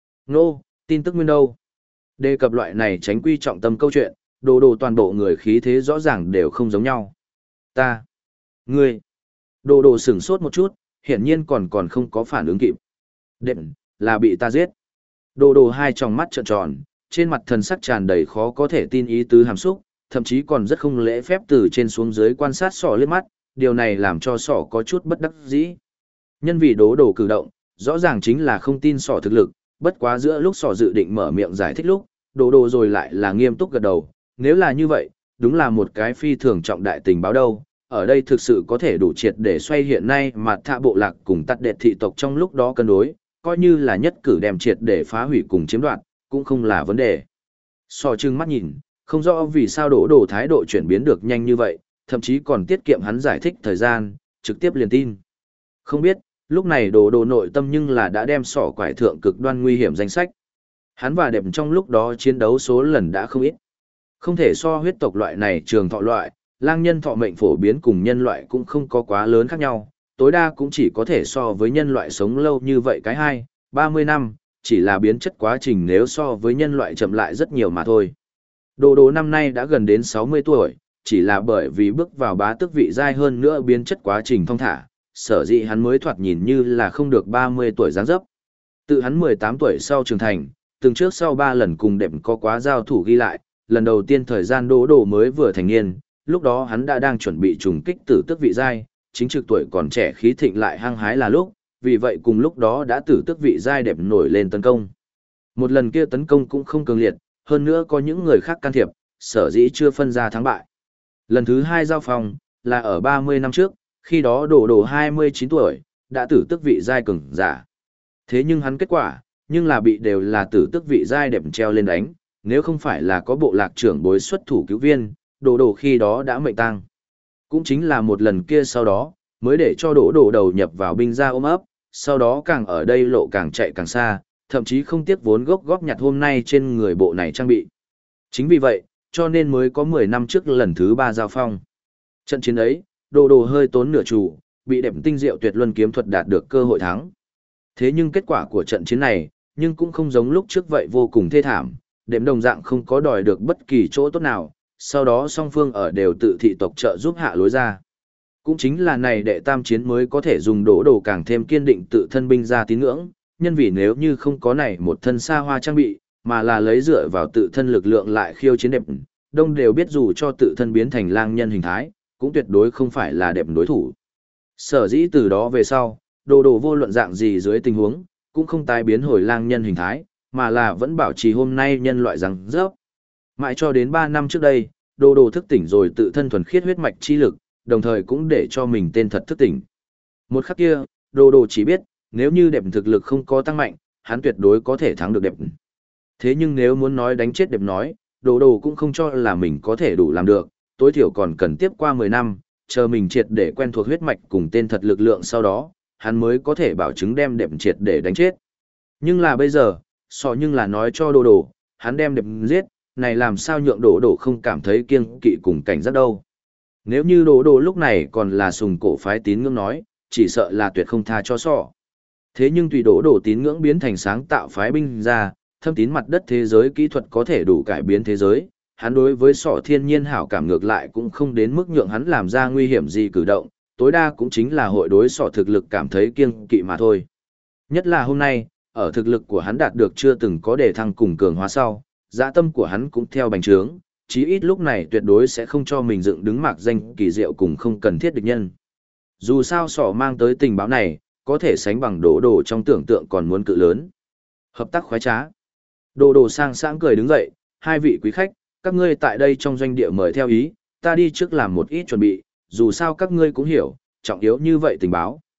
Nô, tin tức nguyên đâu? Đề cập loại này tránh quy trọng tâm câu chuyện, đồ đồ toàn bộ người khí thế rõ ràng đều không giống nhau. Ta. Ngươi. Đồ đồ sửng sốt một chút, hiển nhiên còn không có phản ứng kịp. Đệm, là bị ta giết. Đồ đồ hai tròng mắt trợn tròn, trên mặt thần sắc tràn đầy khó có thể tin ý tứ hàm xúc, thậm chí còn rất không lễ phép từ trên xuống dưới quan sát sỏ liếc mắt, điều này làm cho sỏ có chút bất đắc dĩ. Nhân vì đố đồ cử động, rõ ràng chính là không tin sỏ thực lực, bất quá giữa lúc sỏ dự định mở miệng giải thích lúc, đồ đồ rồi lại là nghiêm túc gật đầu, nếu là như vậy, đúng là một cái phi thường trọng đại tình báo đâu, ở đây thực sự có thể đủ triệt để xoay hiện nay mà thạ bộ lạc cùng tắt đệt thị tộc trong lúc đó cân đối, coi như là nhất cử đem triệt để phá hủy cùng chiếm đoạt, cũng không là vấn đề. Sỏ trừng mắt nhìn, không rõ vì sao đổ đồ thái độ chuyển biến được nhanh như vậy, thậm chí còn tiết kiệm hắn giải thích thời gian, trực tiếp liền tin. Không biết, lúc này đổ đồ nội tâm nhưng là đã đem sỏ quải thượng cực đoan nguy hiểm danh sách. Hắn và đẹp trong lúc đó chiến đấu số lần đã không ít. Không thể so huyết tộc loại này trường thọ loại, lang nhân thọ mệnh phổ biến cùng nhân loại cũng không có quá lớn khác nhau, tối đa cũng chỉ có thể so với nhân loại sống lâu như vậy cái 20-30 năm, chỉ là biến chất quá trình nếu so với nhân loại chậm lại rất nhiều mà thôi. Đồ đồ năm nay đã gần đến 60 tuổi, chỉ là bởi vì bước vào bá tước vị giai hơn nữa biến chất quá trình thong thả, sở dĩ hắn mới thoạt nhìn như là không được 30 tuổi dáng dấp. Tự hắn 18 tuổi sau trưởng thành, từng trước sau 3 lần cùng đệm có quá giao thủ ghi lại, lần đầu tiên thời gian đồ đồ mới vừa thành niên, lúc đó hắn đã đang chuẩn bị trùng kích tử tước vị giai, chính trực tuổi còn trẻ khí thịnh lại hăng hái là lúc, vì vậy cùng lúc đó đã tử tước vị giai đẹp nổi lên tấn công. Một lần kia tấn công cũng không cường liệt, hơn nữa có những người khác can thiệp, sở dĩ chưa phân ra thắng bại. Lần thứ 2 giao phòng, là ở 30 năm trước, khi đó đổ đồ 29 tuổi, đã tử tước vị giai cường giả. Thế nhưng hắn kết quả, nhưng là bị đều là tử tước vị giai đẹp treo lên đánh, nếu không phải là có bộ lạc trưởng bối xuất thủ cứu viên, đổ đồ khi đó đã mệnh tang. Cũng chính là một lần kia sau đó, mới để cho đổ đồ đầu nhập vào binh gia ôm ấp, sau đó càng ở đây lộ càng chạy càng xa, thậm chí không tiếc vốn gốc góp nhặt hôm nay trên người bộ này trang bị. Chính vì vậy, cho nên mới có 10 năm trước lần thứ 3 giao phong. Trận chiến ấy, đồ đồ hơi tốn nửa chủ, bị đẹp tinh diệu tuyệt luân kiếm thuật đạt được cơ hội thắng. Thế nhưng kết quả của trận chiến này, nhưng cũng không giống lúc trước vậy vô cùng thê thảm, đệm đồng dạng không có đòi được bất kỳ chỗ tốt nào, sau đó song phương ở đều tự thị tộc trợ giúp hạ lối ra. Cũng chính là này đệ tam chiến mới có thể dùng đổ đồ càng thêm kiên định tự thân binh ra tín ngưỡng, nhân vì nếu như không có này một thân xa hoa trang bị, mà là lấy dựa vào tự thân lực lượng lại khiêu chiến đẹp, đông đều biết dù cho tự thân biến thành lang nhân hình thái, cũng tuyệt đối không phải là đẹp đối thủ. Sở dĩ từ đó về sau, đồ đồ vô luận dạng gì dưới tình huống, cũng không tái biến hồi lang nhân hình thái, mà là vẫn bảo trì hôm nay nhân loại rằng rớp. Mãi cho đến 3 năm trước đây, đồ đồ thức tỉnh rồi tự thân thuần khiết huyết mạch chi lực, đồng thời cũng để cho mình tên thật thức tỉnh. Một khắc kia, đồ đồ chỉ biết, nếu như đẹp thực lực không có tăng mạnh, hắn tuyệt đối có thể thắng được đẹp. Thế nhưng nếu muốn nói đánh chết đẹp nói, đồ đồ cũng không cho là mình có thể đủ làm được, tối thiểu còn cần tiếp qua 10 năm, chờ mình triệt để quen thuộc huyết mạch cùng tên thật lực lượng sau đó, hắn mới có thể bảo chứng đem đẹp triệt để đánh chết. Nhưng là bây giờ, nhưng là nói cho đồ đồ, hắn đem đẹp giết, này làm sao nhượng đồ đồ không cảm thấy kiêng kỵ cùng cảnh giác đâu. Nếu như đồ đồ lúc này còn là sùng cổ phái tín ngưỡng nói, chỉ sợ là tuyệt không tha cho Thế nhưng tùy đồ đồ tín ngưỡng biến thành sáng tạo phái binh ra, thâm tín mặt đất thế giới kỹ thuật có thể đủ cải biến thế giới, hắn đối với thiên nhiên hảo cảm ngược lại cũng không đến mức nhượng hắn làm ra nguy hiểm gì cử động, tối đa cũng chính là hội đối thực lực cảm thấy kiêng kỵ mà thôi. Nhất là hôm nay, ở thực lực của hắn đạt được chưa từng có đề thăng cùng cường hóa sau, dã tâm của hắn cũng theo bành trướng, chí ít lúc này tuyệt đối sẽ không cho mình dựng đứng mạc danh kỳ diệu cùng không cần thiết địch nhân. Dù sao mang tới tình báo này, có thể sánh bằng đổ đồ trong tưởng tượng còn muốn cự lớn. Hợp tác khoái trá. Đồ đồ sang sáng cười đứng dậy, hai vị quý khách, các ngươi tại đây trong doanh địa mời theo ý, ta đi trước làm một ít chuẩn bị, dù sao các ngươi cũng hiểu, trọng yếu như vậy tình báo,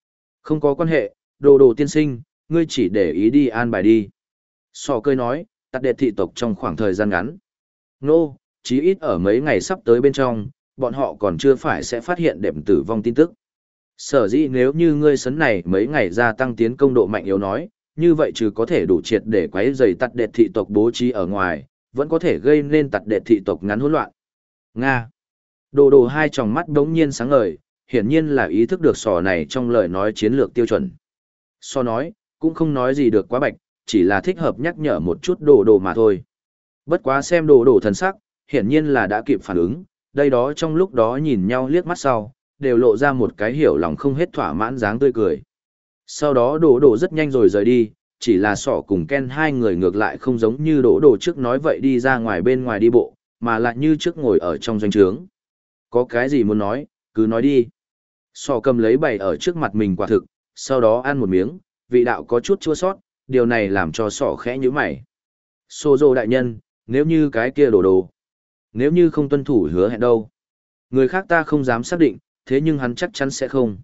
Không có quan hệ, đồ đồ tiên sinh, ngươi chỉ để ý đi an bài đi. Sò cười nói, tạt đệ thị tộc trong khoảng thời gian ngắn. Nô, chí ít ở mấy ngày sắp tới bên trong, bọn họ còn chưa phải sẽ phát hiện đệm tử vong tin tức. Sở dĩ nếu như ngươi sấn này mấy ngày gia tăng tiến công độ mạnh yếu nói, như vậy trừ có thể đủ triệt để quấy rầy tạt đệ thị tộc bố trí ở ngoài, vẫn có thể gây nên tạt đệ thị tộc ngắn hỗn loạn. Nga. Đồ đồ hai tròng mắt đống nhiên sáng ngời, hiển nhiên là ý thức được sò này trong lời nói chiến lược tiêu chuẩn. So nói, cũng không nói gì được quá bạch, chỉ là thích hợp nhắc nhở một chút đồ đồ mà thôi. Bất quá xem đồ đồ thần sắc, hiển nhiên là đã kịp phản ứng, đây đó trong lúc đó nhìn nhau liếc mắt sau, đều lộ ra một cái hiểu lòng không hết thỏa mãn dáng tươi cười. Sau đó đồ đồ rất nhanh rồi rời đi, chỉ là sọ cùng Ken hai người ngược lại không giống như đồ đồ trước nói vậy đi ra ngoài bên ngoài đi bộ, mà lại như trước ngồi ở trong doanh trướng. Có cái gì muốn nói, cứ nói đi. Sọ cầm lấy bày ở trước mặt mình quả thực, sau đó ăn một miếng, vị đạo có chút chua sót, điều này làm cho sọ khẽ nhíu mày. Sô dô đại nhân, nếu như cái kia đồ đồ, nếu như không tuân thủ hứa hẹn đâu. Người khác ta không dám xác định, thế nhưng hắn chắc chắn sẽ không.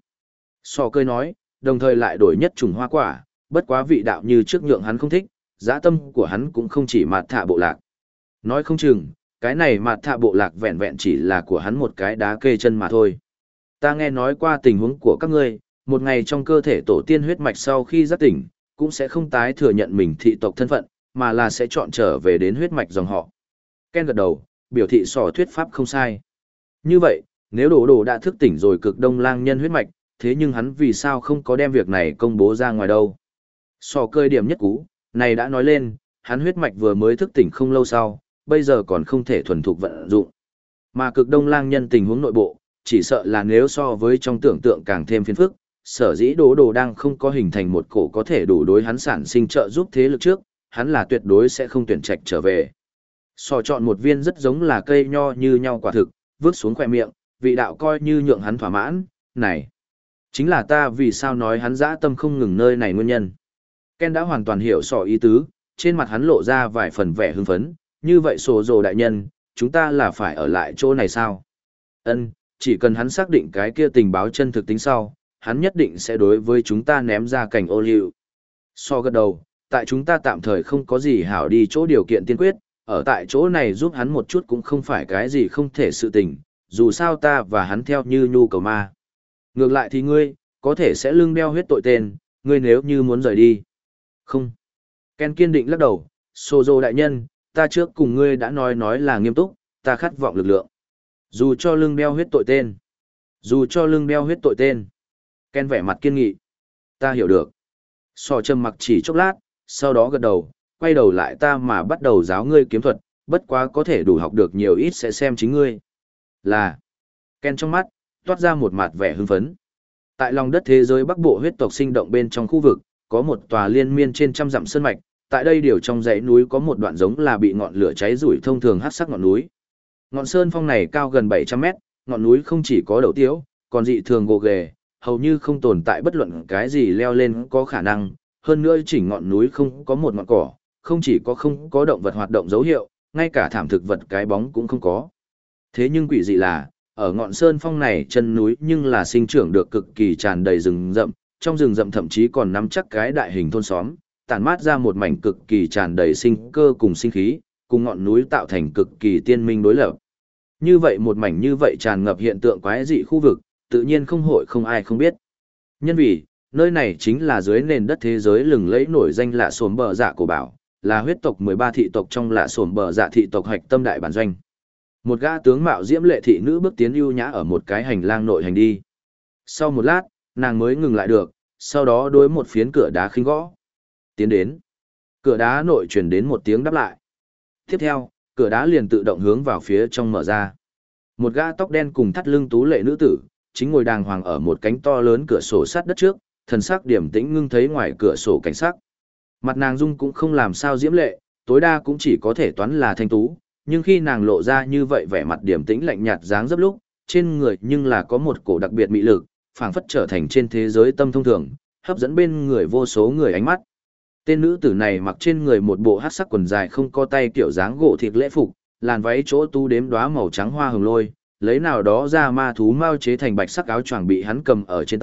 Sò cười nói, đồng thời lại đổi nhất chủng hoa quả, bất quá vị đạo như trước nhượng hắn không thích, dã tâm của hắn cũng không chỉ mạt thạ bộ lạc. Nói không chừng, cái này mạt thạ bộ lạc vẹn vẹn chỉ là của hắn một cái đá kê chân mà thôi. Ta nghe nói qua tình huống của các ngươi, một ngày trong cơ thể tổ tiên huyết mạch sau khi giác tỉnh, cũng sẽ không tái thừa nhận mình thị tộc thân phận, mà là sẽ chọn trở về đến huyết mạch dòng họ. Ken gật đầu, biểu thị sò thuyết pháp không sai. Như vậy, nếu đồ đồ đã thức tỉnh rồi cực đông lang nhân huyết mạch, thế nhưng hắn vì sao không có đem việc này công bố ra ngoài đâu? Sò cơi điểm nhất cú, này đã nói lên, hắn huyết mạch vừa mới thức tỉnh không lâu sau, bây giờ còn không thể thuần thục vận dụng. Mà cực đông lang nhân tình huống nội bộ, chỉ sợ là nếu so với trong tưởng tượng càng thêm phiền phức, sở dĩ đồ đồ đang không có hình thành một cổ có thể đủ đối hắn sản sinh trợ giúp thế lực trước, hắn là tuyệt đối sẽ không tuyển trạch trở về. Sò chọn một viên rất giống là cây nho như nhau quả thực, vứt xuống khỏe miệng, vị đạo coi như nhượng hắn thỏa mãn, này. Chính là ta vì sao nói hắn dã tâm không ngừng nơi này nguyên nhân. Ken đã hoàn toàn hiểu sò ý tứ, trên mặt hắn lộ ra vài phần vẻ hưng phấn, như vậy sổ dồ đại nhân, chúng ta là phải ở lại chỗ này sao? Ân, chỉ cần hắn xác định cái kia tình báo chân thực tính sau, hắn nhất định sẽ đối với chúng ta ném ra cảnh ô liu. So gật đầu, tại chúng ta tạm thời không có gì hảo đi chỗ điều kiện tiên quyết, ở tại chỗ này giúp hắn một chút cũng không phải cái gì không thể sự tình, dù sao ta và hắn theo như nhu cầu ma. Ngược lại thì ngươi, có thể sẽ lưng đeo huyết tội tên, ngươi nếu như muốn rời đi. Không. Ken kiên định lắc đầu, Sozo đại nhân, ta trước cùng ngươi đã nói là nghiêm túc, ta khát vọng lực lượng. Dù cho lưng đeo huyết tội tên. Dù cho lưng đeo huyết tội tên. Ken vẻ mặt kiên nghị. Ta hiểu được. Sò trầm mặc chỉ chốc lát, sau đó gật đầu, quay đầu lại ta mà bắt đầu giáo ngươi kiếm thuật, bất quá có thể đủ học được nhiều ít sẽ xem chính ngươi. Là. Ken trong mắt, toát ra một mặt vẻ hưng phấn. Tại lòng đất thế giới bắc bộ huyết tộc sinh động bên trong khu vực, có một tòa liên miên trên trăm dặm sơn mạch, tại đây điều trong dãy núi có một đoạn giống là bị ngọn lửa cháy rủi thông thường hắc sắc ngọn núi. Ngọn sơn phong này cao gần 700 mét, ngọn núi không chỉ có đầu tiếu, còn dị thường gồ ghề, hầu như không tồn tại bất luận cái gì leo lên có khả năng, hơn nữa chỉnh ngọn núi không có một ngọn cỏ, không chỉ có không có động vật hoạt động dấu hiệu, ngay cả thảm thực vật cái bóng cũng không có. Thế nhưng quỷ dị là, ở ngọn sơn phong này chân núi nhưng là sinh trưởng được cực kỳ tràn đầy rừng rậm, trong rừng rậm thậm chí còn nắm chắc cái đại hình thôn xóm, tản mát ra một mảnh cực kỳ tràn đầy sinh cơ cùng sinh khí, cùng ngọn núi tạo thành cực kỳ tiên minh đối lập. Như vậy một mảnh như vậy tràn ngập hiện tượng quái dị khu vực, tự nhiên không hội không ai không biết. Nhân vì, nơi này chính là dưới nền đất thế giới lừng lẫy nổi danh lạ sổm bờ dạ của bảo, là huyết tộc 13 thị tộc trong lạ sổm bờ dạ thị tộc hạch tâm đại bản doanh. Một gã tướng mạo diễm lệ thị nữ bước tiến ưu nhã ở một cái hành lang nội hành đi. Sau một lát, nàng mới ngừng lại được, sau đó đối một phiến cửa đá khinh gõ. Tiến đến. Cửa đá nội truyền đến một tiếng đáp lại. Tiếp theo, cửa đá liền tự động hướng vào phía trong mở ra. Một gã tóc đen cùng thắt lưng tú lệ nữ tử, chính ngồi đàng hoàng ở một cánh to lớn cửa sổ sát đất trước, thần sắc điềm tĩnh ngưng thấy ngoài cửa sổ cảnh sắc. Mặt nàng dung cũng không làm sao diễm lệ, tối đa cũng chỉ có thể toán là thanh tú, nhưng khi nàng lộ ra như vậy vẻ mặt điềm tĩnh lạnh nhạt dáng dấp lúc, trên người nhưng là có một cổ đặc biệt mị lực, phảng phất trở thành trên thế giới tâm thông thường, hấp dẫn bên người vô số người ánh mắt. Tên nữ tử này mặc trên người một bộ hắc sắc quần dài không có tay kiểu dáng gỗ thiệt lễ phục, làn váy chỗ tu đếm đóa màu trắng hoa hồng lôi, lấy nào đó ra ma thú mao chế thành bạch sắc áo choàng bị hắn cầm ở trên tay,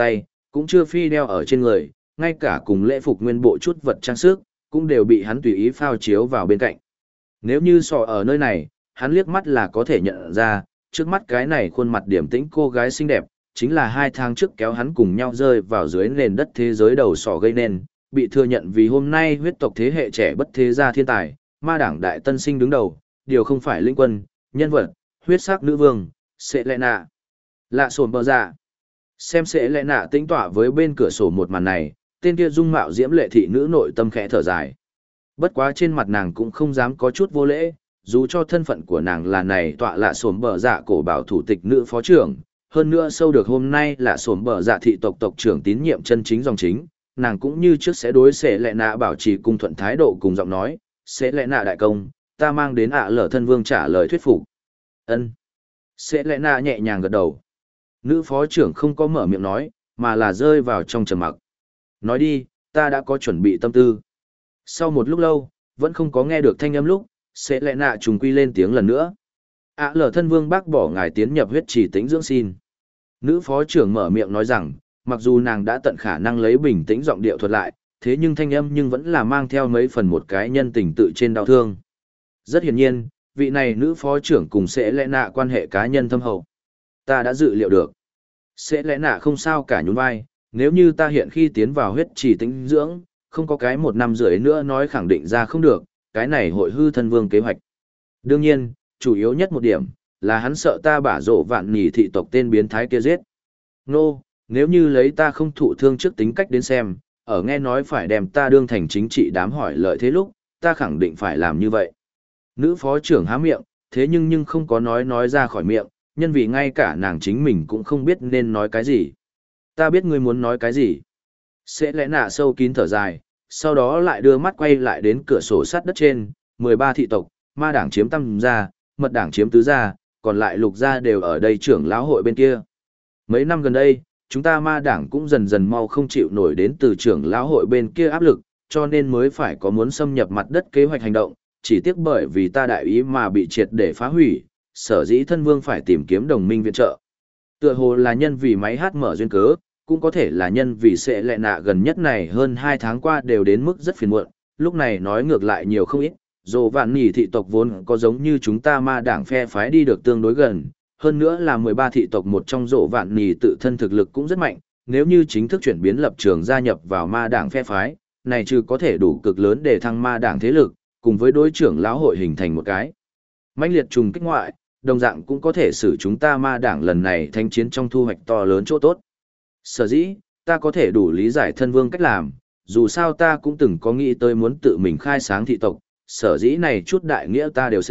cũng chưa phi đeo ở trên người, ngay cả cùng lễ phục nguyên bộ chút vật trang sức, cũng đều bị hắn tùy ý phao chiếu vào bên cạnh. Nếu như sọ ở nơi này, hắn liếc mắt là có thể nhận ra, trước mắt cái này khuôn mặt điềm tĩnh cô gái xinh đẹp, chính là 2 tháng trước kéo hắn cùng nhau rơi vào dưới nền đất thế giới đầu sỏ gây nên, bị thừa nhận vì hôm nay huyết tộc thế hệ trẻ bất thế gia thiên tài, ma đảng đại tân sinh đứng đầu, điều không phải linh quân, nhân vật, huyết sắc nữ vương, sẽ lẽ nạ. Lạ sồn bờ dạ. Xem sẽ lẽ nạ tĩnh tọa với bên cửa sổ một màn này, tên kia dung mạo diễm lệ thị nữ nội tâm khẽ thở dài. Bất quá trên mặt nàng cũng không dám có chút vô lễ, dù cho thân phận của nàng là này tọa lạ sồn bờ dạ cổ bảo thủ tịch nữ phó trưởng, hơn nữa sâu được hôm nay là sồn bờ dạ thị tộc tộc trưởng tín nhiệm chân chính dòng chính, nàng cũng như trước sẽ đối sẽ lẽ nạ bảo trì cung thuận thái độ cùng giọng nói, sẽ lẽ nạ đại công, ta mang đến lở thân vương trả lời thuyết phục. Ân. Sẽ lẽ nạ nhẹ nhàng gật đầu. Nữ phó trưởng không có mở miệng nói, mà là rơi vào trong trầm mặc. Nói đi, ta đã có chuẩn bị tâm tư. Sau một lúc lâu, vẫn không có nghe được thanh âm lúc, sẽ lẽ nạ trùng quy lên tiếng lần nữa. Lở thân vương bác bỏ ngài tiến nhập huyết trì tĩnh dưỡng xin. Nữ phó trưởng mở miệng nói rằng, mặc dù nàng đã tận khả năng lấy bình tĩnh giọng điệu thuật lại, thế nhưng thanh âm nhưng vẫn là mang theo mấy phần một cái nhân tình tự trên đau thương. Rất hiển nhiên, vị này nữ phó trưởng cùng sẽ lẽ nạ quan hệ cá nhân thâm hậu. Ta đã dự liệu được. Sẽ lẽ nạ không sao cả nhún vai, nếu như ta hiện khi tiến vào huyết trì tĩnh dưỡng, không có cái 1 năm rưỡi nữa nói khẳng định ra không được, cái này hội hư thân vương kế hoạch. Đương nhiên, chủ yếu nhất một điểm, là hắn sợ ta bả rộ vạn nhì thị tộc tên biến thái kia giết. Nô, nếu như lấy ta không thụ thương trước tính cách đến xem, ở nghe nói phải đem ta đương thành chính trị đám hỏi lợi thế lúc, ta khẳng định phải làm như vậy. Nữ phó trưởng há miệng, thế nhưng không có nói ra khỏi miệng, nhân vì ngay cả nàng chính mình cũng không biết nên nói cái gì. Ta biết ngươi muốn nói cái gì. Sẽ lẽ nạ sâu kín thở dài, sau đó lại đưa mắt quay lại đến cửa sổ sắt đất trên, 13 thị tộc, ma đảng chiếm tam gia, mật đảng chiếm tứ gia, còn lại lục gia đều ở đây trưởng lão hội bên kia. Mấy năm gần đây, chúng ta ma đảng cũng dần dần mau không chịu nổi đến từ trưởng lão hội bên kia áp lực, cho nên mới phải có muốn xâm nhập mặt đất kế hoạch hành động, chỉ tiếc bởi vì ta đại ý mà bị triệt để phá hủy, sở dĩ thân vương phải tìm kiếm đồng minh viện trợ. Tựa hồ là nhân vì máy hát mở duyên cớ, cũng có thể là nhân vì sẽ lẹ nạ gần nhất này hơn 2 tháng qua đều đến mức rất phiền muộn, lúc này nói ngược lại nhiều không ít, dù vạn nỉ thị tộc vốn có giống như chúng ta ma đảng phe phái đi được tương đối gần, hơn nữa là 13 thị tộc một trong rộ vạn nỉ tự thân thực lực cũng rất mạnh, nếu như chính thức chuyển biến lập trường gia nhập vào ma đảng phe phái, này trừ có thể đủ cực lớn để thăng ma đảng thế lực, cùng với đối trưởng lão hội hình thành một cái mãnh liệt trùng kích ngoại, đồng dạng cũng có thể xử chúng ta ma đảng lần này thánh chiến trong thu hoạch to lớn chỗ tốt. Sở dĩ, ta có thể đủ lý giải thân vương cách làm, dù sao ta cũng từng có nghĩ tới muốn tự mình khai sáng thị tộc, sở dĩ này chút đại nghĩa ta đều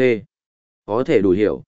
có thể đủ hiểu.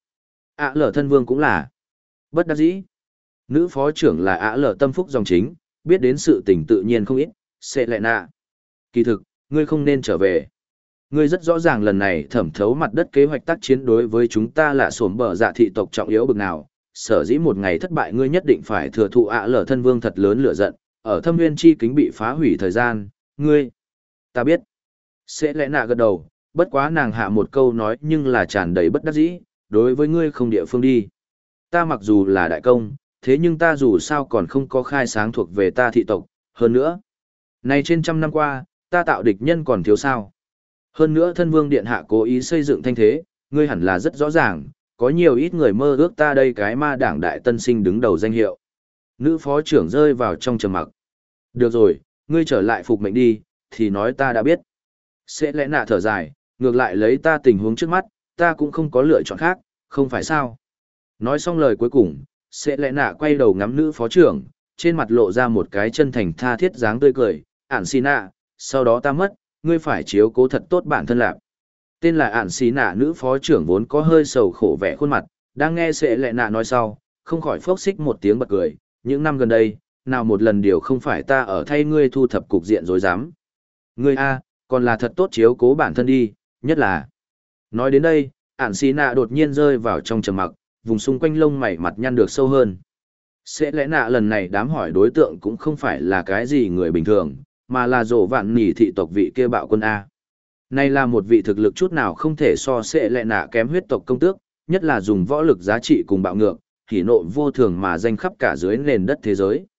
Lở thân vương cũng là bất đắc dĩ. Nữ phó trưởng là lở tâm phúc dòng chính, biết đến sự tình tự nhiên không ít, sẽ lẹ nạ. Kỳ thực, ngươi không nên trở về. Ngươi rất rõ ràng lần này thẩm thấu mặt đất kế hoạch tác chiến đối với chúng ta là sổm bờ dạ thị tộc trọng yếu bực nào, sở dĩ một ngày thất bại ngươi nhất định phải thừa thụ lở thân vương thật lớn lửa giận, ở thâm nguyên chi kính bị phá hủy thời gian, ngươi. Ta biết. Sẽ lẽ nạ gật đầu, bất quá nàng hạ một câu nói nhưng là tràn đầy bất đắc dĩ, đối với ngươi không địa phương đi. Ta mặc dù là đại công, thế nhưng ta dù sao còn không có khai sáng thuộc về ta thị tộc, hơn nữa. Này trên 100 năm qua, ta tạo địch nhân còn thiếu sao. Hơn nữa thân vương điện hạ cố ý xây dựng thanh thế, ngươi hẳn là rất rõ ràng, có nhiều ít người mơ ước ta đây cái ma đảng đại tân sinh đứng đầu danh hiệu. Nữ phó trưởng rơi vào trong trầm mặc. Được rồi, ngươi trở lại phục mệnh đi, thì nói ta đã biết. Sẽ lẽ nạ thở dài, ngược lại lấy ta tình huống trước mắt, ta cũng không có lựa chọn khác, không phải sao. Nói xong lời cuối cùng, sẽ lẽ nạ quay đầu ngắm nữ phó trưởng, trên mặt lộ ra một cái chân thành tha thiết dáng tươi cười, ản xì nạ, sau đó ta mất, ngươi phải chiếu cố thật tốt bản thân lạc. Tên là ản xì nạ nữ phó trưởng vốn có hơi sầu khổ vẻ khuôn mặt, đang nghe sẽ lẽ nạ nói sau, không khỏi phốc xích một tiếng bật cười, những năm gần đây, nào một lần điều không phải ta ở thay ngươi thu thập cục diện rối rắm. Ngươi a, còn là thật tốt chiếu cố bản thân đi, nhất là. Nói đến đây, ản xì nạ đột nhiên rơi vào trong trầm mặc, vùng xung quanh lông mày mặt nhăn được sâu hơn. Sẽ lẽ nạ lần này đám hỏi đối tượng cũng không phải là cái gì người bình thường, mà là rộ vạn nỉ thị tộc vị kia bạo quân A. Này là một vị thực lực chút nào không thể so sẽ lẽ nạ kém huyết tộc công tước, nhất là dùng võ lực giá trị cùng bạo ngược, hỉ nộ vô thường mà danh khắp cả dưới nền đất thế giới.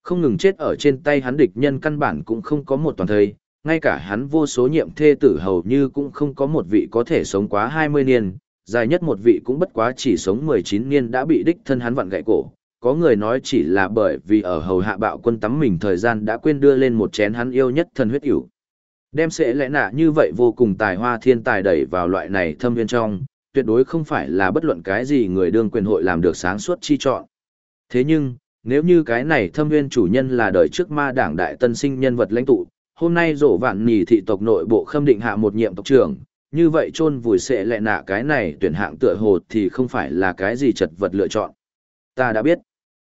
Không ngừng chết ở trên tay hắn địch nhân căn bản cũng không có một toàn thời, ngay cả hắn vô số nhiệm thê tử hầu như cũng không có một vị có thể sống quá 20 niên, dài nhất một vị cũng bất quá chỉ sống 19 niên đã bị đích thân hắn vặn gãy cổ. Có người nói chỉ là bởi vì ở hầu hạ bạo quân tắm mình thời gian đã quên đưa lên một chén hắn yêu nhất thần huyết ỉu. Đem sẽ lẽ nạ như vậy vô cùng tài hoa thiên tài đẩy vào loại này thâm viên trong, tuyệt đối không phải là bất luận cái gì người đương quyền hội làm được sáng suốt chi chọn. Thế nhưng, nếu như cái này thâm viên chủ nhân là đời trước ma đảng đại tân sinh nhân vật lãnh tụ, hôm nay rổ vạn nhì thị tộc nội bộ khâm định hạ một nhiệm tộc trưởng, như vậy chôn vùi sẽ lẽ nạ cái này tuyển hạng tựa hồ thì không phải là cái gì chật vật lựa chọn. Ta đã biết.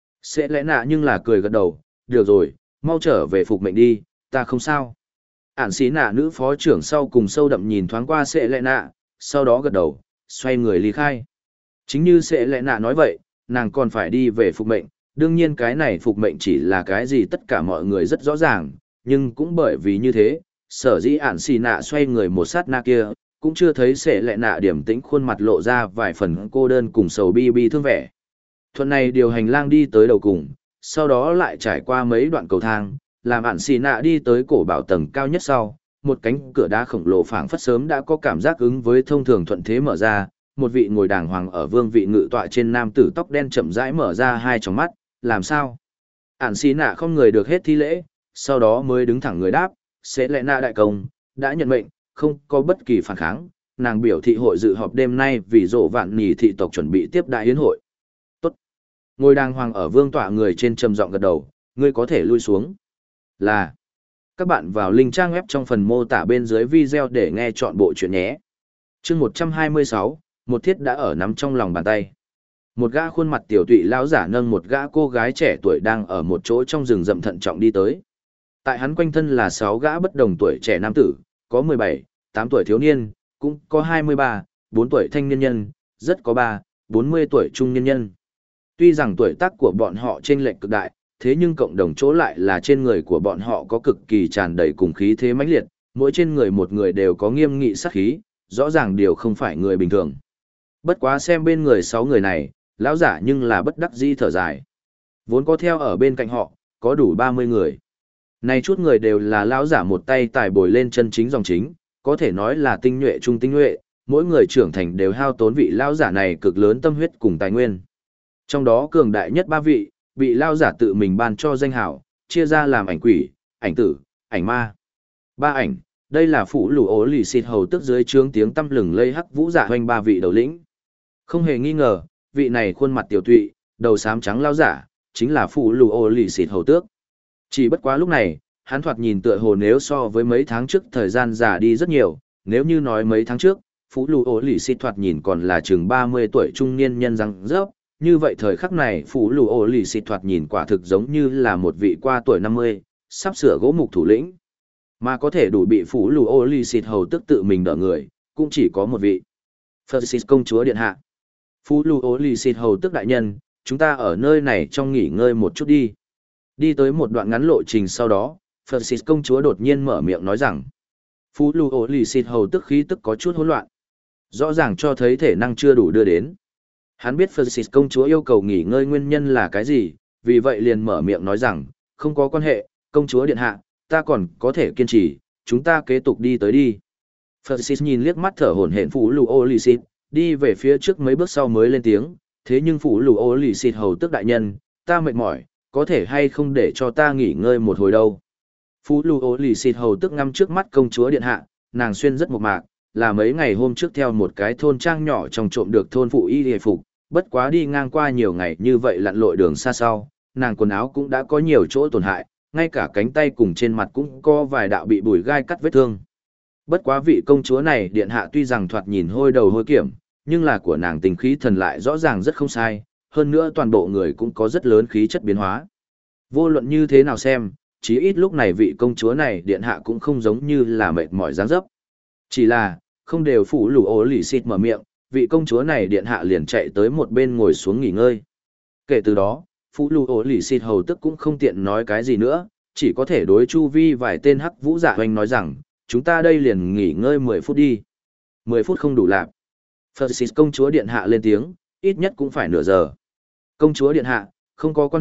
Sẽ lẽ nạ nhưng là cười gật đầu, được rồi, mau trở về phục mệnh đi, ta không sao. Ản xí nạ nữ phó trưởng sau cùng sâu đậm nhìn thoáng qua sẽ lẽ nạ, sau đó gật đầu, xoay người ly khai. Chính như sẽ lẽ nạ nói vậy, nàng còn phải đi về phục mệnh, đương nhiên cái này phục mệnh chỉ là cái gì tất cả mọi người rất rõ ràng, nhưng cũng bởi vì như thế, sở dĩ ản xì nạ xoay người một sát na kia, cũng chưa thấy sẽ lẽ nạ điểm tĩnh khuôn mặt lộ ra vài phần cô đơn cùng sầu bi bi thương vẻ. Thuận này điều hành lang đi tới đầu cùng, sau đó lại trải qua mấy đoạn cầu thang, làm ản xì nạ đi tới cổ bảo tầng cao nhất sau, một cánh cửa đá khổng lồ phảng phất sớm đã có cảm giác ứng với thông thường thuận thế mở ra, một vị ngồi đàng hoàng ở vương vị ngự tọa trên nam tử tóc đen chậm rãi mở ra hai tròng mắt, làm sao? Ản xì nạ không người được hết thi lễ, sau đó mới đứng thẳng người đáp, sẽ lẽ nạ đại công, đã nhận mệnh, không có bất kỳ phản kháng, nàng biểu thị hội dự họp đêm nay vì rộ vạn nỉ thị tộc chuẩn bị tiếp đại yến hội. Tốt. Ngồi đàng hoàng ở vương tọa người trên trầm giọng gật đầu, ngươi có thể lui xuống. Là. Các bạn vào link trang web trong phần mô tả bên dưới video để nghe chọn bộ chuyện nhé. Chương 126, một thiết đã ở nắm trong lòng bàn tay. Một gã khuôn mặt tiểu tụy lão giả nâng một gã cô gái trẻ tuổi đang ở một chỗ trong rừng rậm thận trọng đi tới. Tại hắn quanh thân là 6 gã bất đồng tuổi trẻ nam tử, có 17, 8 tuổi thiếu niên, cũng có 23, 4 tuổi thanh niên nhân, rất có 3, 40 tuổi trung niên nhân. Tuy rằng tuổi tác của bọn họ chênh lệch cực đại, thế nhưng cộng đồng chỗ lại là trên người của bọn họ có cực kỳ tràn đầy cùng khí thế mãnh liệt, mỗi trên người một người đều có nghiêm nghị sát khí, rõ ràng điều không phải người bình thường. Bất quá xem bên người 6 người này, lão giả nhưng là bất đắc dĩ thở dài. Vốn có theo ở bên cạnh họ, có đủ 30 người. Này chút người đều là lão giả một tay tải bồi lên chân chính dòng chính, có thể nói là tinh nhuệ trung tinh nhuệ, mỗi người trưởng thành đều hao tốn vị lão giả này cực lớn tâm huyết cùng tài nguyên. Trong đó cường đại nhất 3 vị, bị lão giả tự mình ban cho danh hảo, chia ra làm ảnh quỷ, ảnh tử, ảnh ma. 3 ảnh, đây là phụ lù ố lì xịt hầu tức dưới trướng tiếng tăm lừng lây hắc vũ giả hoành 3 vị đầu lĩnh. Không hề nghi ngờ, vị này khuôn mặt tiểu tụy, đầu xám trắng lão giả, chính là phụ lù ố lì xịt hầu tước. Chỉ bất quá lúc này, hắn thoạt nhìn tựa hồ nếu so với mấy tháng trước thời gian già đi rất nhiều, nếu như nói mấy tháng trước, Phú Lù Ô Lì Xịt thoạt nhìn còn là chừng 30 tuổi trung niên nhân răng rớp, như vậy thời khắc này Phú Lù Ô Lì Xịt thoạt nhìn quả thực giống như là một vị qua tuổi 50, sắp sửa gỗ mục thủ lĩnh. Mà có thể đủ bị Phú Lù Ô Lì Xịt hầu tức tự mình đỡ người, cũng chỉ có một vị. Francis công chúa điện hạ. Phú Lù Ô Lì Xịt hầu tức đại nhân, chúng ta ở nơi này trong nghỉ ngơi một chút đi. Đi tới một đoạn ngắn lộ trình sau đó, Francis công chúa đột nhiên mở miệng nói rằng, Phú Lù Ô Lì Xịt hầu tức khí tức có chút hỗn loạn. Rõ ràng cho thấy thể năng chưa đủ đưa đến. Hắn biết Francis công chúa yêu cầu nghỉ ngơi nguyên nhân là cái gì, vì vậy liền mở miệng nói rằng, không có quan hệ, công chúa điện hạ, ta còn có thể kiên trì, chúng ta kế tục đi tới đi. Francis nhìn liếc mắt thở hổn hển Phú Lù Ô Lì Xịt, đi về phía trước mấy bước sau mới lên tiếng, thế nhưng Phú Lù Ô Lì Xịt hầu tức đại nhân, ta mệt mỏi, có thể hay không để cho ta nghỉ ngơi một hồi đâu. Phú Lù Ô Lì Xịt hầu tức ngắm trước mắt công chúa điện hạ, nàng xuyên rất mộc mạc, là mấy ngày hôm trước theo một cái thôn trang nhỏ trong trộm được thôn phụ y hề phục, bất quá đi ngang qua nhiều ngày như vậy lặn lội đường xa sau, nàng quần áo cũng đã có nhiều chỗ tổn hại, ngay cả cánh tay cùng trên mặt cũng có vài đạo bị bùi gai cắt vết thương. Bất quá vị công chúa này điện hạ tuy rằng thoạt nhìn hôi đầu hôi kiểm, nhưng là của nàng tình khí thần lại rõ ràng rất không sai, hơn nữa toàn bộ người cũng có rất lớn khí chất biến hóa. Vô luận như thế nào xem, chí ít lúc này vị công chúa này điện hạ cũng không giống như là mệt mỏi dáng dấp. Chỉ là, không đều Phú Lù Ô Lì Xịt mở miệng, vị công chúa này điện hạ liền chạy tới một bên ngồi xuống nghỉ ngơi. Kể từ đó, Phú Lù Ô Lì Xịt hầu tức cũng không tiện nói cái gì nữa, chỉ có thể đối chu vi vài tên hắc vũ giả hoành nói rằng, chúng ta đây liền nghỉ ngơi 10 phút đi. 10 phút không đủ lạp. Francis công chúa điện hạ lên tiếng, ít nhất cũng phải nửa giờ. Công chúa điện hạ, không có quan hệ,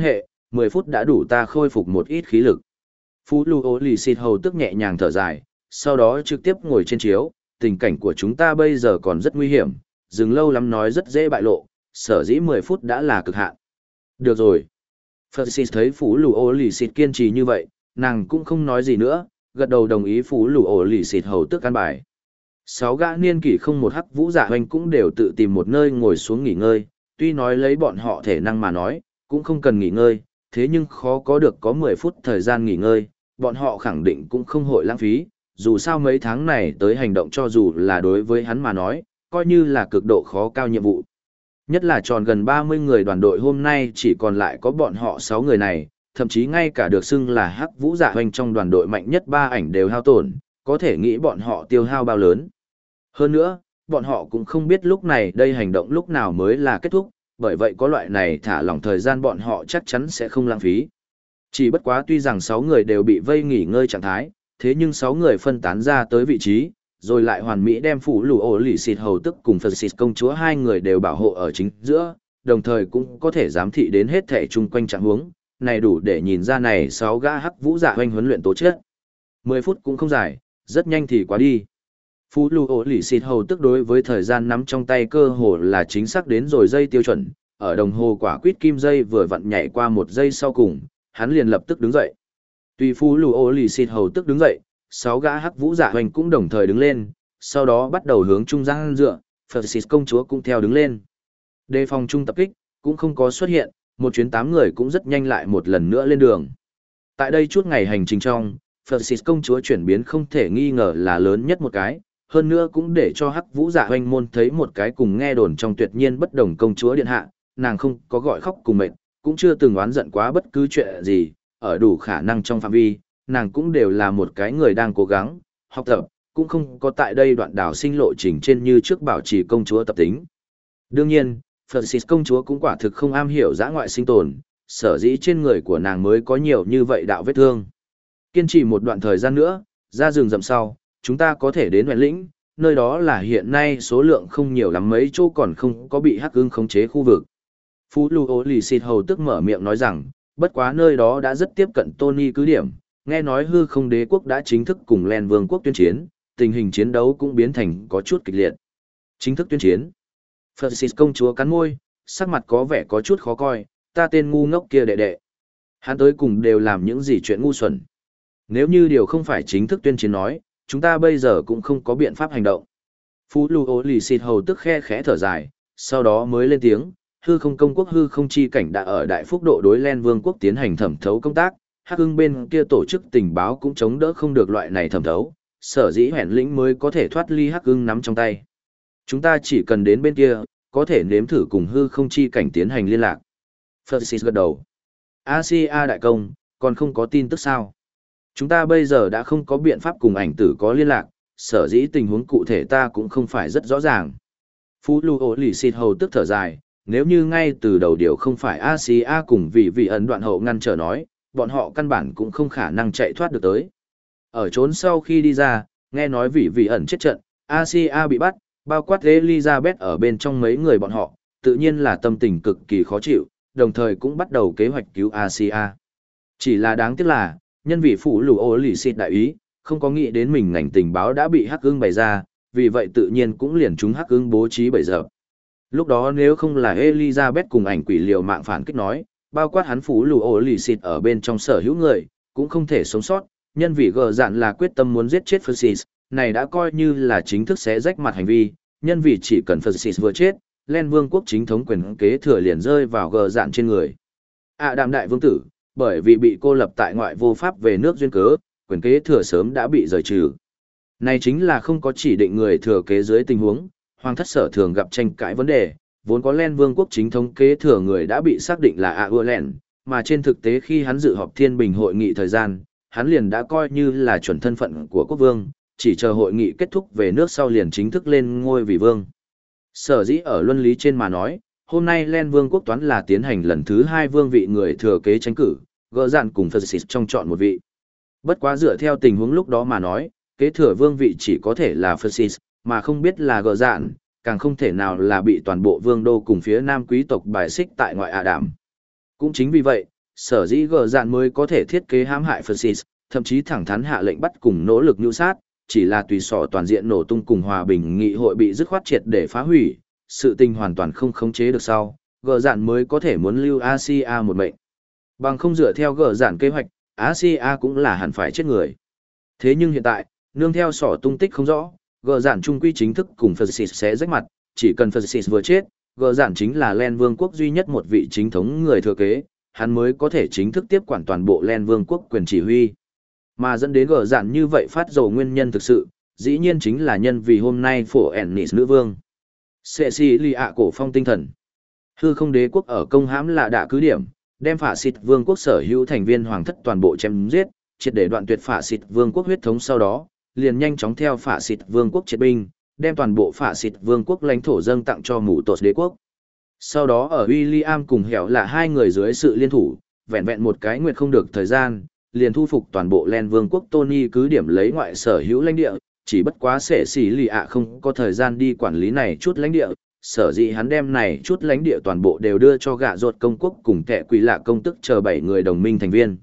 10 phút đã đủ ta khôi phục một ít khí lực. Phú Lưu Ô Lì Xịt hầu tức nhẹ nhàng thở dài, sau đó trực tiếp ngồi trên chiếu, tình cảnh của chúng ta bây giờ còn rất nguy hiểm, dừng lâu lắm nói rất dễ bại lộ, sở dĩ 10 phút đã là cực hạn. Được rồi. Francis thấy Phú Lưu Ô Lì Xịt kiên trì như vậy, nàng cũng không nói gì nữa, gật đầu đồng ý Phú Lưu Ô Lì Xịt hầu tức căn bài. 6 gã niên kỷ không một hắc vũ dạ hoành cũng đều tự tìm một nơi ngồi xuống nghỉ ngơi, tuy nói lấy bọn họ thể năng mà nói, cũng không cần nghỉ ngơi, thế nhưng khó có được có 10 phút thời gian nghỉ ngơi, bọn họ khẳng định cũng không hội lãng phí, dù sao mấy tháng này tới hành động cho dù là đối với hắn mà nói, coi như là cực độ khó cao nhiệm vụ. Nhất là tròn gần 30 người đoàn đội hôm nay chỉ còn lại có bọn họ 6 người này, thậm chí ngay cả được xưng là hắc vũ dạ hoành trong đoàn đội mạnh nhất 3 ảnh đều hao tổn, có thể nghĩ bọn họ tiêu hao bao lớn. Hơn nữa, bọn họ cũng không biết lúc này đây hành động lúc nào mới là kết thúc, bởi vậy có loại này thả lỏng thời gian bọn họ chắc chắn sẽ không lãng phí. Chỉ bất quá tuy rằng 6 người đều bị vây nghỉ ngơi trạng thái, thế nhưng 6 người phân tán ra tới vị trí, rồi lại hoàn mỹ đem Phủ Lù Ổ Lì Xịt hầu tức cùng Phật Xịt công chúa hai người đều bảo hộ ở chính giữa, đồng thời cũng có thể giám thị đến hết thể chung quanh trạng huống, này đủ để nhìn ra này 6 gã hắc vũ dạ hoành huấn luyện tố chất. 10 phút cũng không dài, rất nhanh thì quá đi. Phú Lưu Ổ Lì Xịt hầu tức đối với thời gian nắm trong tay cơ hồ là chính xác đến rồi giây tiêu chuẩn, ở đồng hồ quả quýt kim dây vừa vặn nhảy qua một giây sau cùng, hắn liền lập tức đứng dậy. Tùy Phú Lưu Ổ Lì Xịt hầu tức đứng dậy, 6 gã hắc vũ dạ hoành cũng đồng thời đứng lên, sau đó bắt đầu hướng trung gian dựa, Phật Xịt công chúa cũng theo đứng lên. Đề phòng trung tập kích cũng không có xuất hiện, một chuyến 8 người cũng rất nhanh lại một lần nữa lên đường. Tại đây chút ngày hành trình trong, Phật Xịt công chúa chuyển biến không thể nghi ngờ là lớn nhất một cái, hơn nữa cũng để cho hắc vũ dạ hoành môn thấy một cái cùng nghe đồn trong tuyệt nhiên bất đồng công chúa điện hạ, nàng không có gọi khóc cùng mệt, cũng chưa từng oán giận quá bất cứ chuyện gì, ở đủ khả năng trong phạm vi, nàng cũng đều là một cái người đang cố gắng, học tập, cũng không có tại đây đoạn đảo sinh lộ trình trên như trước bảo trì công chúa tập tính. Đương nhiên, Francis công chúa cũng quả thực không am hiểu dã ngoại sinh tồn, sở dĩ trên người của nàng mới có nhiều như vậy đạo vết thương. Kiên trì một đoạn thời gian nữa, ra rừng rậm sau, chúng ta có thể đến huyện lĩnh, nơi đó là hiện nay số lượng không nhiều lắm mấy chỗ còn không có bị hắc ưng khống chế khu vực. Phú Lưu Ổ Lì Xịt hầu tức mở miệng nói rằng, bất quá nơi đó đã rất tiếp cận Tony cứ điểm, nghe nói hư không đế quốc đã chính thức cùng Len Vương quốc tuyên chiến, tình hình chiến đấu cũng biến thành có chút kịch liệt. Chính thức tuyên chiến. Francis công chúa cắn môi, sắc mặt có vẻ có chút khó coi, ta tên ngu ngốc kia đệ đệ. Hắn tới cùng đều làm những gì chuyện ngu xuẩn. Nếu như điều không phải chính thức tuyên chiến nói, chúng ta bây giờ cũng không có biện pháp hành động. Phú Lưu Ổ Lì Xịt hầu tức khe khẽ thở dài, sau đó mới lên tiếng, hư không công quốc hư không chi cảnh đã ở đại phúc độ đối Len Vương quốc tiến hành thẩm thấu công tác, hắc ưng bên kia tổ chức tình báo cũng chống đỡ không được loại này thẩm thấu, sở dĩ hẻn lĩnh mới có thể thoát ly hắc ưng nắm trong tay. Chúng ta chỉ cần đến bên kia, có thể nếm thử cùng hư không chi cảnh tiến hành liên lạc. Francis gật đầu. Asia đại công, còn không có tin tức sao? Chúng ta bây giờ đã không có biện pháp cùng ảnh tử có liên lạc, sở dĩ tình huống cụ thể ta cũng không phải rất rõ ràng. Phú Lưu Ổ Lì Xịt hầu tức thở dài, nếu như ngay từ đầu điều không phải Asia cùng vì ẩn đoạn hậu ngăn trở nói, bọn họ căn bản cũng không khả năng chạy thoát được tới. Ở trốn sau khi đi ra, nghe nói vì ẩn chết trận, Asia bị bắt, bao quát Elizabeth ở bên trong mấy người bọn họ, tự nhiên là tâm tình cực kỳ khó chịu, đồng thời cũng bắt đầu kế hoạch cứu Asia. Chỉ là đáng tiếc là, nhân vị Phủ Lưu Ổ Lì Xịt đại ý, không có nghĩ đến mình ngành tình báo đã bị hắc ưng bày ra, vì vậy tự nhiên cũng liền chúng hắc ưng bố trí bày giờ. Lúc đó nếu không là Elizabeth cùng ảnh quỷ liều mạng phản kích nói, bao quát hắn Phủ Lưu Ổ Lì Xịt ở bên trong sở hữu người, cũng không thể sống sót, nhân vì gờ dạn là quyết tâm muốn giết chết Francis, này đã coi như là chính thức xé rách mặt hành vi, nhân vì chỉ cần Francis vừa chết, Len Vương quốc chính thống quyền kế thừa liền rơi vào gờ dạn trên người. Đạm đại vương tử, bởi vì bị cô lập tại ngoại vô pháp về nước duyên cớ, quyền kế thừa sớm đã bị rời trừ. Này chính là không có chỉ định người thừa kế dưới tình huống, hoàng thất sở thường gặp tranh cãi vấn đề, vốn có Len Vương quốc chính thống kế thừa người đã bị xác định là Aurelen, mà trên thực tế khi hắn dự họp Thiên Bình hội nghị thời gian, hắn liền đã coi như là chuẩn thân phận của quốc vương, chỉ chờ hội nghị kết thúc về nước sau liền chính thức lên ngôi vị vương. Sở dĩ ở luân lý trên mà nói, hôm nay Len Vương quốc toán là tiến hành lần thứ 2 vương vị người thừa kế tranh cử, gỡ dạn cùng Francis trong chọn một vị. Bất quá dựa theo tình huống lúc đó mà nói, kế thừa vương vị chỉ có thể là Francis, mà không biết là gỡ dạn, càng không thể nào là bị toàn bộ vương đô cùng phía nam quý tộc bài xích tại ngoại Ả Đảm. Cũng chính vì vậy, sở dĩ gờ dạn mới có thể thiết kế hãm hại Francis, thậm chí thẳng thắn hạ lệnh bắt cùng nỗ lực nhu sát, chỉ là tùy sọ toàn diện nổ tung cùng hòa bình nghị hội bị dứt khoát triệt để phá hủy, sự tình hoàn toàn không khống chế được sau, gờ dạn mới có thể muốn lưu Asia một mệnh. Bằng không dựa theo gờ dạn kế hoạch, Asia cũng là hẳn phải chết người. Thế nhưng hiện tại, nương theo sọ tung tích không rõ, gờ dạn trung quy chính thức cùng Francis sẽ rách mặt, chỉ cần Francis vừa chết, gờ dạn chính là Len Vương quốc duy nhất một vị chính thống người thừa kế, hắn mới có thể chính thức tiếp quản toàn bộ Len Vương quốc quyền chỉ huy. Mà dẫn đến gờ dạn như vậy phát dầu nguyên nhân thực sự, dĩ nhiên chính là nhân vì hôm nay phổ Ennis nữ vương. Cecilia cổ phong tinh thần. Hư không đế quốc ở công hãm là đã cứ điểm, đem phả xịt vương quốc sở hữu thành viên hoàng thất toàn bộ chém giết, triệt để đoạn tuyệt phả xịt vương quốc huyết thống sau đó, liền nhanh chóng theo phả xịt vương quốc triệt binh, đem toàn bộ phả xịt vương quốc lãnh thổ dâng tặng cho mũ tột đế quốc. Sau đó ở William cùng hẻo là hai người dưới sự liên thủ, vẹn vẹn một cái nguyệt không được thời gian, liền thu phục toàn bộ Len Vương quốc Tony cứ điểm lấy ngoại sở hữu lãnh địa, chỉ bất quá sẽ xỉ lì ạ không có thời gian đi quản lý này chút lãnh địa, sở dĩ hắn đem này chút lãnh địa toàn bộ đều đưa cho gạ ruột công quốc cùng kẻ quỷ lạ công tức chờ 7 người đồng minh thành viên.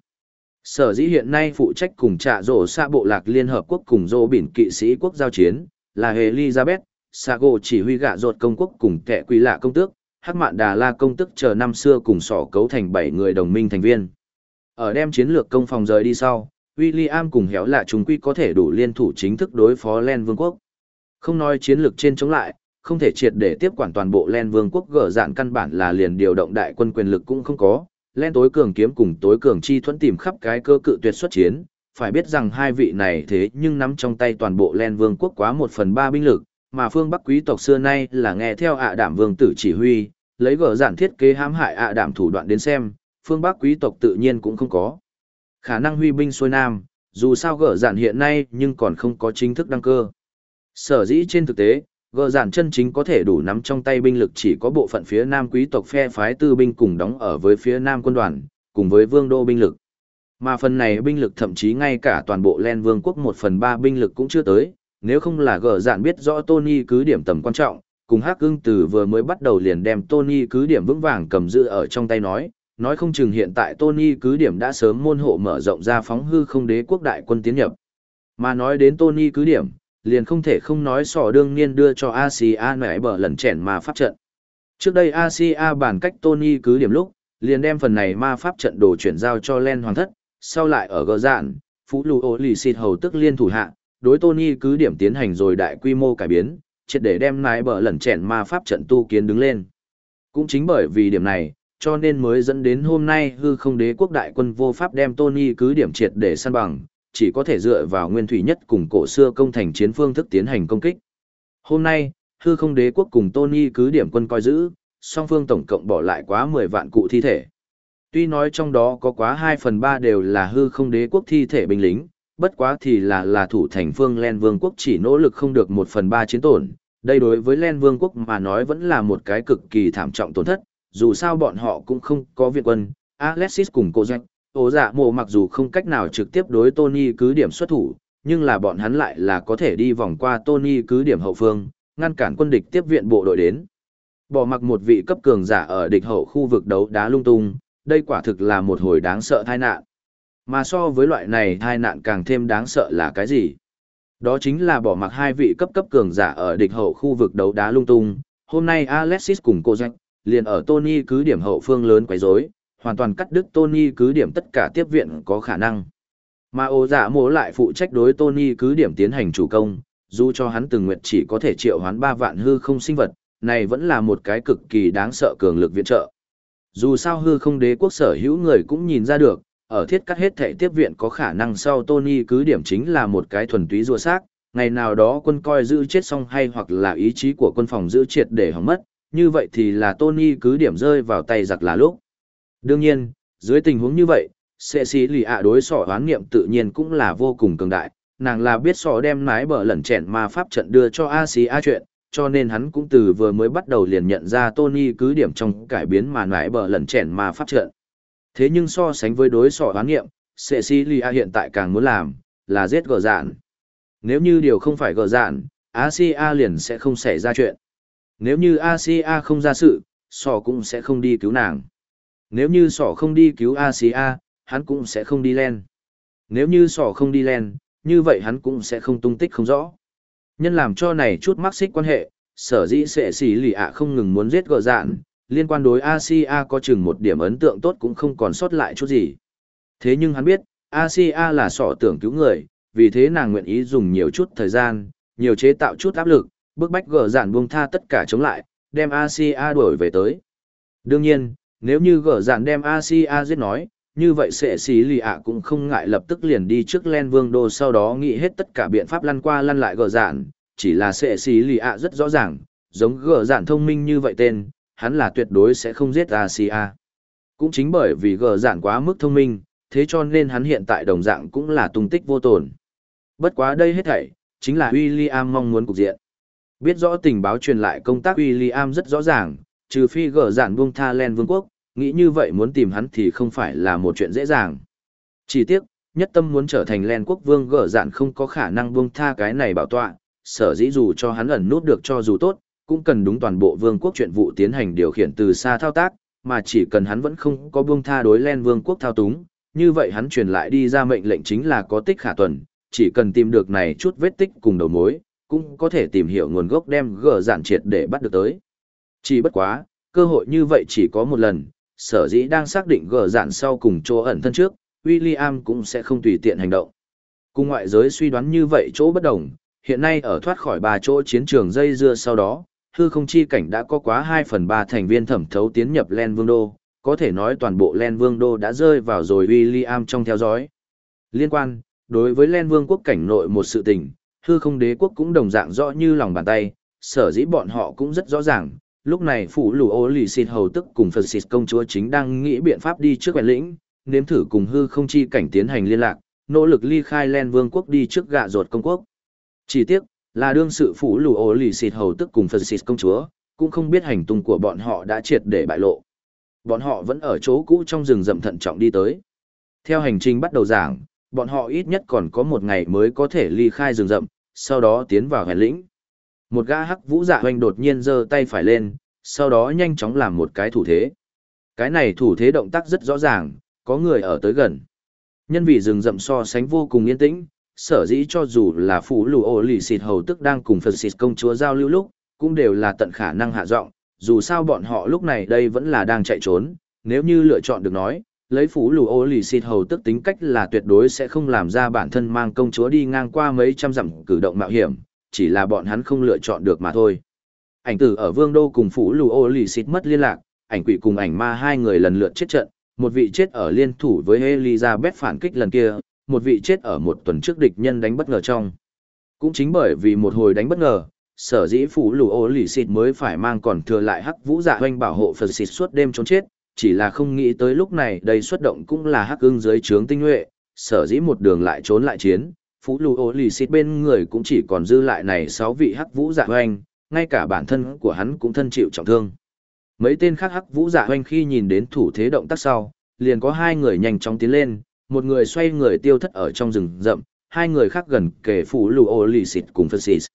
Sở dĩ hiện nay phụ trách cùng trạ rổ xa bộ lạc Liên Hợp Quốc cùng dô bỉn kỵ sĩ quốc giao chiến, là Elizabeth, Sago chỉ huy gạ ruột công quốc cùng kẻ quỷ lạ công tước, Hắc Mạn Đà La công tức chờ năm xưa cùng sỏ cấu thành 7 người đồng minh thành viên. Ở đem chiến lược công phòng rời đi sau, William cùng héo lạ chúng quy có thể đủ liên thủ chính thức đối phó Len Vương quốc. Không nói chiến lược trên chống lại, không thể triệt để tiếp quản toàn bộ Len Vương quốc gỡ dạn căn bản là liền điều động đại quân quyền lực cũng không có. Len tối cường kiếm cùng tối cường chi thuẫn tìm khắp cái cơ cự tuyệt xuất chiến, phải biết rằng hai vị này thế nhưng nắm trong tay toàn bộ Len Vương quốc quá 1/3 binh lực, mà phương Bắc quý tộc xưa nay là nghe theo ạ đảm vương tử chỉ huy, lấy gỡ dạn thiết kế hãm hại ạ đảm thủ đoạn đến xem, phương Bắc quý tộc tự nhiên cũng không có khả năng huy binh xuôi nam, dù sao gỡ dạn hiện nay nhưng còn không có chính thức đăng cơ. Sở dĩ trên thực tế, gỡ dạn chân chính có thể đủ nắm trong tay binh lực chỉ có bộ phận phía nam quý tộc phe phái tư binh cùng đóng ở với phía nam quân đoàn, cùng với vương đô binh lực. Mà phần này binh lực thậm chí ngay cả toàn bộ Len Vương quốc 1/3 binh lực cũng chưa tới, nếu không là gỡ dạn biết rõ Tony cứ điểm tầm quan trọng, cùng Hắc Ưng từ vừa mới bắt đầu liền đem Tony cứ điểm vững vàng cầm giữ ở trong tay nói không chừng hiện tại Tony cứ điểm đã sớm môn hộ mở rộng ra phóng hư không đế quốc đại quân tiến nhập. Mà nói đến Tony cứ điểm, liền không thể không nói sỏ đương nhiên đưa cho Asia nảy bờ lần chèn ma pháp trận. Trước đây Asia bàn cách Tony cứ điểm lúc, liền đem phần này ma pháp trận đồ chuyển giao cho Len Hoàng thất, sau lại ở gờ dạn, Phú Lù Ô Lì Xịt hầu tức liên thủ hạ, đối Tony cứ điểm tiến hành rồi đại quy mô cải biến, triệt để đem nảy bờ lần chèn ma pháp trận tu kiến đứng lên. Cũng chính bởi vì điểm này, cho nên mới dẫn đến hôm nay hư không đế quốc đại quân vô pháp đem Tony cứ điểm triệt để săn bằng, chỉ có thể dựa vào nguyên thủy nhất cùng cổ xưa công thành chiến phương thức tiến hành công kích. Hôm nay, hư không đế quốc cùng Tony cứ điểm quân coi giữ, song phương tổng cộng bỏ lại quá 10 vạn cụ thi thể. Tuy nói trong đó có quá 2/3 đều là hư không đế quốc thi thể binh lính, bất quá thì là thủ thành phương Len Vương quốc chỉ nỗ lực không được 1/3 chiến tổn. Đây đối với Len Vương quốc mà nói vẫn là một cái cực kỳ thảm trọng tổn thất, dù sao bọn họ cũng không có viện quân, Alexis cùng cô Jack, ố dạ mộ mặc dù không cách nào trực tiếp đối Tony cứ điểm xuất thủ, nhưng là bọn hắn lại là có thể đi vòng qua Tony cứ điểm hậu phương, ngăn cản quân địch tiếp viện bộ đội đến. Bỏ mặc một vị cấp cường giả ở địch hậu khu vực đấu đá lung tung, đây quả thực là một hồi đáng sợ tai nạn. Mà so với loại này tai nạn càng thêm đáng sợ là cái gì? Đó chính là bỏ mặc hai vị cấp cường giả ở địch hậu khu vực đấu đá lung tung, hôm nay Alexis cùng cô Jack liền ở Tony cứ điểm hậu phương lớn quấy rối, hoàn toàn cắt đứt Tony cứ điểm tất cả tiếp viện có khả năng. Mà ố dạ mộ lại phụ trách đối Tony cứ điểm tiến hành chủ công, dù cho hắn từng nguyện chỉ có thể triệu hoán 3 vạn hư không sinh vật, này vẫn là một cái cực kỳ đáng sợ cường lực viện trợ. Dù sao hư không đế quốc sở hữu người cũng nhìn ra được, ở thiết cắt hết thảy tiếp viện có khả năng sau Tony cứ điểm chính là một cái thuần túy rùa xác, ngày nào đó quân coi giữ chết xong hay hoặc là ý chí của quân phòng giữ triệt để hỏng mất, như vậy thì là Tony cứ điểm rơi vào tay giặc là lúc. Đương nhiên, dưới tình huống như vậy, Cecilia đối sỏ hoán niệm tự nhiên cũng là vô cùng cường đại, nàng là biết sỏ đem nái bờ lẩn chèn ma pháp trận đưa cho Asia chuyện, cho nên hắn cũng từ vừa mới bắt đầu liền nhận ra Tony cứ điểm trong cải biến mà nái bờ lẩn chèn ma pháp trận. Thế nhưng so sánh với đối sỏ hoán niệm, Cecilia hiện tại càng muốn làm, là giết gờ dạn. Nếu như điều không phải gờ dạn, Asia liền sẽ không xảy ra chuyện. Nếu như Asia không ra sự, sỏ cũng sẽ không đi cứu nàng. Nếu như sỏ không đi cứu Asia, hắn cũng sẽ không đi len. Nếu như sỏ không đi len, như vậy hắn cũng sẽ không tung tích không rõ. Nhân làm cho này chút mắc xích quan hệ, sở dĩ sẽ xỉ lì ạ không ngừng muốn giết gờ dạn, liên quan đối Asia có chừng một điểm ấn tượng tốt cũng không còn sót lại chút gì. Thế nhưng hắn biết, Asia là sỏ tưởng cứu người, vì thế nàng nguyện ý dùng nhiều chút thời gian, nhiều chế tạo chút áp lực, bức bách gờ dạn buông tha tất cả chống lại, đem Asia đuổi về tới. Đương nhiên, nếu như gờ dạn đem Asia giết nói, như vậy sẽ xí lì ạ cũng không ngại lập tức liền đi trước Len Vương Đô, sau đó nghĩ hết tất cả biện pháp lăn qua lăn lại gờ dạn, chỉ là sẽ xí lì ạ rất rõ ràng, giống gờ dạn thông minh như vậy tên, hắn là tuyệt đối sẽ không giết Asia. Cũng chính bởi vì gờ dạn quá mức thông minh, thế cho nên hắn hiện tại đồng dạng cũng là tung tích vô tồn. Bất quá đây hết thảy, chính là William mong muốn cục diện. Biết rõ tình báo truyền lại công tác William rất rõ ràng, trừ phi gờ dạn buông tha Len Vương quốc, nghĩ như vậy muốn tìm hắn thì không phải là một chuyện dễ dàng. Chỉ tiếc, nhất tâm muốn trở thành Len quốc vương gờ dạn không có khả năng buông tha cái này bảo tọa, sở dĩ dù cho hắn ẩn nút được cho dù tốt, cũng cần đúng toàn bộ vương quốc chuyện vụ tiến hành điều khiển từ xa thao tác, mà chỉ cần hắn vẫn không có buông tha đối Len vương quốc thao túng, như vậy hắn truyền lại đi ra mệnh lệnh chính là có tích khả tuần, chỉ cần tìm được này chút vết tích cùng đầu mối, cũng có thể tìm hiểu nguồn gốc đem gờ dạn triệt để bắt được tới. Chỉ bất quá, cơ hội như vậy chỉ có một lần, sở dĩ đang xác định gờ dạn sau cùng chỗ ẩn thân trước, William cũng sẽ không tùy tiện hành động. Cùng ngoại giới suy đoán như vậy chỗ bất đồng, hiện nay ở thoát khỏi 3 chỗ chiến trường dây dưa sau đó, hư không chi cảnh đã có quá 2/3 thành viên thẩm thấu tiến nhập Len Vương Đô, có thể nói toàn bộ Len Vương Đô đã rơi vào rồi William trong theo dõi. Liên quan, đối với Len Vương quốc cảnh nội một sự tình, hư không đế quốc cũng đồng dạng rõ như lòng bàn tay, sở dĩ bọn họ cũng rất rõ ràng, lúc này phủ lù ô lì xịt hầu tức cùng Phật xịt công chúa chính đang nghĩ biện pháp đi trước quèn lĩnh, nếm thử cùng hư không chi cảnh tiến hành liên lạc, nỗ lực ly khai Len Vương quốc đi trước gạ ruột công quốc. Chỉ tiếc, là đương sự phủ lù ô lì xịt hầu tức cùng Phật xịt công chúa, cũng không biết hành tung của bọn họ đã triệt để bại lộ. Bọn họ vẫn ở chỗ cũ trong rừng rậm thận trọng đi tới. Theo hành trình bắt đầu giảng, bọn họ ít nhất còn có một ngày mới có thể ly khai rừng rậm, sau đó tiến vào hẻm lĩnh. Một gã hắc vũ dạ hoành đột nhiên giơ tay phải lên, sau đó nhanh chóng làm một cái thủ thế. Cái này thủ thế động tác rất rõ ràng, có người ở tới gần. Nhân vì rừng rậm so sánh vô cùng yên tĩnh, sở dĩ cho dù là phủ lù ô lì xịt hầu tức đang cùng Phật xịt công chúa giao lưu lúc, cũng đều là tận khả năng hạ giọng. Dù sao bọn họ lúc này đây vẫn là đang chạy trốn, nếu như lựa chọn được nói, lấy phủ lù ô lì xịt hầu tức tính cách là tuyệt đối sẽ không làm ra bản thân mang công chúa đi ngang qua mấy trăm dặm cử động mạo hiểm, chỉ là bọn hắn không lựa chọn được mà thôi. Ảnh tử ở vương đô cùng phủ lù ô lì xịt mất liên lạc, ảnh quỷ cùng ảnh ma hai người lần lượt chết trận, một vị chết ở liên thủ với Elizabeth phản kích lần kia, một vị chết ở một tuần trước địch nhân đánh bất ngờ trong. Cũng chính bởi vì một hồi đánh bất ngờ, sở dĩ phủ lù ô lì xịt mới phải mang còn thừa lại hắc vũ dạ hoanh bảo hộ Phật xịt suốt đêm trốn chết, chỉ là không nghĩ tới lúc này đây xuất động cũng là hắc ưng dưới trướng tinh nhuệ, sở dĩ một đường lại trốn lại chiến, phủ lù ô lì xịt bên người cũng chỉ còn dư lại này 6 vị hắc vũ dạ hoanh, ngay cả bản thân của hắn cũng thân chịu trọng thương. Mấy tên khác hắc vũ dạ hoanh khi nhìn đến thủ thế động tác sau, liền có 2 người nhanh chóng tiến lên, một người xoay người tiêu thất ở trong rừng rậm, 2 người khác gần kề phủ lù ô lì xịt cùng Phật xịt.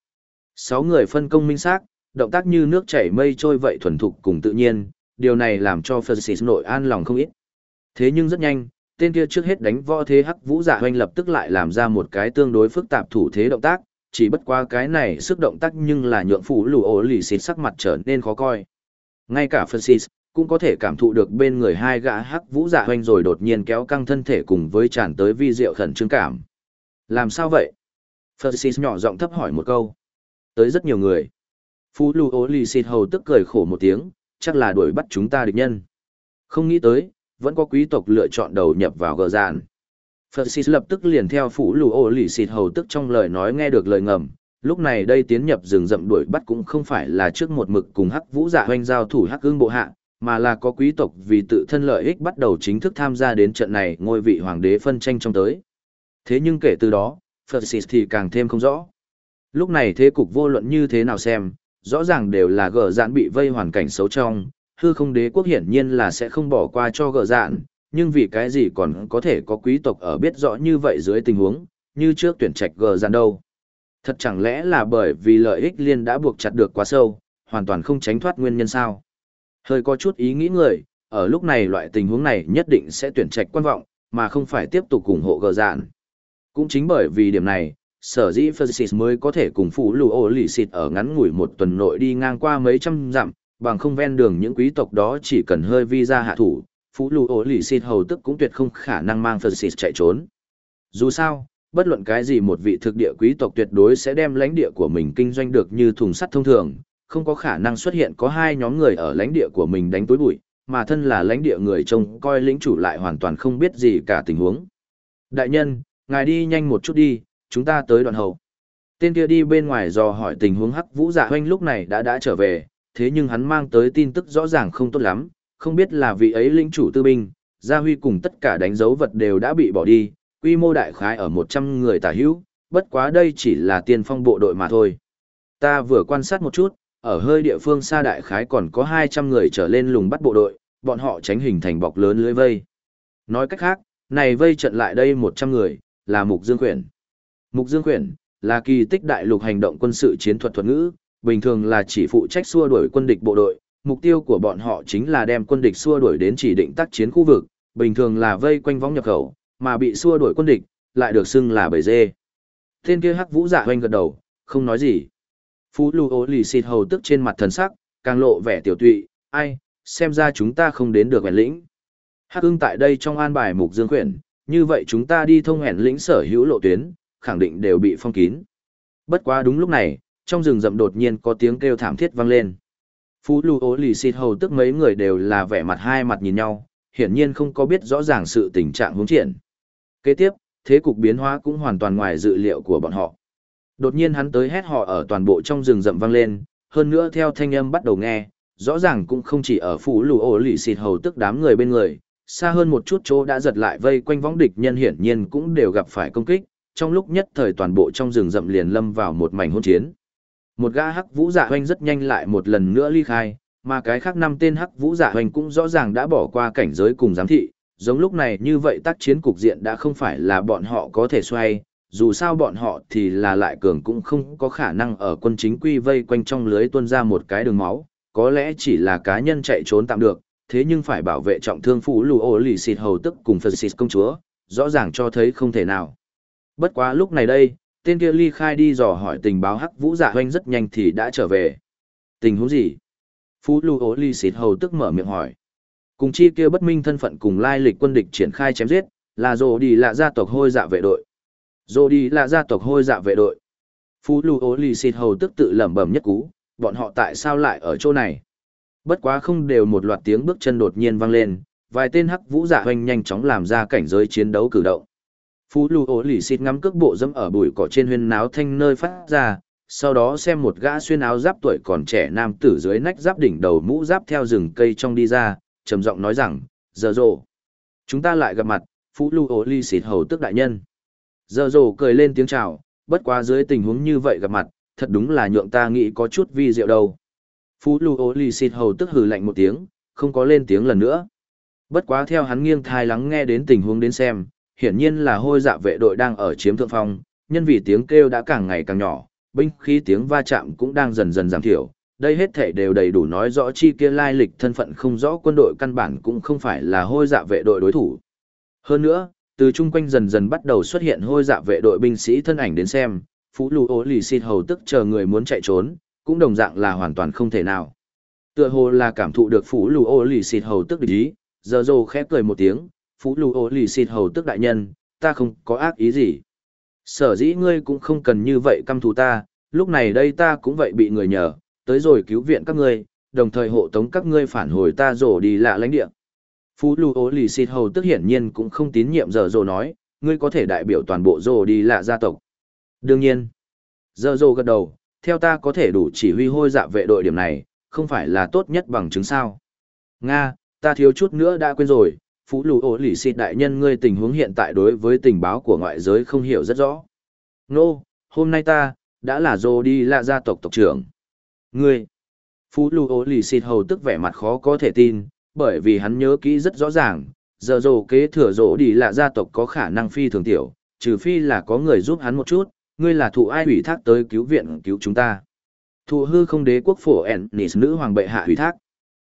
6 người phân công minh xác, động tác như nước chảy mây trôi vậy thuần thục cùng tự nhiên, điều này làm cho Phật xịt nội an lòng không ít. Thế nhưng rất nhanh, tên kia trước hết đánh võ thế hắc vũ dạ hoanh lập tức lại làm ra một cái tương đối phức tạp thủ thế động tác, chỉ bất qua cái này sức động tác nhưng là nhượng phủ lù ổ lì xịt sắc mặt trở nên khó coi. Ngay cả Phật xịt cũng có thể cảm thụ được bên người 2 gã hắc vũ dạ hoanh rồi đột nhiên kéo căng thân thể cùng với tràn tới vi diệu khẩn trương cảm. Làm sao vậy? Phật xịt nhỏ giọng thấp hỏi một câu. Tới rất nhiều người. Phú lù ố lì xịt hầu tức cười khổ một tiếng, chắc là đuổi bắt chúng ta địch nhân. Không nghĩ tới, vẫn có quý tộc lựa chọn đầu nhập vào gờ dạn. Phật xịt lập tức liền theo Phú lù ố lì xịt hầu tức trong lời nói nghe được lời ngầm. Lúc này đây tiến nhập rừng rậm đuổi bắt cũng không phải là trước một mực cùng hắc vũ dạ hoanh giao thủ hắc ương bộ hạ, mà là có quý tộc vì tự thân lợi ích bắt đầu chính thức tham gia đến trận này ngôi vị hoàng đế phân tranh trong tới. Thế nhưng kể từ đó, Phật xịt thì càng thêm không rõ. Lúc này thế cục vô luận như thế nào xem, rõ ràng đều là gờ dạn bị vây hoàn cảnh xấu trong, hư không đế quốc hiển nhiên là sẽ không bỏ qua cho gờ dạn, nhưng vì cái gì còn có thể có quý tộc ở biết rõ như vậy dưới tình huống, như trước tuyển trạch gờ dạn đâu. Thật chẳng lẽ là bởi vì lợi ích liên đã buộc chặt được quá sâu, hoàn toàn không tránh thoát nguyên nhân sao? Hơi có chút ý nghĩ người, ở lúc này loại tình huống này nhất định sẽ tuyển trạch quan vọng, mà không phải tiếp tục ủng hộ gờ dạn. Cũng chính bởi vì điểm này, sở dĩ Francis mới có thể cùng Phú Lù Ô Lì Xịt ở ngắn ngủi một tuần nội đi ngang qua mấy trăm dặm, bằng không ven đường những quý tộc đó chỉ cần hơi visa hạ thủ, Phú Lù Ô Lì Xịt hầu tức cũng tuyệt không khả năng mang Francis chạy trốn. Dù sao, bất luận cái gì một vị thực địa quý tộc tuyệt đối sẽ đem lãnh địa của mình kinh doanh được như thùng sắt thông thường, không có khả năng xuất hiện có hai nhóm người ở lãnh địa của mình đánh túi bụi, mà thân là lãnh địa người trông coi lĩnh chủ lại hoàn toàn không biết gì cả tình huống. Đại nhân, ngài đi nhanh một chút đi, chúng ta tới đoạn hậu. Tên kia đi bên ngoài dò hỏi tình huống Hắc Vũ Dạ Hoanh lúc này đã trở về, thế nhưng hắn mang tới tin tức rõ ràng không tốt lắm, không biết là vị ấy lĩnh chủ tư binh, gia huy cùng tất cả đánh dấu vật đều đã bị bỏ đi, quy mô đại khái ở 100 người tả hữu, bất quá đây chỉ là tiên phong bộ đội mà thôi. Ta vừa quan sát một chút, ở hơi địa phương xa đại khái còn có 200 người trở lên lùng bắt bộ đội, bọn họ tránh hình thành bọc lớn lưới vây. Nói cách khác, này vây trận lại đây 100 người, là Mục Dương Khuyển. Mục Dương Khuyển là kỳ tích đại lục hành động quân sự chiến thuật thuật ngữ, bình thường là chỉ phụ trách xua đuổi quân địch bộ đội, mục tiêu của bọn họ chính là đem quân địch xua đuổi đến chỉ định tác chiến khu vực, bình thường là vây quanh võng nhập khẩu, mà bị xua đuổi quân địch, lại được xưng là bầy dê. Tên kia Hắc Vũ Dạ Hoanh gật đầu, không nói gì. Phú Lù Ô Lì Xịt hầu tức trên mặt thần sắc, càng lộ vẻ tiểu tụy, ai, xem ra chúng ta không đến được hẻn lĩnh. Hắc ưng tại đây trong an bài Mục Dương Khuyển, như vậy chúng ta đi thông hẻn lĩnh sở hữu lộ tuyến, khẳng định đều bị phong kín. Bất quá đúng lúc này, trong rừng rậm đột nhiên có tiếng kêu thảm thiết vang lên. Phú Lù Ô Lì Xịt hầu tức mấy người đều là vẻ mặt hai mặt nhìn nhau, hiển nhiên không có biết rõ ràng sự tình trạng hướng triển. Kế tiếp, thế cục biến hóa cũng hoàn toàn ngoài dự liệu của bọn họ. Đột nhiên hắn tới hét họ ở toàn bộ trong rừng rậm vang lên, hơn nữa theo thanh âm bắt đầu nghe, rõ ràng cũng không chỉ ở Phú Lù Ô Lì Xịt hầu tức đám người bên người, xa hơn một chút chỗ đã giật lại vây quanh võng địch nhân hiển nhiên cũng đều gặp phải công kích, trong lúc nhất thời toàn bộ trong rừng rậm liền lâm vào một mảnh hỗn chiến. Một gã Hắc Vũ Dạ Hoanh rất nhanh lại một lần nữa ly khai, mà cái khác 5 tên Hắc Vũ Dạ Hoanh cũng rõ ràng đã bỏ qua cảnh giới cùng giám thị, giống lúc này như vậy tác chiến cục diện đã không phải là bọn họ có thể xoay, dù sao bọn họ thì là lại cường cũng không có khả năng ở quân chính quy vây quanh trong lưới tuôn ra một cái đường máu, có lẽ chỉ là cá nhân chạy trốn tạm được, thế nhưng phải bảo vệ trọng thương Phú Lù Ô Lì Xịt hầu tức cùng Phật Xịt công chúa, rõ ràng cho thấy không thể nào. Bất quá lúc này đây, tên kia ly khai đi dò hỏi tình báo Hắc Vũ Dạ Hoanh rất nhanh thì đã trở về. Tình huống gì? Phú Lù Ô Lì Xịt hầu tức mở miệng hỏi. Cùng chi kia bất minh thân phận cùng lai lịch quân địch triển khai chém giết, là Rồ Đi Lạ gia tộc Hôi Dạ vệ đội. Rồ Đi Lạ gia tộc Hôi Dạ vệ đội. Phú Lù Ô Lì Xịt hầu tức tự lẩm bẩm nhất cú, bọn họ tại sao lại ở chỗ này? Bất quá không đều một loạt tiếng bước chân đột nhiên vang lên, vài tên Hắc Vũ Dạ Hoanh nhanh chóng làm ra cảnh giới chiến đấu cử động. Phú Lù Ô Lì Xịt ngắm cước bộ dẫm ở bụi cỏ trên huyên náo thanh nơi phát ra, sau đó xem một gã xuyên áo giáp tuổi còn trẻ nam tử dưới nách giáp đỉnh đầu mũ giáp theo rừng cây trong đi ra, trầm giọng nói rằng, giờ rồ. Chúng ta lại gặp mặt, Phú Lù Ô Lì Xịt hầu tức đại nhân. Giờ rồ cười lên tiếng chào, bất quá dưới tình huống như vậy gặp mặt, thật đúng là nhượng ta nghĩ có chút vi diệu đâu. Phú Lù Ô Lì Xịt hầu tức hừ lạnh một tiếng, không có lên tiếng lần nữa. Bất quá theo hắn nghiêng thai lắng nghe đến tình huống đến xem, hiển nhiên là Hôi Dạ vệ đội đang ở chiếm thượng phong, nhân vì tiếng kêu đã càng ngày càng nhỏ, binh khí tiếng va chạm cũng đang dần dần giảm thiểu. Đây hết thể đều đầy đủ nói rõ chi kia lai lịch thân phận không rõ quân đội căn bản cũng không phải là Hôi Dạ vệ đội đối thủ. Hơn nữa, từ chung quanh dần dần bắt đầu xuất hiện Hôi Dạ vệ đội binh sĩ thân ảnh đến xem, Phú Lù Ô Lì Xịt hầu tức chờ người muốn chạy trốn, cũng đồng dạng là hoàn toàn không thể nào. Tựa hồ là cảm thụ được Phú Lù Ô Lì Xịt hầu tức địch ý, giờ rồ khẽ cười một tiếng, Phú Lù Ô Lì Xịt hầu tức đại nhân, ta không có ác ý gì. Sở dĩ ngươi cũng không cần như vậy căm thù ta, lúc này đây ta cũng vậy bị người nhờ, tới rồi cứu viện các ngươi, đồng thời hộ tống các ngươi phản hồi ta Rồ Đi Lạ lãnh địa. Phú Lù Ô Lì Xịt hầu tức hiển nhiên cũng không tín nhiệm giờ rồ nói, ngươi có thể đại biểu toàn bộ Rồ Đi Lạ gia tộc. Đương nhiên, giờ rồ gật đầu, theo ta có thể đủ chỉ huy Hôi Dạ vệ đội điểm này, không phải là tốt nhất bằng chứng sao. Nga, ta thiếu chút nữa đã quên rồi, Phú Lù Ô Lì Xịt đại nhân ngươi tình huống hiện tại đối với tình báo của ngoại giới không hiểu rất rõ. Nô, hôm nay ta, đã là Rồ Đi Lạ gia tộc tộc trưởng. Ngươi, Phú Lù Ô Lì Xịt hầu tức vẻ mặt khó có thể tin, bởi vì hắn nhớ kỹ rất rõ ràng, giờ rồ kế thừa Rồ Đi Lạ gia tộc có khả năng phi thường tiểu, trừ phi là có người giúp hắn một chút, ngươi là thụ ai ủy thác tới cứu viện cứu chúng ta. Thụ hư không đế quốc phổ Ennis nữ hoàng bệ hạ ủy thác.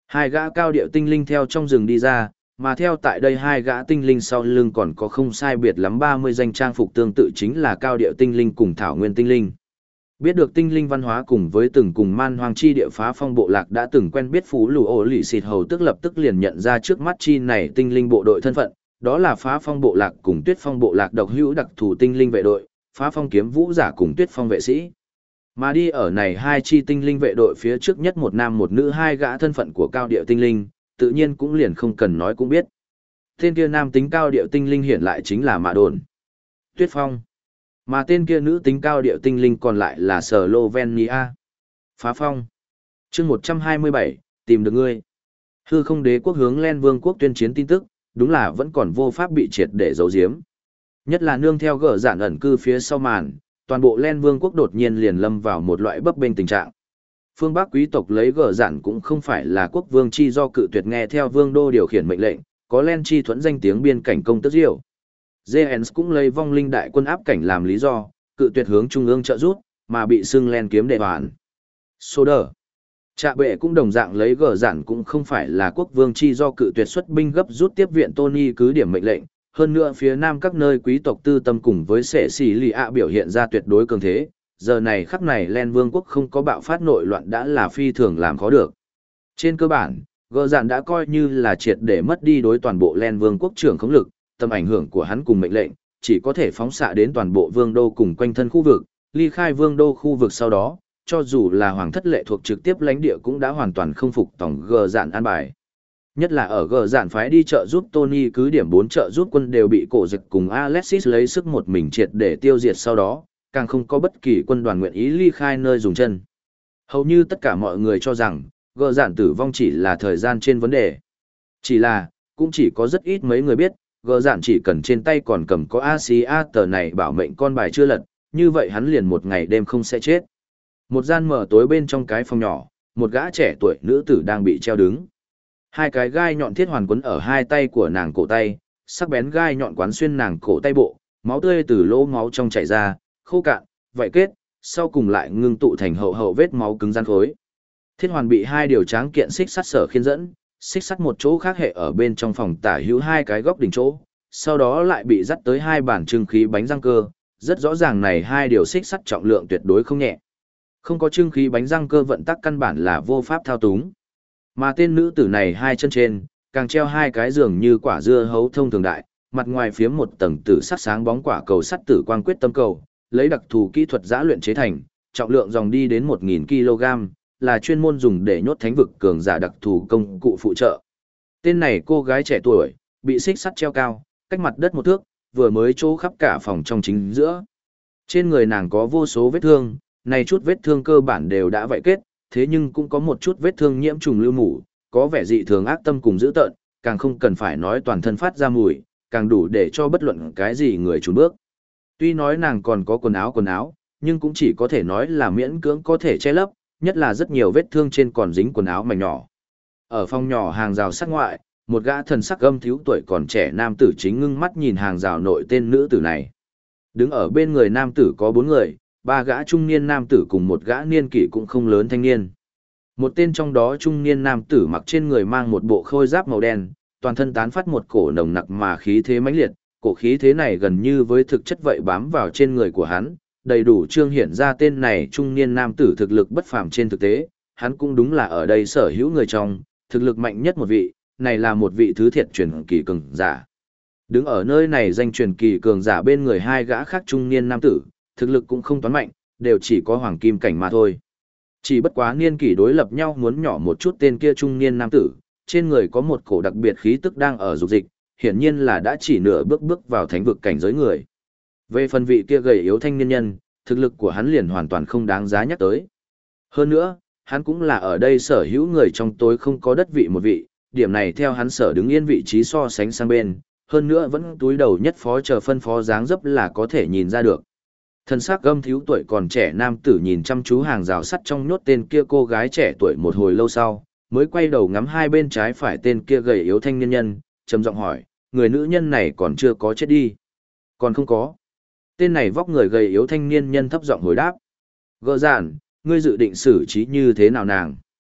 Hai gã cao điệu tinh linh theo trong rừng đi ra, mà theo tại đây hai gã tinh linh sau lưng còn có không sai biệt lắm 30 danh trang phục tương tự chính là cao điệu tinh linh cùng thảo nguyên tinh linh. Biết được tinh linh văn hóa cùng với từng cùng man hoang chi địa phá phong bộ lạc đã từng quen biết phú lù ổ lì xịt hầu tức lập tức liền nhận ra trước mắt chi này tinh linh bộ đội thân phận, đó là phá phong bộ lạc cùng tuyết phong bộ lạc độc hữu đặc thù tinh linh vệ đội, phá phong kiếm vũ giả cùng tuyết phong vệ sĩ. Mà đi ở này hai chi tinh linh vệ đội phía trước nhất một nam một nữ hai gã thân phận của cao điệu tinh linh, tự nhiên cũng liền không cần nói cũng biết. Tên kia nam tính cao điệu tinh linh hiện lại chính là Mạ Đồn, Tuyết Phong. Mà tên kia nữ tính cao điệu tinh linh còn lại là Slovenia, Phá Phong. Chương 127, tìm được ngươi. Hư không đế quốc hướng Len Vương quốc tuyên chiến tin tức, đúng là vẫn còn vô pháp bị triệt để giấu giếm. Nhất là nương theo gở dạn ẩn cư phía sau màn, toàn bộ Len Vương quốc đột nhiên liền lâm vào một loại bấp bênh tình trạng. Phương Bắc quý tộc lấy gở dạn cũng không phải là quốc vương chi do cự tuyệt nghe theo vương đô điều khiển mệnh lệnh, có Len chi thuẫn danh tiếng biên cảnh công tước diệu. Jens cũng lấy vong linh đại quân áp cảnh làm lý do, cự tuyệt hướng trung ương trợ giúp, mà bị xưng Len kiếm đệ hoàn. Soder. Trạ bệ cũng đồng dạng lấy gở dạn cũng không phải là quốc vương chi do cự tuyệt xuất binh gấp rút tiếp viện Tony cứ điểm mệnh lệnh, hơn nữa phía nam các nơi quý tộc tư tâm cùng với sệ xỉ lì ạ biểu hiện ra tuyệt đối cường thế, giờ này khắc này Len Vương quốc không có bạo phát nội loạn đã là phi thường làm khó được. Trên cơ bản, gở dạn đã coi như là triệt để mất đi đối toàn bộ Len Vương quốc trưởng khống lực, tầm ảnh hưởng của hắn cùng mệnh lệnh, chỉ có thể phóng xạ đến toàn bộ vương đô cùng quanh thân khu vực, ly khai vương đô khu vực sau đó, cho dù là hoàng thất lệ thuộc trực tiếp lãnh địa cũng đã hoàn toàn không phục tổng gờ dạn an bài. Nhất là ở gờ dạn phái đi trợ giúp Tony cứ điểm 4 trợ giúp quân đều bị cổ dịch cùng Alexis lấy sức một mình triệt để tiêu diệt sau đó, càng không có bất kỳ quân đoàn nguyện ý ly khai nơi dùng chân. Hầu như tất cả mọi người cho rằng, gờ dạn tử vong chỉ là thời gian trên vấn đề. Chỉ là, cũng chỉ có rất ít mấy người biết, gờ dạn chỉ cần trên tay còn cầm có Asia tờ này bảo mệnh con bài chưa lật, như vậy hắn liền một ngày đêm không sẽ chết. Một gian mở tối bên trong cái phòng nhỏ, một gã trẻ tuổi nữ tử đang bị treo đứng. Hai cái gai nhọn thiết hoàn quấn ở hai tay của nàng cổ tay, sắc bén gai nhọn quán xuyên nàng cổ tay bộ, máu tươi từ lỗ máu trong chảy ra, khô cạn, vậy kết, sau cùng lại ngưng tụ thành hậu hậu vết máu cứng rắn khối. Thiết hoàn bị hai điều tráng kiện xích sắt sở khiên dẫn, xích sắt một chỗ khác hệ ở bên trong phòng tả hữu hai cái góc đỉnh chỗ, sau đó lại bị dắt tới hai bản trưng khí bánh răng cơ, rất rõ ràng này hai điều xích sắt trọng lượng tuyệt đối không nhẹ. Không có trưng khí bánh răng cơ vận tắc căn bản là vô pháp thao túng. Mà tên nữ tử này hai chân trên, càng treo hai cái giường như quả dưa hấu thông thường đại, mặt ngoài phiếm một tầng tử sắt sáng bóng quả cầu sắt tử quang quyết tâm cầu, lấy đặc thù kỹ thuật giã luyện chế thành, trọng lượng dòng đi đến 1000 kg, là chuyên môn dùng để nhốt thánh vực cường giả đặc thù công cụ phụ trợ. Tên này cô gái trẻ tuổi, bị xích sắt treo cao, cách mặt đất một thước, vừa mới chỗ khắp cả phòng trong chính giữa. Trên người nàng có vô số vết thương, này chút vết thương cơ bản đều đã vậy kết, thế nhưng cũng có một chút vết thương nhiễm trùng lưu mủ, có vẻ dị thường ác tâm cùng dữ tợn, càng không cần phải nói toàn thân phát ra mùi, càng đủ để cho bất luận cái gì người chùn bước. Tuy nói nàng còn có quần áo, nhưng cũng chỉ có thể nói là miễn cưỡng có thể che lấp, nhất là rất nhiều vết thương trên còn dính quần áo mảnh nhỏ. Ở phòng nhỏ hàng rào sát ngoại, một gã thần sắc gâm thiếu tuổi còn trẻ nam tử chính ngưng mắt nhìn hàng rào nội tên nữ tử này. Đứng ở bên người nam tử có 4 người, 3 gã trung niên nam tử cùng một gã niên kỷ cũng không lớn thanh niên. Một tên trong đó trung niên nam tử mặc trên người mang một bộ khôi giáp màu đen, toàn thân tán phát một cổ nồng nặc mà khí thế mãnh liệt, cổ khí thế này gần như với thực chất vậy bám vào trên người của hắn, đầy đủ trương hiển ra tên này trung niên nam tử thực lực bất phàm trên thực tế, hắn cũng đúng là ở đây sở hữu người trong, thực lực mạnh nhất một vị, này là một vị thứ thiệt truyền kỳ cường giả. Đứng ở nơi này danh truyền kỳ cường giả bên người hai gã khác trung niên nam tử, thực lực cũng không toán mạnh, đều chỉ có hoàng kim cảnh mà thôi. Chỉ bất quá niên kỷ đối lập nhau muốn nhỏ một chút tên kia trung niên nam tử, trên người có một cổ đặc biệt khí tức đang ở dục dịch, hiển nhiên là đã chỉ nửa bước vào thánh vực cảnh giới người. Về phần vị kia gầy yếu thanh niên nhân, thực lực của hắn liền hoàn toàn không đáng giá nhắc tới. Hơn nữa, hắn cũng là ở đây sở hữu người trong tối không có đất vị một vị, điểm này theo hắn sở đứng yên vị trí so sánh sang bên, hơn nữa vẫn túi đầu nhất phó chờ phân phó dáng dấp là có thể nhìn ra được. Thân xác gâm thiếu tuổi còn trẻ nam tử nhìn chăm chú hàng rào sắt trong nhốt tên kia cô gái trẻ tuổi một hồi lâu sau, mới quay đầu ngắm hai bên trái phải tên kia gầy yếu thanh niên nhân, trầm giọng hỏi, người nữ nhân này còn chưa có chết đi. Còn không có. Tên này vóc người gầy yếu thanh niên nhân thấp giọng hồi đáp. Gỡ giản, ngươi dự định xử trí như thế nào nàng?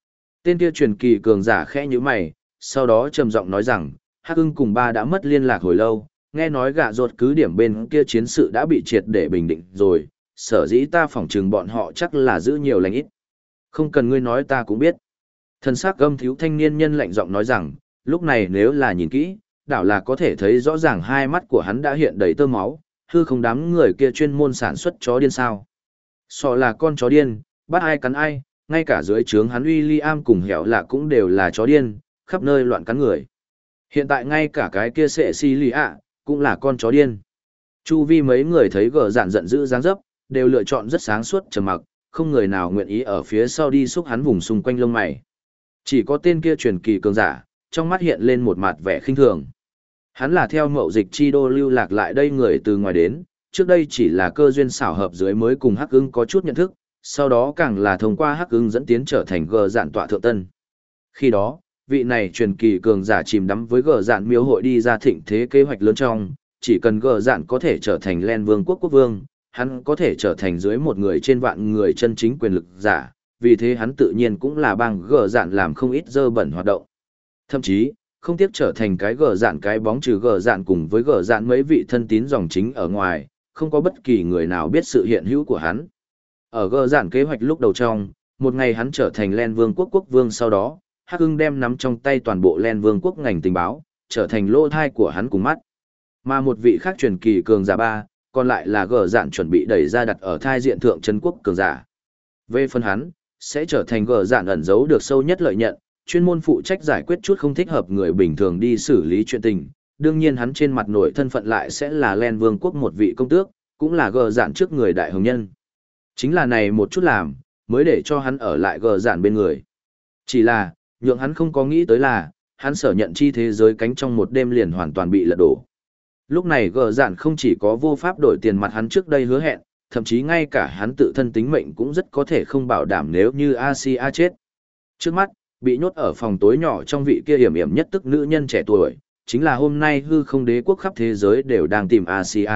Tên kia truyền kỳ cường giả khẽ như mày, sau đó trầm giọng nói rằng, Hắc ưng cùng ba đã mất liên lạc hồi lâu, nghe nói gạ ruột cứ điểm bên kia chiến sự đã bị triệt để bình định rồi, sở dĩ ta phỏng chừng bọn họ chắc là giữ nhiều lành ít. Không cần ngươi nói ta cũng biết. Thần sắc gâm thiếu thanh niên nhân lạnh giọng nói rằng, lúc này nếu là nhìn kỹ, đảo là có thể thấy rõ ràng hai mắt của hắn đã hiện đầy tơ máu, hư không đám người kia chuyên môn sản xuất chó điên sao. Sọ là con chó điên, bắt ai cắn ai, ngay cả dưới trướng hắn William cùng hẻo là cũng đều là chó điên, khắp nơi loạn cắn người. Hiện tại ngay cả cái kia sệ xì lì ạ, cũng là con chó điên. Chu vi mấy người thấy gờ dạn giận dữ dáng dấp, đều lựa chọn rất sáng suốt trầm mặc, không người nào nguyện ý ở phía sau đi xúc hắn vùng xung quanh lông mày. Chỉ có tên kia truyền kỳ cường giả, trong mắt hiện lên một mặt vẻ khinh thường. Hắn là theo mậu dịch chi đô lưu lạc lại đây người từ ngoài đến, trước đây chỉ là cơ duyên xảo hợp dưới mới cùng Hắc Ưng có chút nhận thức, sau đó càng là thông qua Hắc Ưng dẫn tiến trở thành gờ dạn tọa thượng tân. Khi đó, vị này truyền kỳ cường giả chìm đắm với gờ dạn miếu hội đi ra thịnh thế kế hoạch lớn trong, chỉ cần gờ dạn có thể trở thành Len Vương quốc quốc vương, hắn có thể trở thành dưới một người trên vạn người chân chính quyền lực giả, vì thế hắn tự nhiên cũng là bang gờ dạn làm không ít dơ bẩn hoạt động. Thậm chí, không tiếc trở thành cái gờ dạn cái bóng trừ gờ dạn cùng với gờ dạn mấy vị thân tín dòng chính ở ngoài, không có bất kỳ người nào biết sự hiện hữu của hắn. Ở gờ dạn kế hoạch lúc đầu trong, một ngày hắn trở thành Len Vương quốc quốc vương sau đó, Hắc Ưng đem nắm trong tay toàn bộ Len Vương quốc ngành tình báo, trở thành lỗ thai của hắn cùng mắt. Mà một vị khác truyền kỳ cường giả ba, còn lại là gờ dạn chuẩn bị đẩy ra đặt ở thai diện thượng chân quốc cường giả. Về phần hắn, sẽ trở thành gờ dạn ẩn giấu được sâu nhất lợi nhận, chuyên môn phụ trách giải quyết chút không thích hợp người bình thường đi xử lý chuyện tình. Đương nhiên hắn trên mặt nổi thân phận lại sẽ là Len Vương quốc một vị công tước, cũng là gờ dạn trước người đại hồng nhân. Chính là này một chút làm, mới để cho hắn ở lại gờ dạn bên người. Chỉ là, nhượng hắn không có nghĩ tới là, hắn sở nhận chi thế giới cánh trong một đêm liền hoàn toàn bị lật đổ. Lúc này gờ dạn không chỉ có vô pháp đổi tiền mặt hắn trước đây hứa hẹn, thậm chí ngay cả hắn tự thân tính mệnh cũng rất có thể không bảo đảm nếu như Asia chết. Trước mắt, bị nhốt ở phòng tối nhỏ trong vị kia hiểm hiểm nhất tức nữ nhân trẻ tuổi, chính là hôm nay hư không đế quốc khắp thế giới đều đang tìm Asia.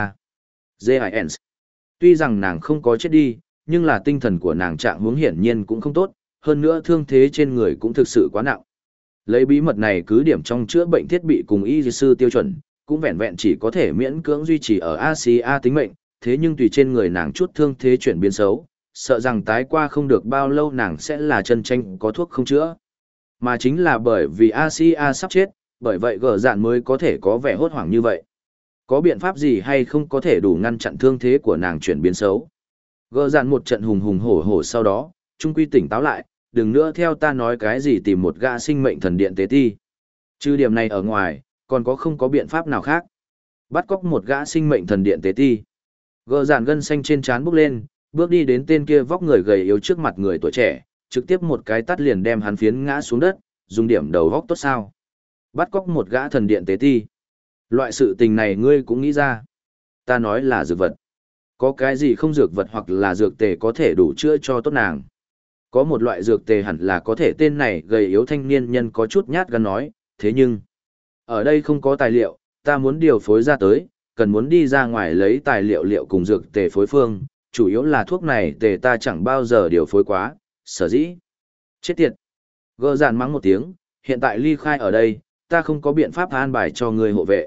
J.I.N. Tuy rằng nàng không có chết đi, nhưng là tinh thần của nàng trạng huống hiển nhiên cũng không tốt, hơn nữa thương thế trên người cũng thực sự quá nặng. Lấy bí mật này cứ điểm trong chữa bệnh thiết bị cùng y sư tiêu chuẩn, cũng vẹn vẹn chỉ có thể miễn cưỡng duy trì ở Asia tính mệnh, thế nhưng tùy trên người nàng chút thương thế chuyển biến xấu, sợ rằng tái qua không được bao lâu nàng sẽ là chân tranh có thuốc không chữa. Mà chính là bởi vì Asia sắp chết, bởi vậy gờ dạn mới có thể có vẻ hốt hoảng như vậy. Có biện pháp gì hay không có thể đủ ngăn chặn thương thế của nàng chuyển biến xấu? Gờ dạn một trận hùng hùng hổ hổ sau đó, trung quy tỉnh táo lại, đừng nữa theo ta nói cái gì tìm một gã sinh mệnh thần điện tế ti. Trừ điểm này ở ngoài, còn có không có biện pháp nào khác. Bắt cóc một gã sinh mệnh thần điện tế ti. Gờ dạn gân xanh trên trán bốc lên, bước đi đến tên kia vóc người gầy yếu trước mặt người tuổi trẻ, trực tiếp một cái tát liền đem hắn phiến ngã xuống đất, dùng điểm đầu góc tốt sao. Bắt cóc một gã thần điện tế ti. Loại sự tình này ngươi cũng nghĩ ra. Ta nói là dược vật. Có cái gì không dược vật hoặc là dược tề có thể đủ chữa cho tốt nàng. Có một loại dược tề hẳn là có thể tên này gầy yếu thanh niên nhân có chút nhát gan nói, thế nhưng, ở đây không có tài liệu, ta muốn điều phối ra tới, cần muốn đi ra ngoài lấy tài liệu liệu cùng dược tề phối phương, chủ yếu là thuốc này tề ta chẳng bao giờ điều phối quá, sở dĩ. Chết tiệt. Gơ dàn mắng một tiếng, hiện tại ly khai ở đây, ta không có biện pháp an bài cho người hộ vệ.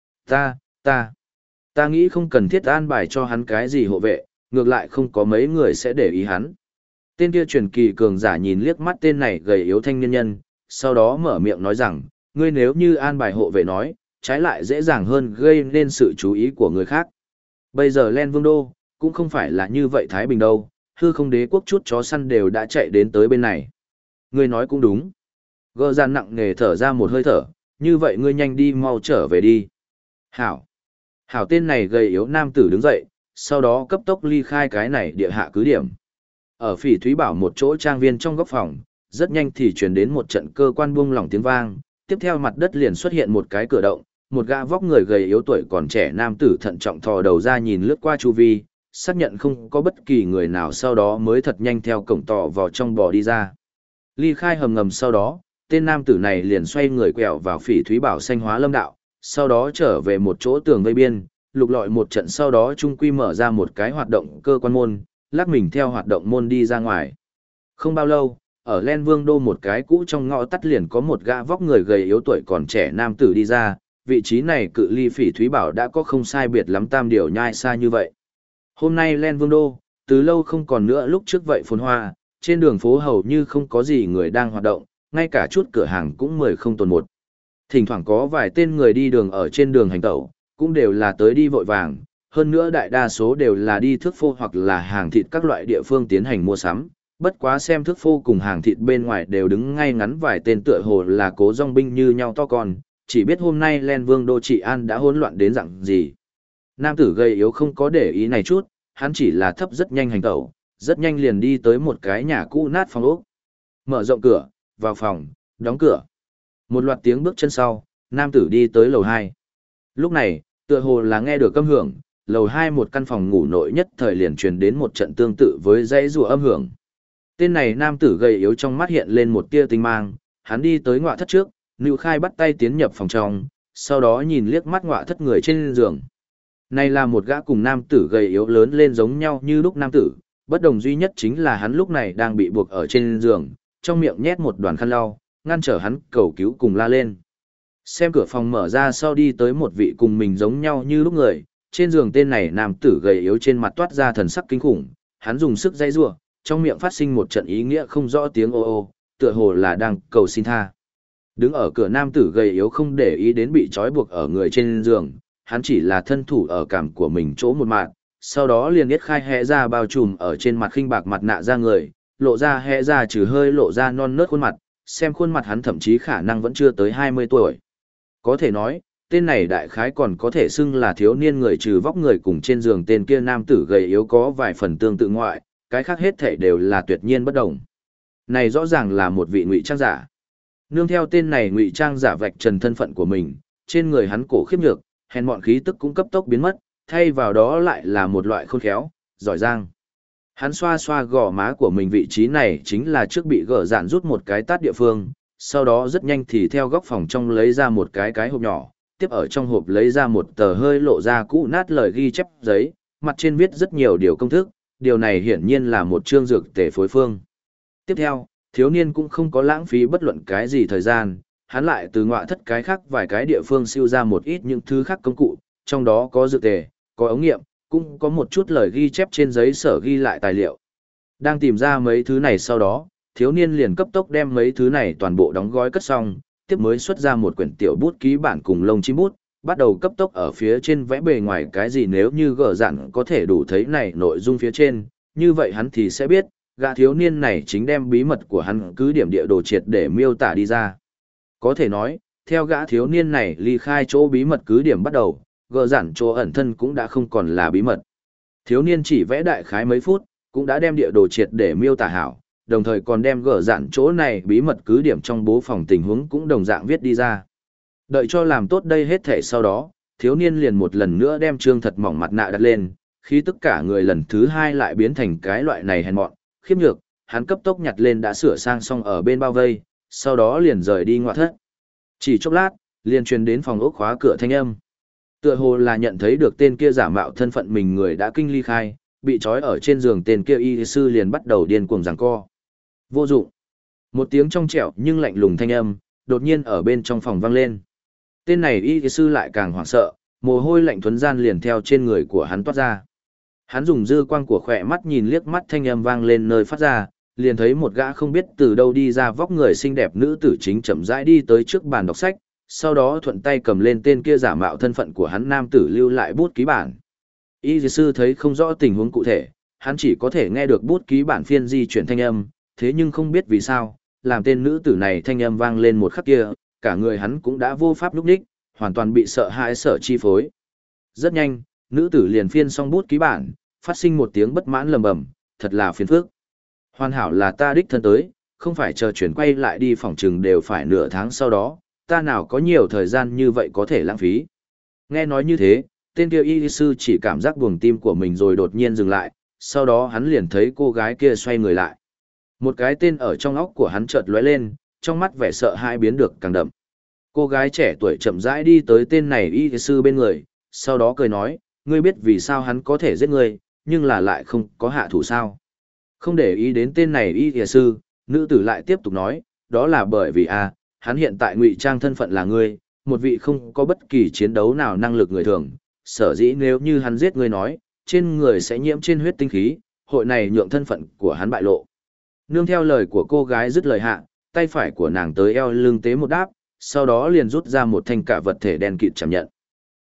Ta nghĩ không cần thiết an bài cho hắn cái gì hộ vệ, ngược lại không có mấy người sẽ để ý hắn. Tên kia truyền kỳ cường giả nhìn liếc mắt tên này gầy yếu thanh niên nhân, sau đó mở miệng nói rằng, ngươi nếu như an bài hộ vệ nói, trái lại dễ dàng hơn gây nên sự chú ý của người khác. Bây giờ Len Vương Đô, cũng không phải là như vậy Thái Bình đâu, hư không đế quốc chút chó săn đều đã chạy đến tới bên này. Ngươi nói cũng đúng. Gơ gian nặng nề thở ra một hơi thở, như vậy ngươi nhanh đi mau trở về đi. Hảo. Hảo tên này gầy yếu nam tử đứng dậy, sau đó cấp tốc ly khai cái này địa hạ cứ điểm. Ở Phỉ Thúy Bảo một chỗ trang viên trong góc phòng, rất nhanh thì truyền đến một trận cơ quan buông lỏng tiếng vang, tiếp theo mặt đất liền xuất hiện một cái cửa động, một gã vóc người gầy yếu tuổi còn trẻ nam tử thận trọng thò đầu ra nhìn lướt qua chu vi, xác nhận không có bất kỳ người nào sau đó mới thật nhanh theo cổng tò vào trong bò đi ra. Ly khai hầm ngầm sau đó, tên nam tử này liền xoay người quẹo vào Phỉ Thúy Bảo xanh hóa lâm đạo, sau đó trở về một chỗ tường vây biên, lục lọi một trận sau đó trung quy mở ra một cái hoạt động cơ quan môn, lắc mình theo hoạt động môn đi ra ngoài. Không bao lâu, ở Len Vương Đô một cái cũ trong ngõ tắt liền có một gã vóc người gầy yếu tuổi còn trẻ nam tử đi ra, vị trí này cự ly Phỉ Thúy Bảo đã có không sai biệt lắm tam điều nhai xa như vậy. Hôm nay Len Vương Đô, từ lâu không còn nữa lúc trước vậy phồn hoa, trên đường phố hầu như không có gì người đang hoạt động, ngay cả chút cửa hàng cũng 10 không tồn một. Thỉnh thoảng có vài tên người đi đường ở trên đường hành tẩu, cũng đều là tới đi vội vàng, hơn nữa đại đa số đều là đi thước phô hoặc là hàng thịt các loại địa phương tiến hành mua sắm. Bất quá xem thước phô cùng hàng thịt bên ngoài đều đứng ngay ngắn vài tên tựa hồ là cố dòng binh như nhau to con, chỉ biết hôm nay Len Vương Đô Trị An đã hỗn loạn đến dạng gì. Nam tử gầy yếu không có để ý này chút, hắn chỉ là thấp rất nhanh hành tẩu, rất nhanh liền đi tới một cái nhà cũ nát phòng ốc. Mở rộng cửa, vào phòng, đóng cửa. Một loạt tiếng bước chân sau, nam tử đi tới lầu 2. Lúc này, tựa hồ là nghe được âm hưởng, lầu 2 một căn phòng ngủ nội nhất thời liền truyền đến một trận tương tự với dãy rùa âm hưởng. Tên này nam tử gầy yếu trong mắt hiện lên một tia tinh mang, hắn đi tới ngọa thất trước, Nưu Khai bắt tay tiến nhập phòng trong, sau đó nhìn liếc mắt ngọa thất người trên giường. Này là một gã cùng nam tử gầy yếu lớn lên giống nhau như lúc nam tử, bất đồng duy nhất chính là hắn lúc này đang bị buộc ở trên giường, trong miệng nhét một đoàn khăn lau, ngăn trở hắn cầu cứu cùng la lên. Xem cửa phòng mở ra sau đi tới một vị cùng mình giống nhau như lúc người, trên giường tên này nam tử gầy yếu trên mặt toát ra thần sắc kinh khủng, hắn dùng sức dây rủa, trong miệng phát sinh một trận ý nghĩa không rõ tiếng ô ô, tựa hồ là đang cầu xin tha. Đứng ở cửa nam tử gầy yếu không để ý đến bị trói buộc ở người trên giường, hắn chỉ là thân thủ ở cảm của mình chỗ một mạng, sau đó liền biết khai hẽ ra bao trùm ở trên mặt khinh bạc mặt nạ ra người, lộ ra hẽ ra trừ hơi lộ ra non nớt khuôn mặt, xem khuôn mặt hắn thậm chí khả năng vẫn chưa tới 20 tuổi. Có thể nói, tên này đại khái còn có thể xưng là thiếu niên người trừ vóc người cùng trên giường tên kia nam tử gầy yếu có vài phần tương tự ngoại, cái khác hết thể đều là tuyệt nhiên bất đồng. Này rõ ràng là một vị ngụy trang giả. Nương theo tên này ngụy trang giả vạch trần thân phận của mình, trên người hắn cổ khiếp nhược, hèn mọn khí tức cũng cấp tốc biến mất, thay vào đó lại là một loại khôn khéo, giỏi giang. Hắn xoa xoa gò má của mình, vị trí này chính là trước bị gỡ dạn rút một cái tát địa phương, sau đó rất nhanh thì theo góc phòng trong lấy ra một cái hộp nhỏ, tiếp ở trong hộp lấy ra một tờ hơi lộ ra cũ nát lời ghi chép giấy, mặt trên viết rất nhiều điều công thức, điều này hiển nhiên là một chương dược tề phối phương. Tiếp theo, thiếu niên cũng không có lãng phí bất luận cái gì thời gian, hắn lại từ ngọa thất cái khác vài cái địa phương siêu ra một ít những thứ khác công cụ, trong đó có dược tề, có ống nghiệm, cũng có một chút lời ghi chép trên giấy sở ghi lại tài liệu. Đang tìm ra mấy thứ này sau đó, thiếu niên liền cấp tốc đem mấy thứ này toàn bộ đóng gói cất xong, tiếp mới xuất ra một quyển tiểu bút ký bản cùng lông chim bút, bắt đầu cấp tốc ở phía trên vẽ bề ngoài cái gì nếu như gỡ dặn có thể đủ thấy này nội dung phía trên, như vậy hắn thì sẽ biết, gã thiếu niên này chính đem bí mật của hắn cứ điểm địa đồ triệt để miêu tả đi ra. Có thể nói, theo gã thiếu niên này ly khai chỗ bí mật cứ điểm bắt đầu, gỡ dặn chỗ ẩn thân cũng đã không còn là bí mật. Thiếu niên chỉ vẽ đại khái mấy phút, cũng đã đem địa đồ triệt để miêu tả hảo, đồng thời còn đem gỡ dặn chỗ này bí mật cứ điểm trong bố phòng tình huống cũng đồng dạng viết đi ra. Đợi cho làm tốt đây hết thể sau đó, thiếu niên liền một lần nữa đem trương thật mỏng mặt nạ đặt lên, khi tất cả người lần thứ hai lại biến thành cái loại này hèn mọn, khiếp nhược, hắn cấp tốc nhặt lên đã sửa sang xong ở bên bao vây, sau đó liền rời đi ngoại thất. Chỉ chốc lát, liền truyền đến phòng ốc khóa cửa thanh âm. Tựa hồ là nhận thấy được tên kia giả mạo thân phận mình người đã kinh ly khai, bị trói ở trên giường tên kia y sư liền bắt đầu điên cuồng giằng co. Vô dụng. Một tiếng trong trẻo nhưng lạnh lùng thanh âm, đột nhiên ở bên trong phòng vang lên. Tên này y sư lại càng hoảng sợ, mồ hôi lạnh thuần gian liền theo trên người của hắn toát ra. Hắn dùng dư quang của khỏe mắt nhìn liếc mắt thanh âm vang lên nơi phát ra, liền thấy một gã không biết từ đâu đi ra vóc người xinh đẹp nữ tử chính chậm rãi đi tới trước bàn đọc sách, sau đó thuận tay cầm lên tên kia giả mạo thân phận của hắn nam tử lưu lại bút ký bản. Y sư thấy không rõ tình huống cụ thể, hắn chỉ có thể nghe được bút ký bản phiên di chuyển thanh âm, thế nhưng không biết vì sao, làm tên nữ tử này thanh âm vang lên một khắc kia, cả người hắn cũng đã vô pháp lúc đích, hoàn toàn bị sợ hãi sở chi phối. Rất nhanh, nữ tử liền phiên xong bút ký bản, phát sinh một tiếng bất mãn lầm bầm, thật là phiền phức. Hoàn hảo là ta đích thân tới, không phải chờ chuyển quay lại đi phòng trừng đều phải nửa tháng sau đó, ta nào có nhiều thời gian như vậy có thể lãng phí. Nghe nói như thế, tên kia y sư chỉ cảm giác buồng tim của mình rồi đột nhiên dừng lại, sau đó hắn liền thấy cô gái kia xoay người lại. Một cái tên ở trong óc của hắn chợt lóe lên, trong mắt vẻ sợ hãi biến được càng đậm. Cô gái trẻ tuổi chậm rãi đi tới tên này y sư bên người, sau đó cười nói, ngươi biết vì sao hắn có thể giết ngươi, nhưng là lại không có hạ thủ sao. Không để ý đến tên này y sư, Nữ tử lại tiếp tục nói, đó là bởi vì hắn hiện tại ngụy trang thân phận là ngươi, một vị không có bất kỳ chiến đấu nào năng lực người thường, sở dĩ nếu như hắn giết ngươi nói, trên người sẽ nhiễm trên huyết tinh khí, hội này nhượng thân phận của hắn bại lộ. Nương theo lời của cô gái dứt lời hạ, tay phải của nàng tới eo lưng tế một đáp, sau đó liền rút ra một thanh cả vật thể đen kịt chạm nhận.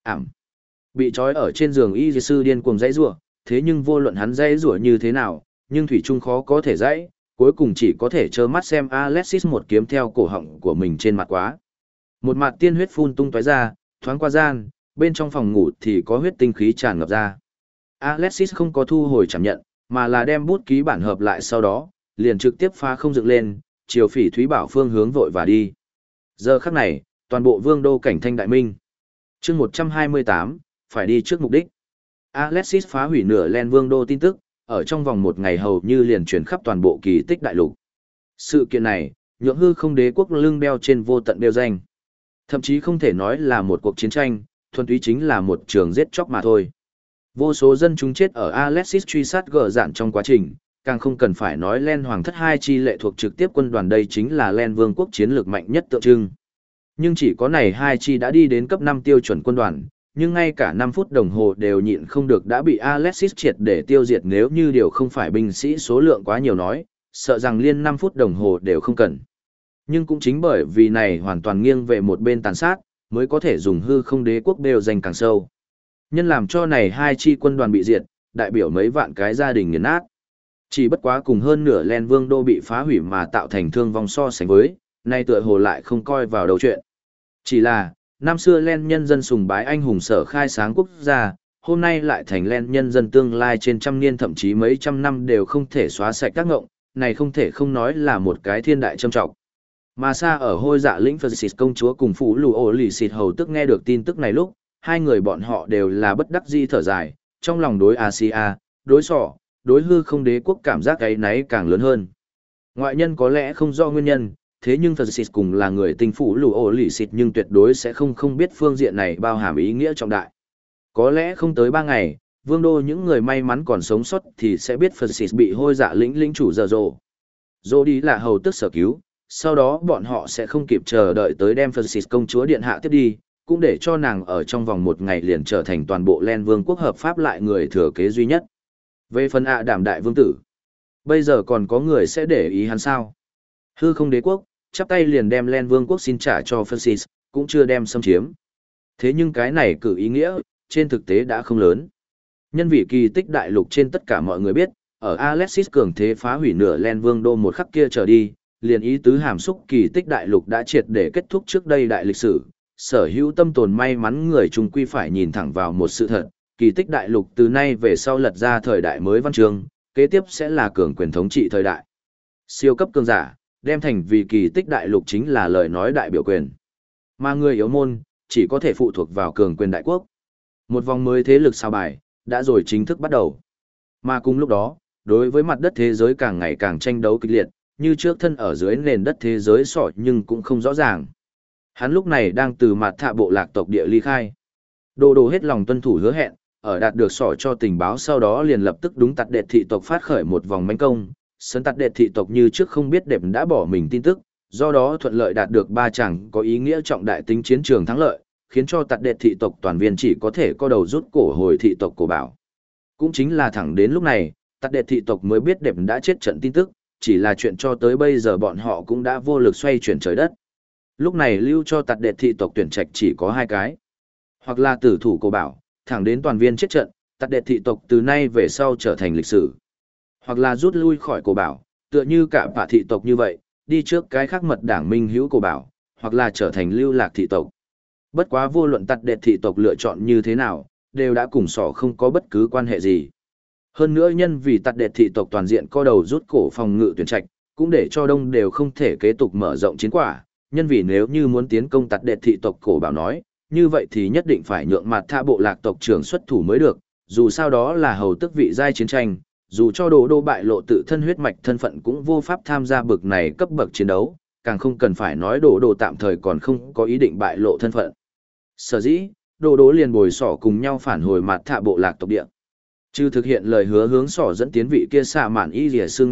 Bị trói ở trên giường y sư điên cuồng dãy rủa, thế nhưng vô luận hắn dãy rủa như thế nào, nhưng thủy chung khó có thể dãy, cuối cùng chỉ có thể trơ mắt xem Alexis một kiếm theo cổ họng của mình trên mặt quá. Một mặt tiên huyết phun tung tóe ra, thoáng qua gian, bên trong phòng ngủ thì có huyết tinh khí tràn ngập ra. Alexis không có thu hồi chạm nhận, mà là đem bút ký bản hợp lại sau đó, liền trực tiếp phá không dựng lên, chiều Phỉ Thúy Bảo phương hướng vội và đi. Giờ khắc này, toàn bộ vương đô cảnh thanh đại minh. Chương 128, phải đi trước mục đích. Alexis phá hủy nửa len vương đô tin tức, ở trong vòng một ngày hầu như liền truyền khắp toàn bộ kỳ tích đại lục. Sự kiện này, nhượng hư không đế quốc lưng đeo trên vô tận đeo danh. Thậm chí không thể nói là một cuộc chiến tranh, thuần túy chính là một trường giết chóc mà thôi. Vô số dân chúng chết ở Alexis truy sát gờ dạn trong quá trình, càng không cần phải nói Len Hoàng thất hai chi lệ thuộc trực tiếp quân đoàn, đây chính là Len Vương quốc chiến lược mạnh nhất tượng trưng. Nhưng chỉ có này hai chi đã đi đến cấp 5 tiêu chuẩn quân đoàn, nhưng ngay cả 5 phút đồng hồ đều nhịn không được đã bị Alexis triệt để tiêu diệt, nếu như điều không phải binh sĩ số lượng quá nhiều nói, sợ rằng liên 5 phút đồng hồ đều không cần. Nhưng cũng chính bởi vì này hoàn toàn nghiêng về một bên tàn sát, mới có thể dùng hư không đế quốc đều dành càng sâu. Nhân làm cho này hai chi quân đoàn bị diệt, đại biểu mấy vạn cái gia đình nghiền nát. Chỉ bất quá cùng hơn nửa Len Vương đô bị phá hủy mà tạo thành thương vong so sánh với, nay tựa hồ lại không coi vào đầu chuyện. Chỉ là, năm xưa Len nhân dân sùng bái anh hùng sở khai sáng quốc gia, hôm nay lại thành Len nhân dân tương lai trên trăm niên thậm chí mấy trăm năm đều không thể xóa sạch các ngộng, này không thể không nói là một cái thiên đại trâm trọng. Mà xa ở hôi dạ lĩnh Phật Xịt công chúa cùng phủ lù ổ lì xịt hầu tức nghe được tin tức này lúc, hai người bọn họ đều là bất đắc dĩ thở dài, trong lòng đối Asia, đối sỏ, đối hư không đế quốc cảm giác ấy náy càng lớn hơn. Ngoại nhân có lẽ không do nguyên nhân, thế nhưng Phật Xịt cùng là người tinh phủ lù ổ lì xịt nhưng tuyệt đối sẽ không biết phương diện này bao hàm ý nghĩa trọng đại. Có lẽ không tới 3 ngày, vương đô những người may mắn còn sống sót thì sẽ biết Phật Xịt bị hôi dạ lĩnh chủ giờ rồ. Rồ đi là hầu tức sở cứu, sau đó bọn họ sẽ không kịp chờ đợi tới đem Phật Xịt công chúa điện hạ tiếp đi, cũng để cho nàng ở trong vòng một ngày liền trở thành toàn bộ Len Vương quốc hợp pháp lại người thừa kế duy nhất. Về phần đảm đại vương tử, bây giờ còn có người sẽ để ý hắn sao? Hư không đế quốc, chắp tay liền đem Len Vương quốc xin trả cho Phật Xịt, cũng chưa đem xâm chiếm. Thế nhưng cái này cử ý nghĩa, trên thực tế đã không lớn. Nhân vì kỳ tích đại lục trên tất cả mọi người biết, ở Alexis cường thế phá hủy nửa Len Vương đô một khắc kia trở đi, liền ý tứ hàm xúc kỳ tích đại lục đã triệt để kết thúc trước đây đại lịch sử. Sở hữu tâm tồn may mắn người chung quy phải nhìn thẳng vào một sự thật, kỳ tích đại lục từ nay về sau lật ra thời đại mới văn chương, kế tiếp sẽ là cường quyền thống trị thời đại. Siêu cấp cường giả, đem thành vì kỳ tích đại lục chính là lời nói đại biểu quyền. Mà người yếu môn, chỉ có thể phụ thuộc vào cường quyền đại quốc. Một vòng mới thế lực sao bài, đã rồi chính thức bắt đầu. Mà cùng lúc đó, đối với mặt đất thế giới càng ngày càng tranh đấu kịch liệt, như trước thân ở dưới nền đất thế giới sọ nhưng cũng không rõ ràng. Hắn lúc này đang từ mặt thạ bộ lạc tộc địa ly khai. Đồ đồ hết lòng tuân thủ hứa hẹn, ở đạt được sỏ cho tình báo sau đó liền lập tức đúng tặt đệt thị tộc phát khởi một vòng manh công. Sân tặt đệt thị tộc như trước không biết đẹp đã bỏ mình tin tức, do đó thuận lợi đạt được 3 chàng có ý nghĩa trọng đại tính chiến trường thắng lợi, khiến cho tặt đệt thị tộc toàn viên chỉ có thể co đầu rút cổ hồi thị tộc cổ bảo. Cũng chính là thẳng đến lúc này, tặt đệt thị tộc mới biết đẹp đã chết trận tin tức, chỉ là chuyện cho tới bây giờ bọn họ cũng đã vô lực xoay chuyển trời đất. Lúc này lưu cho tặt đệt thị tộc tuyển trạch chỉ có 2 cái. Hoặc là tử thủ cổ bảo, thẳng đến toàn viên chết trận, tặt đệt thị tộc từ nay về sau trở thành lịch sử. Hoặc là rút lui khỏi cổ bảo, tựa như cả bạ thị tộc như vậy, đi trước cái khác mật đảng minh hữu cổ bảo, hoặc là trở thành lưu lạc thị tộc. Bất quá vô luận tặt đệt thị tộc lựa chọn như thế nào, đều đã cùng sỏ không có bất cứ quan hệ gì. Hơn nữa nhân vì tặt đệt thị tộc toàn diện co đầu rút cổ phòng ngự tuyển trạch, cũng để cho đông đều không thể kế tục mở rộng chiến quả. Nhân vì nếu như muốn tiến công tặt đệt thị tộc cổ bảo nói, như vậy thì nhất định phải nhượng mặt tha bộ lạc tộc trưởng xuất thủ mới được, dù sao đó là hầu tức vị giai chiến tranh, dù cho đồ đô bại lộ tự thân huyết mạch thân phận cũng vô pháp tham gia bực này cấp bậc chiến đấu, càng không cần phải nói đồ đồ tạm thời còn không có ý định bại lộ thân phận. Sở dĩ, đồ đồ liền bồi sỏ cùng nhau phản hồi mặt thạ bộ lạc tộc địa. Trừ thực hiện lời hứa hướng sỏ dẫn tiến vị kia xạ mạn y rìa xương ngoại,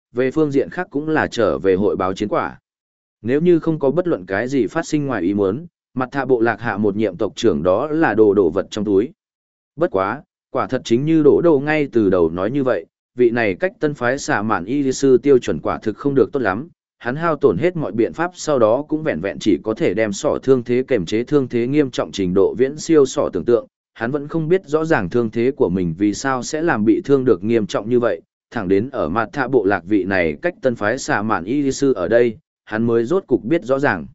về phương diện khác cũng là trở về hội báo chiến quả. Nếu như không có bất luận cái gì phát sinh ngoài ý muốn, mặt thạ bộ lạc hạ một nhiệm tộc trưởng đó là đồ vật trong túi. Bất quá, quả thật chính như đổ đầu ngay từ đầu nói như vậy, vị này cách tân phái xạ mạn y sư tiêu chuẩn quả thực không được tốt lắm, hắn hao tổn hết mọi biện pháp sau đó cũng vẹn vẹn chỉ có thể đem sọ thương thế kềm chế thương thế nghiêm trọng trình độ viễn siêu sọ tưởng tượng, hắn vẫn không biết rõ ràng thương thế của mình vì sao sẽ làm bị thương được nghiêm trọng như vậy, thẳng đến ở mặt thạ bộ lạc vị này cách tân phái xạ mạn y sư ở đây, hắn mới rốt cục biết rõ ràng.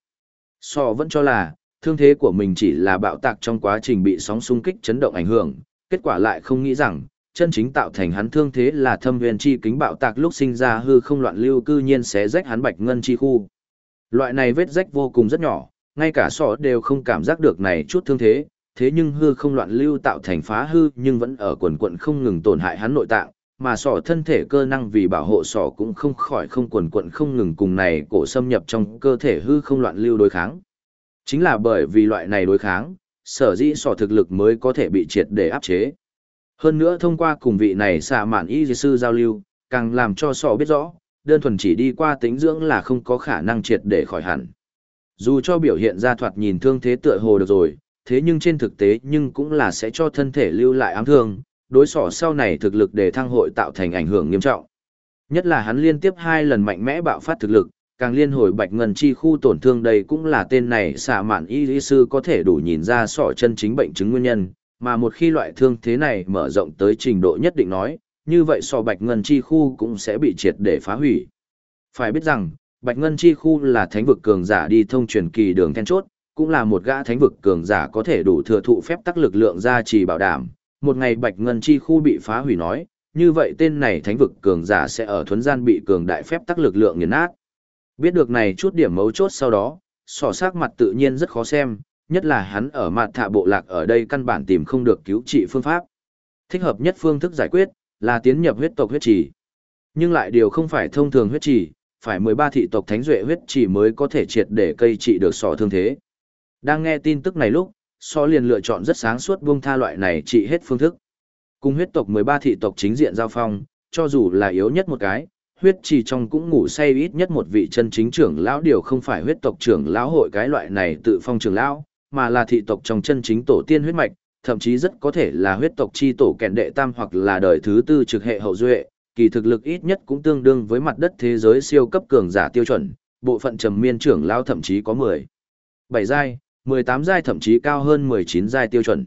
Sọ vẫn cho là, thương thế của mình chỉ là bạo tạc trong quá trình bị sóng xung kích chấn động ảnh hưởng, kết quả lại không nghĩ rằng, chân chính tạo thành hắn thương thế là thâm huyền chi kính bạo tạc lúc sinh ra hư không loạn lưu cư nhiên xé rách hắn bạch ngân chi khu. Loại này vết rách vô cùng rất nhỏ, ngay cả sọ đều không cảm giác được này chút thương thế, thế nhưng hư không loạn lưu tạo thành phá hư nhưng vẫn ở quần quận không ngừng tổn hại hắn nội tạng, mà sọ thân thể cơ năng vì bảo hộ sọ cũng không khỏi không quần quận không ngừng cùng này cổ xâm nhập trong cơ thể hư không loạn lưu đối kháng. Chính là bởi vì loại này đối kháng, sở dĩ sọ thực lực mới có thể bị triệt để áp chế. Hơn nữa thông qua cùng vị này xạ mạn y sư giao lưu, càng làm cho sọ biết rõ, đơn thuần chỉ đi qua tính dưỡng là không có khả năng triệt để khỏi hẳn. Dù cho biểu hiện ra thoạt nhìn thương thế tựa hồ được rồi, thế nhưng trên thực tế nhưng cũng là sẽ cho thân thể lưu lại ám thương, đối sọ sau này thực lực để thăng hội tạo thành ảnh hưởng nghiêm trọng. Nhất là hắn liên tiếp 2 lần mạnh mẽ bạo phát thực lực, càng liên hồi bạch ngân chi khu tổn thương đây cũng là tên này xạ mạn y sư có thể đủ nhìn ra sọ chân chính bệnh chứng nguyên nhân, mà một khi loại thương thế này mở rộng tới trình độ nhất định nói, như vậy sọ bạch ngân chi khu cũng sẽ bị triệt để phá hủy. Phải biết rằng, bạch ngân chi khu là thánh vực cường giả đi thông truyền kỳ đường then chốt, cũng là một gã thánh vực cường giả có thể đủ thừa thụ phép tắc lực lượng gia trì bảo đảm, một ngày bạch ngân chi khu bị phá hủy nói, như vậy tên này thánh vực cường giả sẽ ở thuấn gian bị cường đại phép tắc lực lượng nghiền nát. Biết được này chút điểm mấu chốt sau đó, sọ sắc mặt tự nhiên rất khó xem, nhất là hắn ở mặt thạ bộ lạc ở đây căn bản tìm không được cứu trị phương pháp. Thích hợp nhất phương thức giải quyết là tiến nhập huyết tộc huyết trì. Nhưng lại điều không phải thông thường huyết trì, phải 13 thị tộc thánh duệ huyết trì mới có thể triệt để cây trị được sọ thương thế. Đang nghe tin tức này lúc, sọ liền lựa chọn rất sáng suốt buông tha loại này trị hết phương thức. Cùng huyết tộc 13 thị tộc chính diện giao phong, cho dù là yếu nhất một cái, huyết trì trong cũng ngủ say ít nhất một vị chân chính trưởng lão điều không phải huyết tộc trưởng lão hội cái loại này tự phong trưởng lão, mà là thị tộc trong chân chính tổ tiên huyết mạch, thậm chí rất có thể là huyết tộc chi tổ kèn đệ tam hoặc là đời thứ 4 trực hệ hậu duệ, kỳ thực lực ít nhất cũng tương đương với mặt đất thế giới siêu cấp cường giả tiêu chuẩn, bộ phận trầm miên trưởng lão thậm chí có 17 giai, 18 giai thậm chí cao hơn 19 giai tiêu chuẩn.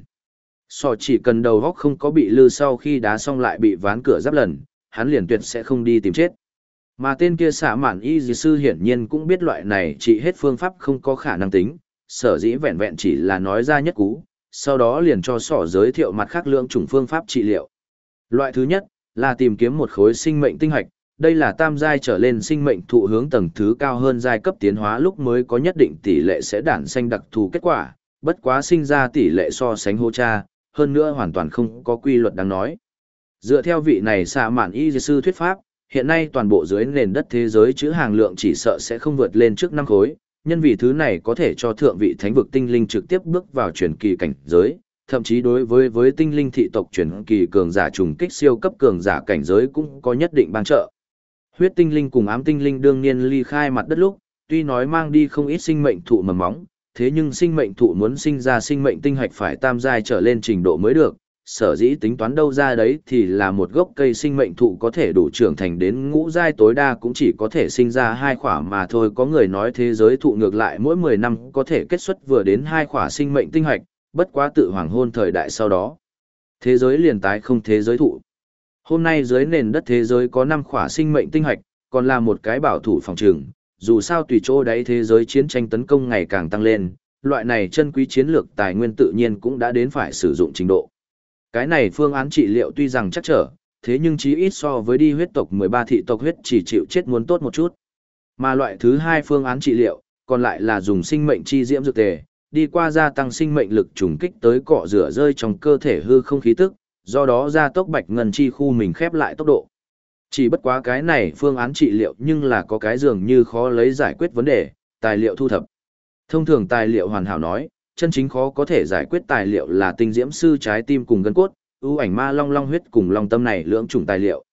Sọ chỉ cần đầu góc không có bị lư sau khi đá xong lại bị ván cửa giáp lần, hắn liền tuyệt sẽ không đi tìm chết. Mà tên kia xạ mạn y dì sư hiển nhiên cũng biết loại này trị hết phương pháp không có khả năng tính, sở dĩ vẹn vẹn chỉ là nói ra nhất cú, sau đó liền cho sọ giới thiệu mặt khác lượng chủng phương pháp trị liệu. Loại thứ nhất là tìm kiếm một khối sinh mệnh tinh hạch, đây là tam giai trở lên sinh mệnh thụ hướng tầng thứ cao hơn giai cấp tiến hóa lúc mới có nhất định tỷ lệ sẽ đản sanh đặc thù kết quả, bất quá sinh ra tỷ lệ so sánh hô cha, hơn nữa hoàn toàn không có quy luật đáng nói. Dựa theo vị này xạ mạn y dì sư thuyết pháp, hiện nay toàn bộ dưới nền đất thế giới chữ hàng lượng chỉ sợ sẽ không vượt lên trước 5 khối, nhân vì thứ này có thể cho thượng vị thánh vực tinh linh trực tiếp bước vào truyền kỳ cảnh giới, thậm chí đối với tinh linh thị tộc truyền kỳ cường giả trùng kích siêu cấp cường giả cảnh giới cũng có nhất định ban trợ. Huyết tinh linh cùng ám tinh linh đương nhiên ly khai mặt đất lúc, tuy nói mang đi không ít sinh mệnh thụ mầm móng, thế nhưng sinh mệnh thụ muốn sinh ra sinh mệnh tinh hạch phải tam giai trở lên trình độ mới được, sở dĩ tính toán đâu ra đấy thì là một gốc cây sinh mệnh thụ có thể đủ trưởng thành đến ngũ giai tối đa cũng chỉ có thể sinh ra 2 khỏa mà thôi. Có người nói thế giới thụ ngược lại mỗi 10 năm có thể kết xuất vừa đến 2 khỏa sinh mệnh tinh hạch, bất quá tự hoàng hôn thời đại sau đó. Thế giới liền tái không thế giới thụ. Hôm nay dưới nền đất thế giới có 5 khỏa sinh mệnh tinh hạch, còn là một cái bảo thủ phòng trường, dù sao tùy chỗ đấy thế giới chiến tranh tấn công ngày càng tăng lên, loại này chân quý chiến lược tài nguyên tự nhiên cũng đã đến phải sử dụng trình độ. Cái này phương án trị liệu tuy rằng chắc trở, thế nhưng chí ít so với đi huyết tộc 13 thị tộc huyết chỉ chịu chết muốn tốt một chút. Mà loại thứ 2 phương án trị liệu, còn lại là dùng sinh mệnh chi diễm dược tề, đi qua gia tăng sinh mệnh lực trùng kích tới cọ rửa rơi trong cơ thể hư không khí tức, do đó gia tốc bạch ngân chi khu mình khép lại tốc độ. Chỉ bất quá cái này phương án trị liệu nhưng là có cái dường như khó lấy giải quyết vấn đề, tài liệu thu thập. Thông thường tài liệu hoàn hảo nói, chân chính khó có thể giải quyết tài liệu là tinh diễm sư trái tim cùng gân cốt, ưu ảnh ma long long huyết cùng long tâm này lưỡng chủng tài liệu.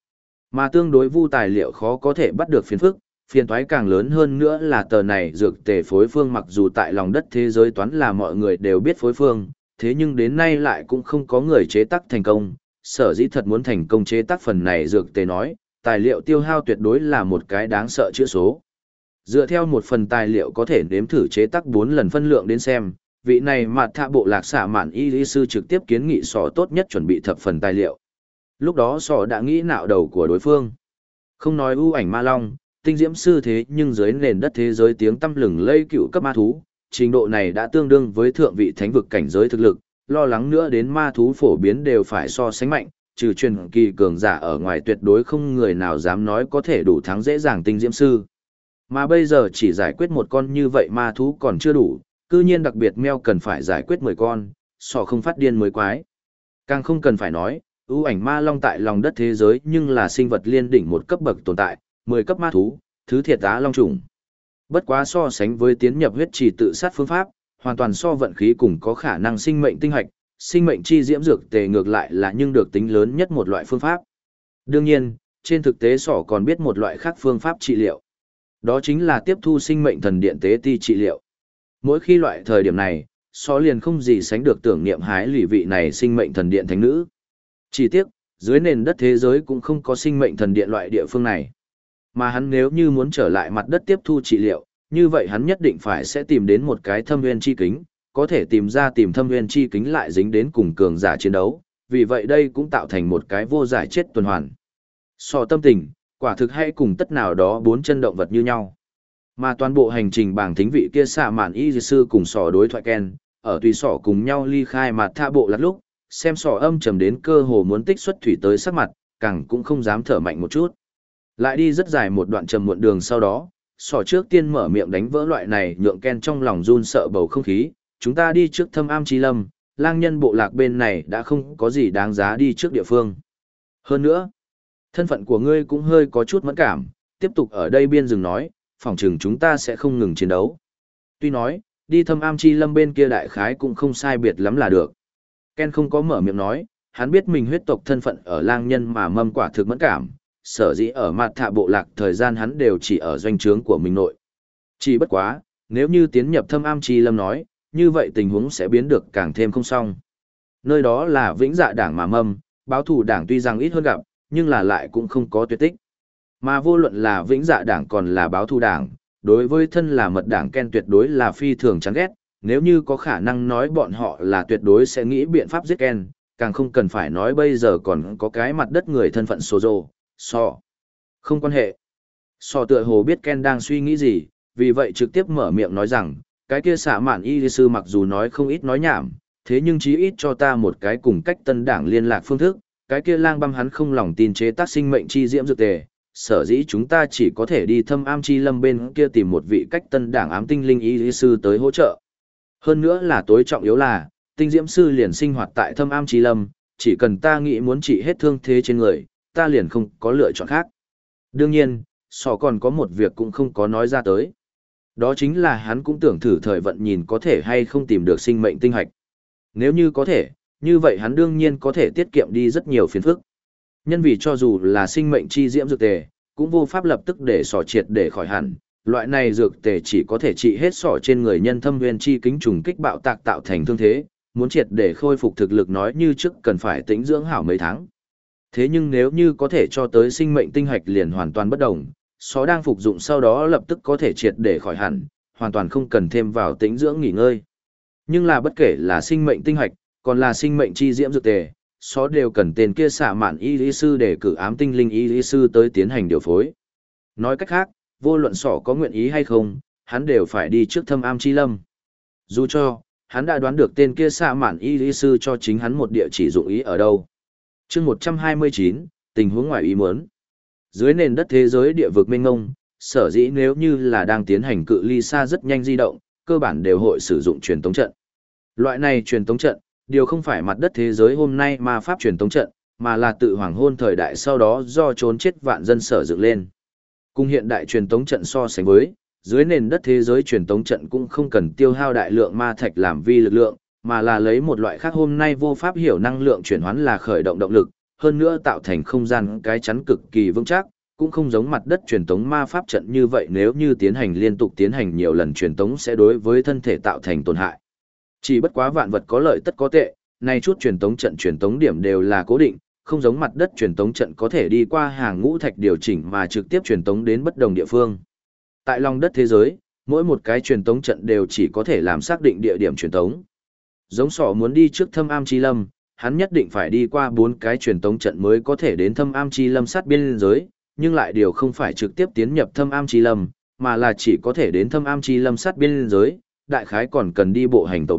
Mà tương đối vu tài liệu khó có thể bắt được phiền phức, phiền toái càng lớn hơn nữa là tờ này dược tề phối phương mặc dù tại lòng đất thế giới toán là mọi người đều biết phối phương, thế nhưng đến nay lại cũng không có người chế tác thành công. Sở dĩ thật muốn thành công chế tác phần này dược tề nói, tài liệu tiêu hao tuyệt đối là một cái đáng sợ chữa số. Dựa theo một phần tài liệu có thể nếm thử chế tác 4 lần phân lượng đến xem, vị này mà thạ bộ lạc xạ mạn y lý sư trực tiếp kiến nghị sọ tốt nhất chuẩn bị thập phần tài liệu. Lúc đó sọ đã nghĩ nạo đầu của đối phương. Không nói ưu ảnh ma long, tinh diễm sư thế nhưng dưới nền đất thế giới tiếng tăm lừng lây cựu cấp ma thú, trình độ này đã tương đương với thượng vị thánh vực cảnh giới thực lực, lo lắng nữa đến ma thú phổ biến đều phải so sánh mạnh, trừ truyền kỳ cường giả ở ngoài tuyệt đối không người nào dám nói có thể đủ thắng dễ dàng tinh diễm sư. Mà bây giờ chỉ giải quyết một con như vậy ma thú còn chưa đủ, cư nhiên đặc biệt meo cần phải giải quyết 10 con, sọ không phát điên mới quái. Càng không cần phải nói, ưu ảnh ma long tại lòng đất thế giới nhưng là sinh vật liên đỉnh một cấp bậc tồn tại, 10 cấp ma thú, thứ thiệt tá long trùng. Bất quá so sánh với tiến nhập huyết trì tự sát phương pháp, hoàn toàn so vận khí cùng có khả năng sinh mệnh tinh hạch, sinh mệnh chi diễm dược tề ngược lại là nhưng được tính lớn nhất một loại phương pháp. Đương nhiên, trên thực tế sỏ còn biết một loại khác phương pháp trị liệu. Đó chính là tiếp thu sinh mệnh thần điện tế ti trị liệu. Mỗi khi loại thời điểm này, sỏ liền không gì sánh được tưởng niệm hái lì vị này sinh mệnh thần điện thánh nữ. Chỉ tiếc, dưới nền đất thế giới cũng không có sinh mệnh thần điện loại địa phương này. Mà hắn nếu như muốn trở lại mặt đất tiếp thu trị liệu, như vậy hắn nhất định phải sẽ tìm đến một cái thâm nguyên chi kính, có thể tìm thâm nguyên chi kính lại dính đến cùng cường giả chiến đấu, vì vậy đây cũng tạo thành một cái vô giải chết tuần hoàn. So tâm tình, quả thực hay cùng tất nào đó 4 chân động vật như nhau. Mà toàn bộ hành trình bảng thính vị kia xạ mạn y sư cùng sỏ đối thoại Ken, ở tùy sỏ cùng nhau ly khai mặt tha bộ lát lúc, xem sỏ âm trầm đến cơ hồ muốn tích xuất thủy tới sắc mặt, càng cũng không dám thở mạnh một chút. Lại đi rất dài một đoạn trầm muộn đường sau đó, sỏ trước tiên mở miệng đánh vỡ loại này nhượng Ken trong lòng run sợ bầu không khí, chúng ta đi trước thâm am chi lâm, lang nhân bộ lạc bên này đã không có gì đáng giá đi trước địa phương. Hơn nữa, thân phận của ngươi cũng hơi có chút mẫn cảm, tiếp tục ở đây biên rừng nói, phỏng chừng chúng ta sẽ không ngừng chiến đấu. Tuy nói, đi thâm am chi lâm bên kia đại khái cũng không sai biệt lắm là được. Ken không có mở miệng nói, hắn biết mình huyết tộc thân phận ở lang nhân mà mâm quả thực mẫn cảm, sở dĩ ở mặt thạ bộ lạc thời gian hắn đều chỉ ở doanh trướng của mình nội. Chỉ bất quá, nếu như tiến nhập thâm am chi lâm nói, như vậy tình huống sẽ biến được càng thêm không xong. Nơi đó là vĩnh dạ đảng mà mâm, báo thù đảng tuy rằng ít hơn gặp, nhưng là lại cũng không có tuyệt tích. Mà vô luận là vĩnh dạ đảng còn là báo thù đảng, đối với thân là mật đảng Ken tuyệt đối là phi thường chán ghét, nếu như có khả năng nói bọn họ là tuyệt đối sẽ nghĩ biện pháp giết Ken, càng không cần phải nói bây giờ còn có cái mặt đất người thân phận Sozo, So. Không quan hệ. So tựa hồ biết Ken đang suy nghĩ gì, vì vậy trực tiếp mở miệng nói rằng, cái kia xạ mạn y sư mặc dù nói không ít nói nhảm, thế nhưng chí ít cho ta một cái cùng cách tân đảng liên lạc phương thức, cái kia lang băm hắn không lòng tin chế tác sinh mệnh chi diễm dược tề, sở dĩ chúng ta chỉ có thể đi thâm am chi lâm bên kia tìm một vị cách tân đảng ám tinh linh y sư tới hỗ trợ. Hơn nữa là tối trọng yếu là, tinh diễm sư liền sinh hoạt tại thâm am chi lâm, chỉ cần ta nghĩ muốn trị hết thương thế trên người, ta liền không có lựa chọn khác. Đương nhiên, sọ còn có một việc cũng không có nói ra tới. Đó chính là hắn cũng tưởng thử thời vận nhìn có thể hay không tìm được sinh mệnh tinh hạch. Nếu như có thể, như vậy hắn đương nhiên có thể tiết kiệm đi rất nhiều phiền phức. Nhân vì cho dù là sinh mệnh chi diễm dược tề, cũng vô pháp lập tức để sỏ triệt để khỏi hẳn. Loại này dược tề chỉ có thể trị hết sỏ trên người nhân thâm nguyên chi kính trùng kích bạo tạc tạo thành thương thế, muốn triệt để khôi phục thực lực nói như trước cần phải tĩnh dưỡng hảo mấy tháng. Thế nhưng nếu như có thể cho tới sinh mệnh tinh hạch liền hoàn toàn bất đồng, só đang phục dụng sau đó lập tức có thể triệt để khỏi hẳn, hoàn toàn không cần thêm vào tĩnh dưỡng nghỉ ngơi. Nhưng là bất kể là sinh mệnh tinh hạch, còn là sinh mệnh chi diễm dược tề, só đều cần tên kia xạ mạn y lý sư để cử ám tinh linh y lý sư tới tiến hành điều phối. Nói cách khác, vô luận sỏ có nguyện ý hay không, hắn đều phải đi trước thâm am chi lâm. Dù cho, hắn đã đoán được tên kia xạ mạn y lý sư cho chính hắn một địa chỉ dụng ý ở đâu. Chương 129, tình huống ngoài ý muốn. Dưới nền đất thế giới địa vực mênh mông, sở dĩ nếu như là đang tiến hành cự ly xa rất nhanh di động, cơ bản đều hội sử dụng truyền tống trận. Loại này truyền tống trận, điều không phải mặt đất thế giới hôm nay mà pháp truyền tống trận, mà là tự hoàng hôn thời đại sau đó do trốn chết vạn dân sở dựng lên. Cùng hiện đại truyền tống trận so sánh với, dưới nền đất thế giới truyền tống trận cũng không cần tiêu hao đại lượng ma thạch làm vi lực lượng, mà là lấy một loại khác hôm nay vô pháp hiểu năng lượng chuyển hoán là khởi động động lực, hơn nữa tạo thành không gian cái chắn cực kỳ vững chắc, cũng không giống mặt đất truyền tống ma pháp trận như vậy, nếu như tiến hành liên tục tiến hành nhiều lần truyền tống sẽ đối với thân thể tạo thành tổn hại. Chỉ bất quá vạn vật có lợi tất có tệ, nay chút truyền tống trận truyền tống điểm đều là cố định, không giống mặt đất truyền tống trận có thể đi qua hàng ngũ thạch điều chỉnh mà trực tiếp truyền tống đến bất đồng địa phương. Tại lòng đất thế giới, mỗi một cái truyền tống trận đều chỉ có thể làm xác định địa điểm truyền tống. Giống sỏ muốn đi trước Thâm Am Chi Lâm, hắn nhất định phải đi qua 4 cái truyền tống trận mới có thể đến Thâm Am Chi Lâm sát biên giới, nhưng lại điều không phải trực tiếp tiến nhập Thâm Am Chi Lâm, mà là chỉ có thể đến Thâm Am Chi Lâm sát biên giới, đại khái còn cần đi bộ hành tàu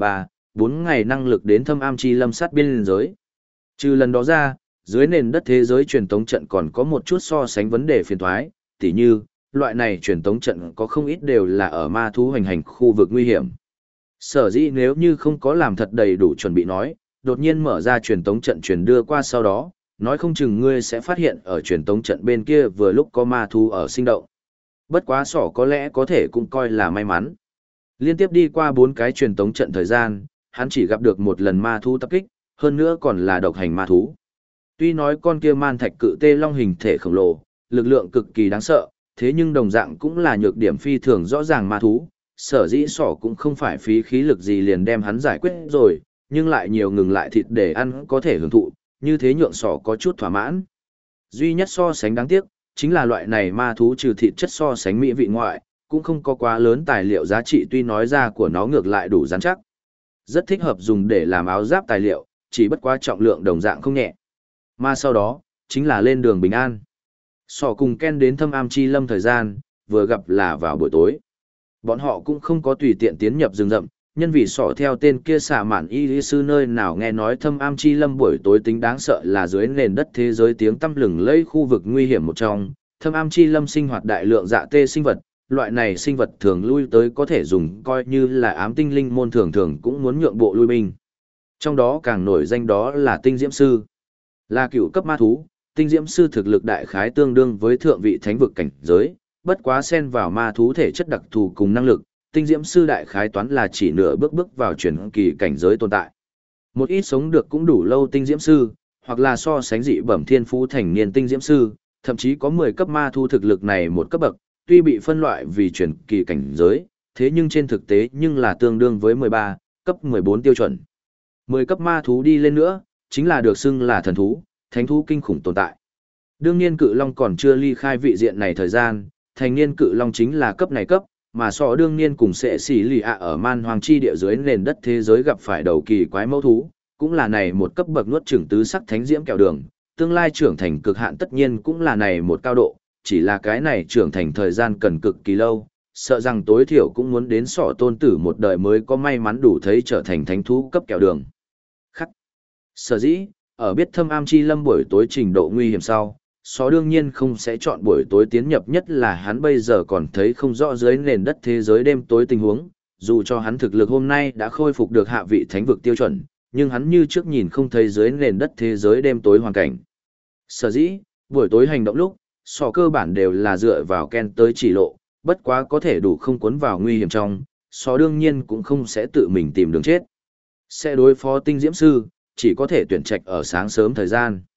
4 ngày năng lực đến Thâm Am Chi Lâm sát biên giới. Trừ lần đó ra, dưới nền đất thế giới truyền tống trận còn có một chút so sánh vấn đề phiền toái, tỉ như, loại này truyền tống trận có không ít đều là ở ma thú hoành hành khu vực nguy hiểm. Sở dĩ nếu như không có làm thật đầy đủ chuẩn bị nói, đột nhiên mở ra truyền tống trận truyền đưa qua sau đó, nói không chừng ngươi sẽ phát hiện ở truyền tống trận bên kia vừa lúc có ma thú ở sinh động. Bất quá sỏ có lẽ có thể cũng coi là may mắn. Liên tiếp đi qua 4 cái truyền tống trận thời gian, hắn chỉ gặp được một lần ma thú tập kích, hơn nữa còn là độc hành ma thú. Tuy nói con kia man thạch cự tê long hình thể khổng lồ, lực lượng cực kỳ đáng sợ, thế nhưng đồng dạng cũng là nhược điểm phi thường rõ ràng ma thú, sở dĩ sỏ cũng không phải phí khí lực gì liền đem hắn giải quyết rồi, nhưng lại nhiều ngừng lại thịt để ăn có thể hưởng thụ, như thế nhượng sỏ có chút thỏa mãn. Duy nhất so sánh đáng tiếc, chính là loại này ma thú trừ thịt chất so sánh mỹ vị ngoại, cũng không có quá lớn tài liệu giá trị, tuy nói ra của nó ngược lại đủ rắn chắc. Rất thích hợp dùng để làm áo giáp tài liệu, chỉ bất quá trọng lượng đồng dạng không nhẹ. Mà sau đó, chính là lên đường bình an. Sỏ cùng Ken đến Thâm Am Chi Lâm thời gian, vừa gặp là vào buổi tối. Bọn họ cũng không có tùy tiện tiến nhập rừng rậm, nhân vì sỏ theo tên kia xả mạn y lý sư nơi nào nghe nói Thâm Am Chi Lâm buổi tối tính đáng sợ là dưới nền đất thế giới tiếng tăm lừng lẫy khu vực nguy hiểm một trong. Thâm Am Chi Lâm sinh hoạt đại lượng dạ tê sinh vật, loại này sinh vật thường lui tới có thể dùng coi như là ám tinh linh môn thường thường cũng muốn nhượng bộ lui binh. Trong đó càng nổi danh đó là tinh diễm sư. Là cựu cấp ma thú, tinh diễm sư thực lực đại khái tương đương với thượng vị thánh vực cảnh giới, bất quá xen vào ma thú thể chất đặc thù cùng năng lực, tinh diễm sư đại khái toán là chỉ nửa bước vào chuyển kỳ cảnh giới tồn tại. Một ít sống được cũng đủ lâu tinh diễm sư, hoặc là so sánh dị bẩm thiên phú thành niên tinh diễm sư, thậm chí có 10 cấp ma thú thực lực này một cấp bậc, tuy bị phân loại vì chuyển kỳ cảnh giới, thế nhưng trên thực tế nhưng là tương đương với 13, cấp 14 tiêu chuẩn. 10 cấp ma thú đi lên nữa, chính là được xưng là thần thú, thánh thú kinh khủng tồn tại. Đương nhiên cự long còn chưa ly khai vị diện này thời gian, thành niên cự long chính là cấp này cấp, mà so đương nhiên cùng sẽ xỉ lì ạ ở man hoàng chi địa dưới nền đất thế giới gặp phải đầu kỳ quái mẫu thú, cũng là này một cấp bậc nuốt chửng tứ sắc thánh diễm kẹo đường, tương lai trưởng thành cực hạn tất nhiên cũng là này một cao độ, chỉ là cái này trưởng thành thời gian cần cực kỳ lâu, sợ rằng tối thiểu cũng muốn đến sọ tôn tử một đời mới có may mắn đủ thấy trở thành thánh thú cấp kẹo đường. Khắc. Sở dĩ, ở biết Thâm Am Chi Lâm buổi tối trình độ nguy hiểm sau, Só đương nhiên không sẽ chọn buổi tối tiến nhập, nhất là hắn bây giờ còn thấy không rõ dưới nền đất thế giới đêm tối tình huống, dù cho hắn thực lực hôm nay đã khôi phục được hạ vị thánh vực tiêu chuẩn, nhưng hắn như trước nhìn không thấy dưới nền đất thế giới đêm tối hoàn cảnh. Sở dĩ, buổi tối hành động lúc, Só cơ bản đều là dựa vào Ken tới chỉ lộ, bất quá có thể đủ không cuốn vào nguy hiểm trong, Só đương nhiên cũng không sẽ tự mình tìm đường chết. Sẽ đối phó tinh diễm sư, chỉ có thể tuyển trạch ở sáng sớm thời gian.